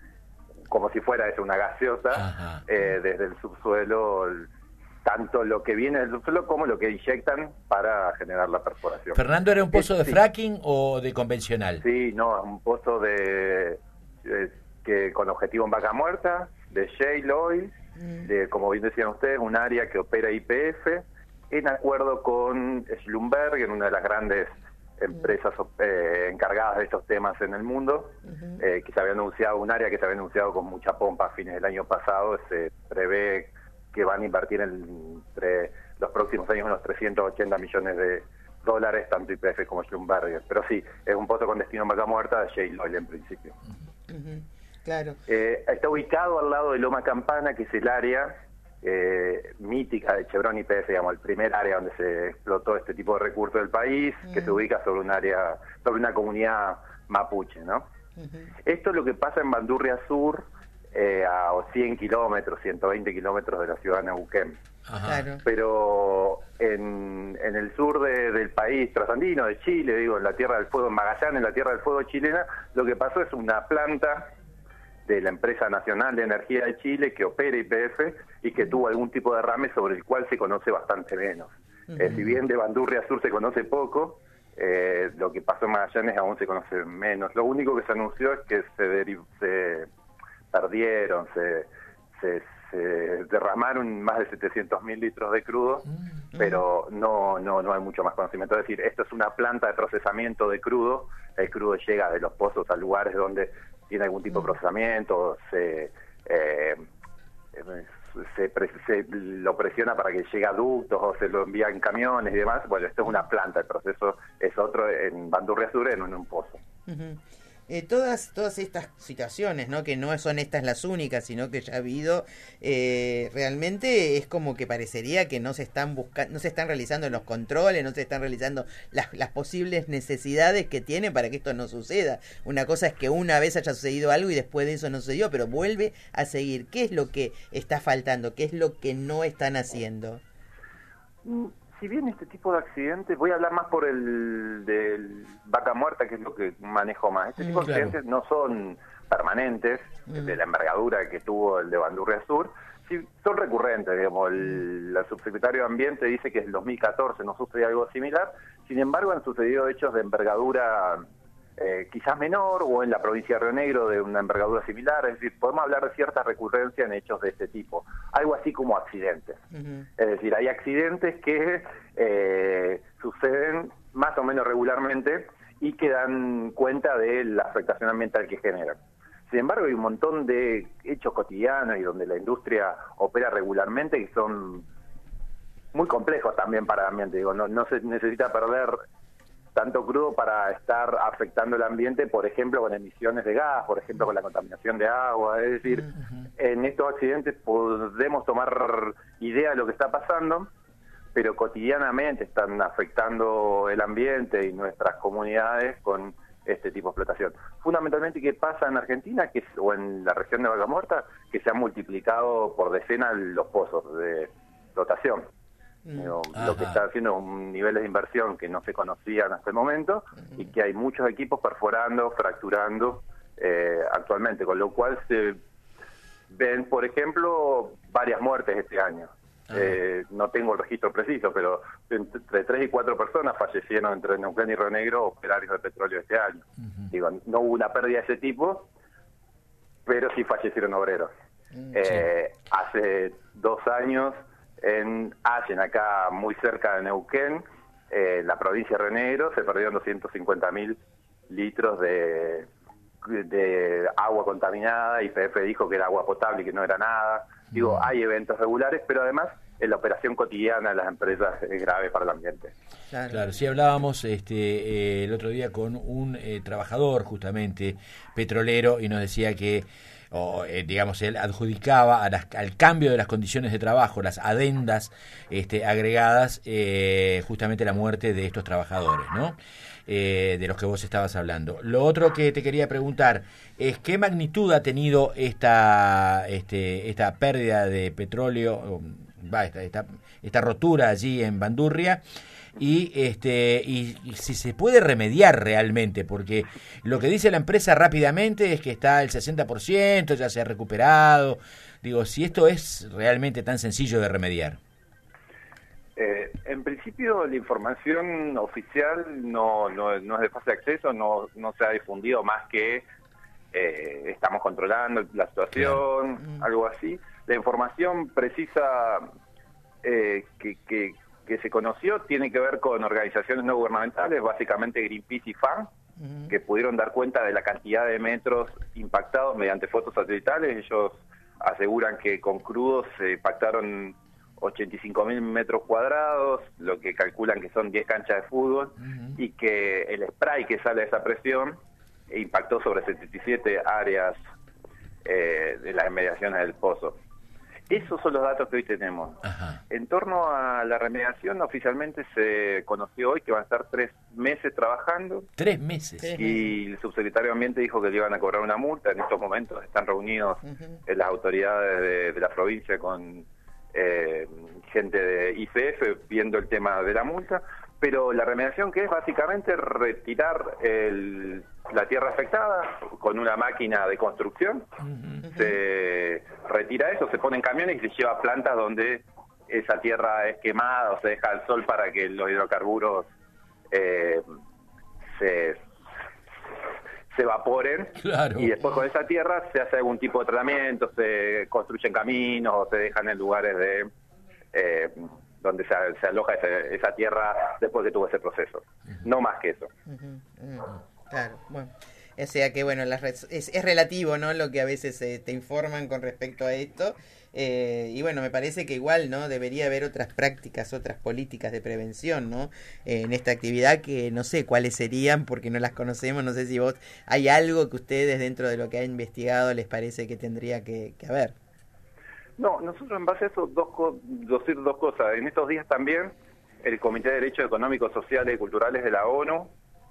como si fuera eso, una gaseosa, eh, desde el subsuelo, el, tanto lo que viene del subsuelo como lo que inyectan para generar la perforación. ¿Fernando, era un pozo de sí. fracking o de convencional? Sí, no, un pozo de, de que con objetivo en Vaca Muerta, de shale oil, de, como bien decían ustedes, un área que opera Y P F en acuerdo con Schlumberg, en una de las grandes empresas eh, encargadas de estos temas en el mundo, uh-huh. eh, que se había anunciado, un área que se había anunciado con mucha pompa a fines del año pasado. Se prevé que van a invertir en, entre los próximos años unos trescientos ochenta millones de dólares, tanto Y P F como Schlumberg. Pero sí, es un pozo con destino en Vaca Muerta, de shale oil en principio. Uh-huh. Claro. Eh, está ubicado al lado de Loma Campana, que es el área eh, mítica de Chevron Y P F, digamos, el primer área donde se explotó este tipo de recursos del país, mm. que se ubica sobre un área, sobre una comunidad mapuche, ¿no? Uh-huh. Esto es lo que pasa en Bandurria Sur, eh, a cien kilómetros, ciento veinte kilómetros de la ciudad de Neuquén. Claro. Pero en, en el sur de, del país trasandino, de Chile, digo, en la Tierra del Fuego, en Magallanes, en la Tierra del Fuego chilena, lo que pasó es una planta de la Empresa Nacional de Energía de Chile que opera Y P F y que tuvo algún tipo de derrame sobre el cual se conoce bastante menos. Uh-huh. Eh, si bien de Bandurria Sur se conoce poco, eh, lo que pasó en Magallanes aún se conoce menos. Lo único que se anunció es que se, deriv- se perdieron, se, se, se derramaron más de setecientos mil litros de crudo, mm, pero no, no, no hay mucho más conocimiento. Es decir, esto es una planta de procesamiento de crudo, el crudo llega de los pozos a lugares donde tiene algún tipo de procesamiento, se, eh, se, se lo presiona para que llegue a ductos o se lo envía en camiones y demás. Bueno, esto es una planta, el proceso es otro en Bandurria Sur, en un, en un pozo. Uh-huh. Eh, todas todas estas situaciones, ¿no? Que no son estas las únicas, sino que ya ha habido, eh, realmente es como que parecería que no se están buscando, no se están realizando los controles, no se están realizando las, las posibles necesidades que tiene para que esto no suceda. Una cosa es que una vez haya sucedido algo y después de eso no sucedió, pero vuelve a seguir. ¿Qué es lo que está faltando? ¿Qué es lo que no están haciendo? Mm. Si bien este tipo de accidentes, voy a hablar más por el del Vaca Muerta, que es lo que manejo más. Este mm, tipo de claro. accidentes no son permanentes, mm. de la envergadura que tuvo el de Bandurria Sur, sí, son recurrentes. Digamos, el, el subsecretario de Ambiente dice que en el dos mil catorce no sucedió algo similar, sin embargo han sucedido hechos de envergadura eh, quizás menor, o en la provincia de Río Negro de una envergadura similar. Es decir, podemos hablar de cierta recurrencia en hechos de este tipo, algo así como accidentes. Uh-huh. Es decir, hay accidentes que eh, suceden más o menos regularmente y que dan cuenta de la afectación ambiental que generan. Sin embargo, hay un montón de hechos cotidianos y donde la industria opera regularmente y son muy complejos también para el ambiente. Digo, no, no se necesita perder tanto crudo para estar afectando el ambiente, por ejemplo, con emisiones de gas, por ejemplo, con la contaminación de agua. Es decir, uh-huh. en estos accidentes podemos tomar idea de lo que está pasando, pero cotidianamente están afectando el ambiente y nuestras comunidades con este tipo de explotación. Fundamentalmente, ¿qué pasa en Argentina que o en la región de Vaca Muerta? Que se han multiplicado por decenas los pozos de explotación. Digo, lo que está haciendo un nivel de inversión que no se conocían hasta el momento uh-huh. y que hay muchos equipos perforando, fracturando eh, actualmente, con lo cual se ven, por ejemplo, varias muertes este año. Uh-huh. Eh, no tengo el registro preciso, pero entre tres y cuatro personas fallecieron entre Neuquén y Río Negro, operarios de petróleo este año. Uh-huh. Digo, no hubo una pérdida de ese tipo, pero sí fallecieron obreros. Uh-huh. Eh, sí. Hace dos años en Allen, acá muy cerca de Neuquén, eh, en la provincia de Río Negro, se perdieron doscientos cincuenta mil litros de, de agua contaminada. Y Y P F dijo que era agua potable y que no era nada. Digo, hay eventos regulares, pero además en la operación cotidiana de las empresas es grave para el ambiente. Claro, claro, sí hablábamos este eh, el otro día con un eh, trabajador justamente petrolero y nos decía que o eh, digamos él adjudicaba a las, al cambio de las condiciones de trabajo, las adendas este, agregadas, eh, justamente la muerte de estos trabajadores, ¿no? Eh, de los que vos estabas hablando. Lo otro que te quería preguntar es qué magnitud ha tenido esta este, esta pérdida de petróleo, va, esta, esta, esta rotura allí en Bandurria. Y este y, y si se puede remediar realmente, porque lo que dice la empresa rápidamente es que está el sesenta por ciento, ya se ha recuperado. Digo, si esto es realmente tan sencillo de remediar. Eh, en principio la información oficial no, no, no es de fácil acceso, no, no se ha difundido más que eh, estamos controlando la situación, claro. algo así. La información precisa eh, que... que que se conoció tiene que ver con organizaciones no gubernamentales, básicamente Greenpeace y F A M, uh-huh. que pudieron dar cuenta de la cantidad de metros impactados mediante fotos satelitales. Ellos aseguran que con crudos se impactaron ochenta y cinco mil metros cuadrados, lo que calculan que son diez canchas de fútbol, uh-huh. y que el spray que sale de esa presión impactó sobre setenta y siete áreas eh, de las inmediaciones del pozo. Esos son los datos que hoy tenemos. Ajá. En torno a la remediación, oficialmente se conoció hoy que van a estar tres meses trabajando. ¿Tres meses? Y el subsecretario de Ambiente dijo que le iban a cobrar una multa. En estos momentos están reunidos uh-huh. en las autoridades de, de la provincia con eh, gente de I C F viendo el tema de la multa. Pero la remediación, que es básicamente retirar el, la tierra afectada con una máquina de construcción, uh-huh. se retira eso, se pone en camiones y se lleva a plantas donde esa tierra es quemada o se deja al sol para que los hidrocarburos eh, se, se evaporen, claro. Y después con esa tierra se hace algún tipo de tratamiento, se construyen caminos o se dejan en lugares de eh, donde se, se aloja esa, esa tierra después que tuvo ese proceso. No más que eso. Uh-huh. Uh-huh. Claro, bueno. O sea que, bueno, las es, es relativo, ¿no? Lo que a veces eh, te informan con respecto a esto. Eh, y bueno, me parece que igual, ¿no? Debería haber otras prácticas, otras políticas de prevención, ¿no? Eh, en esta actividad que no sé cuáles serían porque no las conocemos. No sé si vos, hay algo que ustedes dentro de lo que han investigado les parece que tendría que, que haber. No, nosotros en base a eso, dos, decir dos cosas. En estos días también el Comité de Derechos Económicos, Sociales y Culturales de la ONU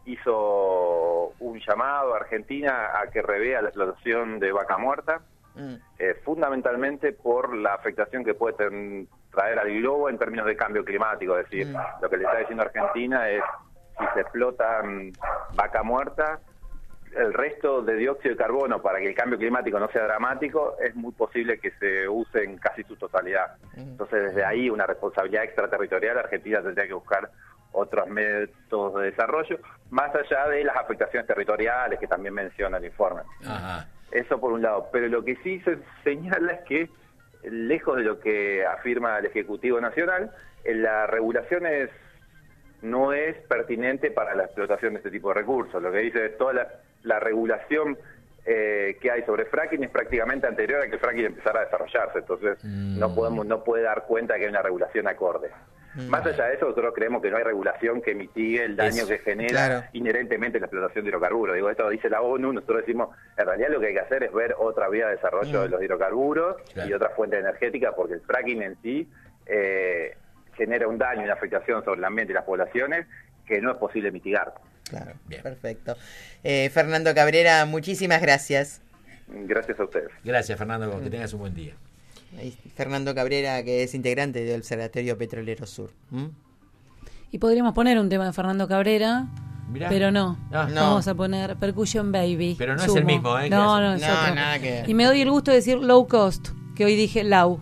hizo un llamado a Argentina a que revea la explotación de vaca muerta, mm. eh, fundamentalmente por la afectación que puede ten, traer al globo en términos de cambio climático. Es decir, mm. lo que le está diciendo Argentina es, si se explota um, vaca muerta, el resto de dióxido de carbono, para que el cambio climático no sea dramático, es muy posible que se use en casi su totalidad. Entonces, desde ahí, una responsabilidad extraterritorial, Argentina tendría que buscar otros métodos de desarrollo, más allá de las afectaciones territoriales que también menciona el informe. Ajá. Eso por un lado. Pero lo que sí se señala es que, lejos de lo que afirma el Ejecutivo Nacional, la regulación es, no es pertinente para la explotación de este tipo de recursos. Lo que dice es toda la, la regulación eh, que hay sobre fracking es prácticamente anterior a que el fracking empezara a desarrollarse. Entonces, mm. no podemos no puede dar cuenta que hay una regulación acorde. Más allá de eso, nosotros creemos que no hay regulación que mitigue el daño eso, que genera claro. inherentemente la explotación de hidrocarburos. Digo, esto dice la ONU, nosotros decimos, en realidad lo que hay que hacer es ver otra vía de desarrollo mm. de los hidrocarburos claro. y otras fuentes energéticas, porque el fracking en sí eh, genera un daño y una afectación sobre el ambiente y las poblaciones que no es posible mitigar. Claro, bien. Perfecto. Eh, Fernando Cabrera, muchísimas gracias. Gracias a ustedes. Gracias, Fernando, que tengas un buen día. Fernando Cabrera, que es integrante del Observatorio Petrolero Sur. ¿Mm? Y podríamos poner un tema de Fernando Cabrera, Mirá. pero no. Ah, no. Vamos a poner Percussion Baby. Pero no Sumo. es el mismo, ¿eh? No, no, es no, otro. Nada que... Y me doy el gusto de decir low cost, que hoy dije low.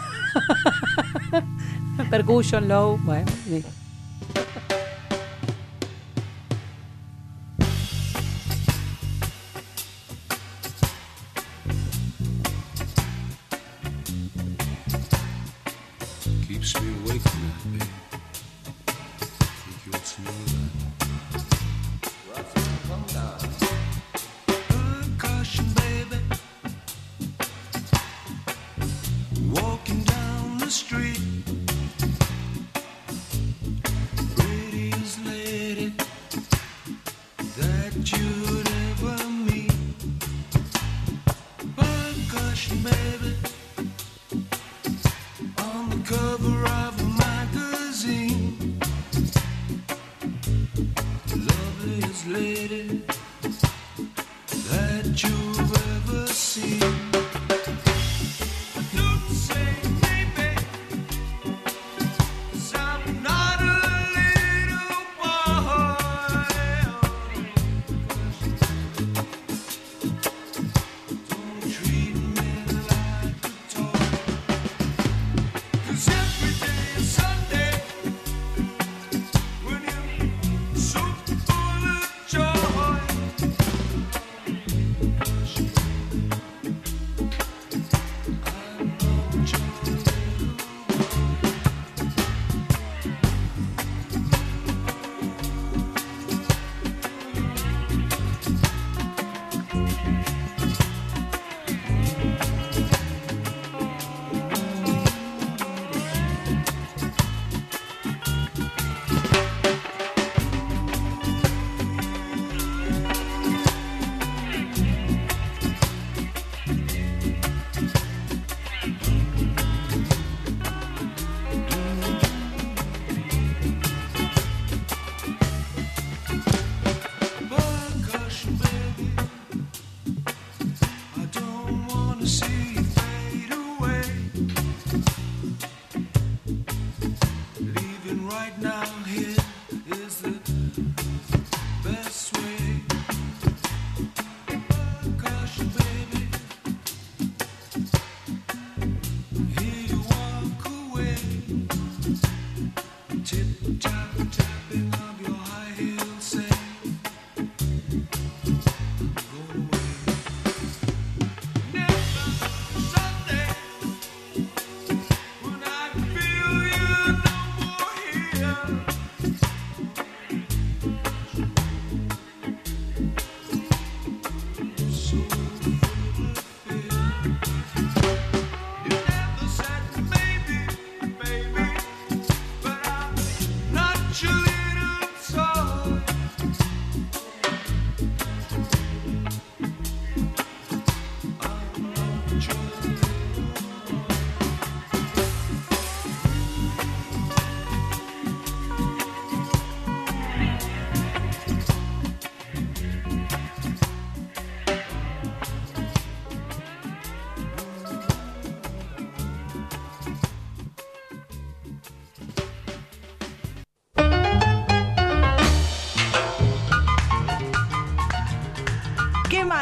Percussion, low, bueno. Sí. Keeps me awake tonight, baby. Think you ought to know that. Percussion, baby. Walking down the street. Prettiest lady that you'd ever meet. Percussion, baby. Cover of a magazine, loveliest lady that you've ever seen. Don't say maybe, 'cause I'm not a little boy. Don't treat me like a toy. Every day is Sunday when you're so full of joy.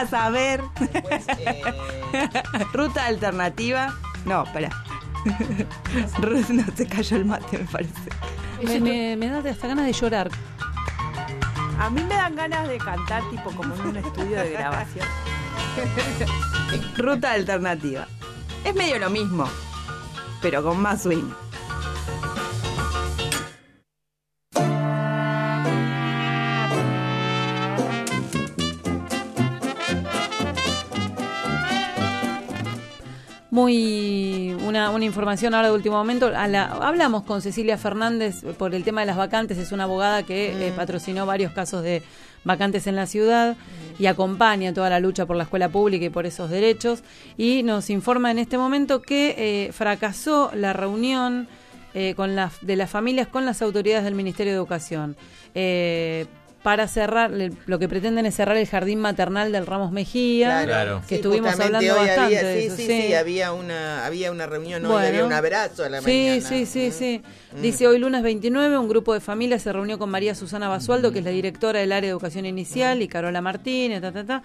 a saber. Después, eh... Ruta alternativa. No, espera. No, se cayó el mate, me parece. Me, me, me da hasta ganas de llorar. A mí me dan ganas de cantar tipo como en un estudio de grabación. Ruta alternativa. Es medio lo mismo, pero con más swing. Muy una, una información ahora de último momento. A la, hablamos con Cecilia Fernández por el tema de las vacantes. Es una abogada que mm. eh, patrocinó varios casos de vacantes en la ciudad mm. y acompaña toda la lucha por la escuela pública y por esos derechos. Y nos informa en este momento que eh, fracasó la reunión eh, con la, de las familias con las autoridades del Ministerio de Educación. Eh, para cerrar, lo que pretenden es cerrar el jardín maternal del Ramos Mejía, claro, que sí, estuvimos hablando bastante había, de sí, eso. Sí, sí, sí, había una, había una reunión, bueno, hoy había un abrazo a la sí, mañana. Sí, sí, mm. sí. Dice, hoy lunes veintinueve, un grupo de familias se reunió con María Susana Basualdo, que es la directora del área de educación inicial, y Carola Martínez, ta, ta, ta.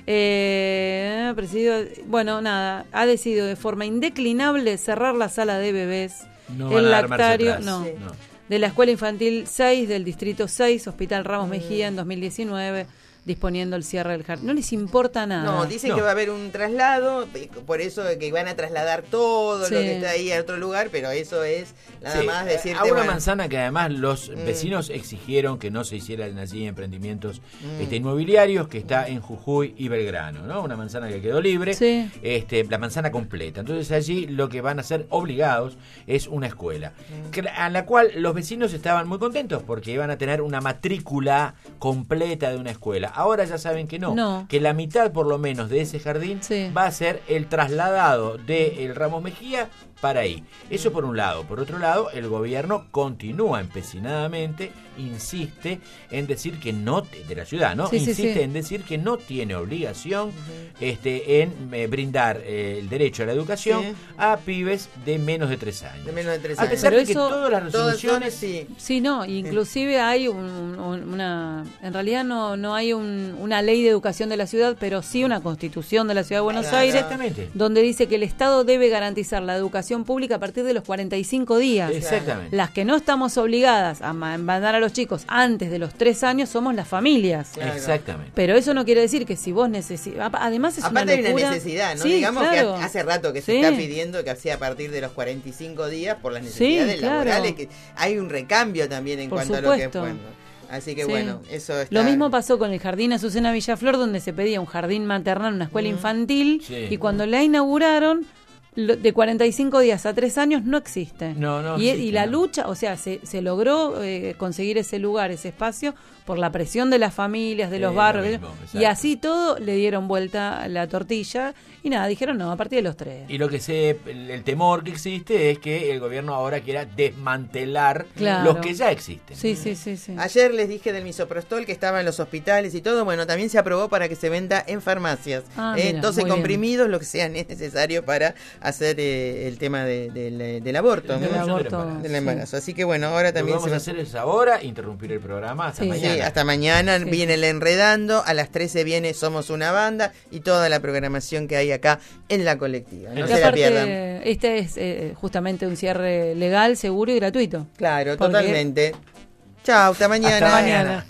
Eh, presidido, bueno, nada, ha decidido de forma indeclinable cerrar la sala de bebés, no el lactario, no. Sí. no. de la Escuela Infantil seis del Distrito seis, Hospital Ramos Mejía, en dos mil diecinueve, disponiendo el cierre del jardín. No les importa nada. No, dicen no. que va a haber un traslado, por eso que van a trasladar todo sí. lo que está ahí a otro lugar, pero eso es nada sí, más decirte... A una bueno, manzana que además los mm. vecinos exigieron que no se hicieran allí emprendimientos mm. este, inmobiliarios, que está en Jujuy y Belgrano, ¿no? Una manzana que quedó libre, sí. este, la manzana completa. Entonces allí lo que van a ser obligados es una escuela, mm. a la cual los vecinos estaban muy contentos porque iban a tener una matrícula completa de una escuela. Ahora ya saben que no, no. que la mitad por lo menos de ese jardín sí. va a ser el trasladado de el Ramos Mejía para ahí. Eso por un lado. Por otro lado, el gobierno continúa empecinadamente, insiste en decir que no, de la ciudad, ¿no? Sí, insiste sí, sí. en decir que no tiene obligación uh-huh. este, en eh, brindar eh, el derecho a la educación sí. a pibes de menos de tres años. De menos de tres a años. pesar Pero de eso, que todas las resoluciones... Todas, sí. sí, no, inclusive sí. hay un, un, una... En realidad no, no hay un, una ley de educación de la ciudad, pero sí una constitución de la ciudad de Buenos claro. Aires, Exactamente. donde dice que el Estado debe garantizar la educación pública a partir de los cuarenta y cinco días. Exactamente. Las que no estamos obligadas a mandar a los chicos antes de los tres años somos las familias. Claro. Exactamente. Pero eso no quiere decir que si vos necesitas... Además es Aparte una locura. hay una necesidad, ¿no? Sí, Digamos claro. que hace rato que se sí. está pidiendo que sea a partir de los cuarenta y cinco días por las necesidades sí, claro. laborales, que hay un recambio también en por cuanto supuesto. a lo que es bueno. Así que sí. bueno, eso está... Lo mismo pasó con el jardín Azucena Villaflor, donde se pedía un jardín maternal, una escuela mm. infantil, sí. y cuando la inauguraron, de cuarenta y cinco días a tres años no existe. No, no y, existe, y la no. lucha, o sea, se, se logró eh, conseguir ese lugar, ese espacio, por la presión de las familias, de sí, los barrios, mismo, y así todo le dieron vuelta la tortilla, y nada, dijeron no, a partir de los tres. Y lo que se, el, el temor que existe es que el gobierno ahora quiera desmantelar claro. los que ya existen. Sí, sí, sí, sí. Ayer les dije del misoprostol que estaba en los hospitales y todo, bueno, también se aprobó para que se venda en farmacias. Ah, eh, mira, doce muy comprimidos, bien. Lo que sea necesario para hacer eh, el tema de, de, de, del aborto. Del ¿no? aborto, del embarazo. Del embarazo. Sí. Así que bueno, ahora también... Lo que vamos se a hacer es ahora interrumpir el programa hasta sí, mañana. Sí, hasta mañana sí. viene el Enredando, a las trece viene Somos una Banda y toda la programación que hay acá en la colectiva. No y se aparte, la pierdan. Este es eh, justamente un cierre legal, seguro y gratuito. Claro, Porque... totalmente. Chao, hasta mañana. Hasta mañana.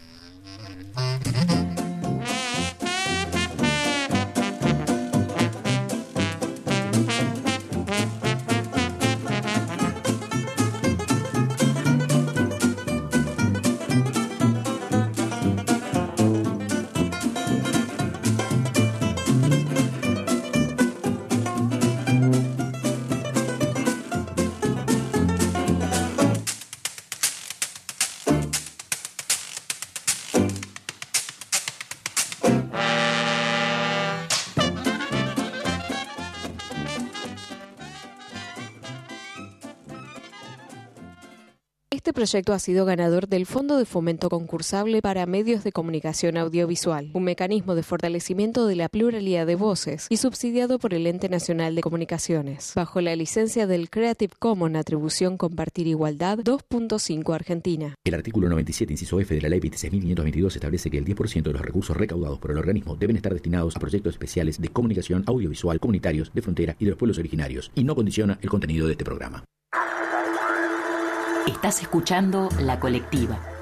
proyecto ha sido ganador del Fondo de Fomento Concursable para Medios de Comunicación Audiovisual, un mecanismo de fortalecimiento de la pluralidad de voces y subsidiado por el Ente Nacional de Comunicaciones, bajo la licencia del Creative Commons Atribución Compartir Igualdad dos punto cinco Argentina. El artículo noventa y siete, inciso F de la Ley veintiséis mil quinientos veintidós establece que el diez por ciento de los recursos recaudados por el organismo deben estar destinados a proyectos especiales de comunicación audiovisual comunitarios de frontera y de los pueblos originarios, y no condiciona el contenido de este programa. Estás escuchando La Colectiva.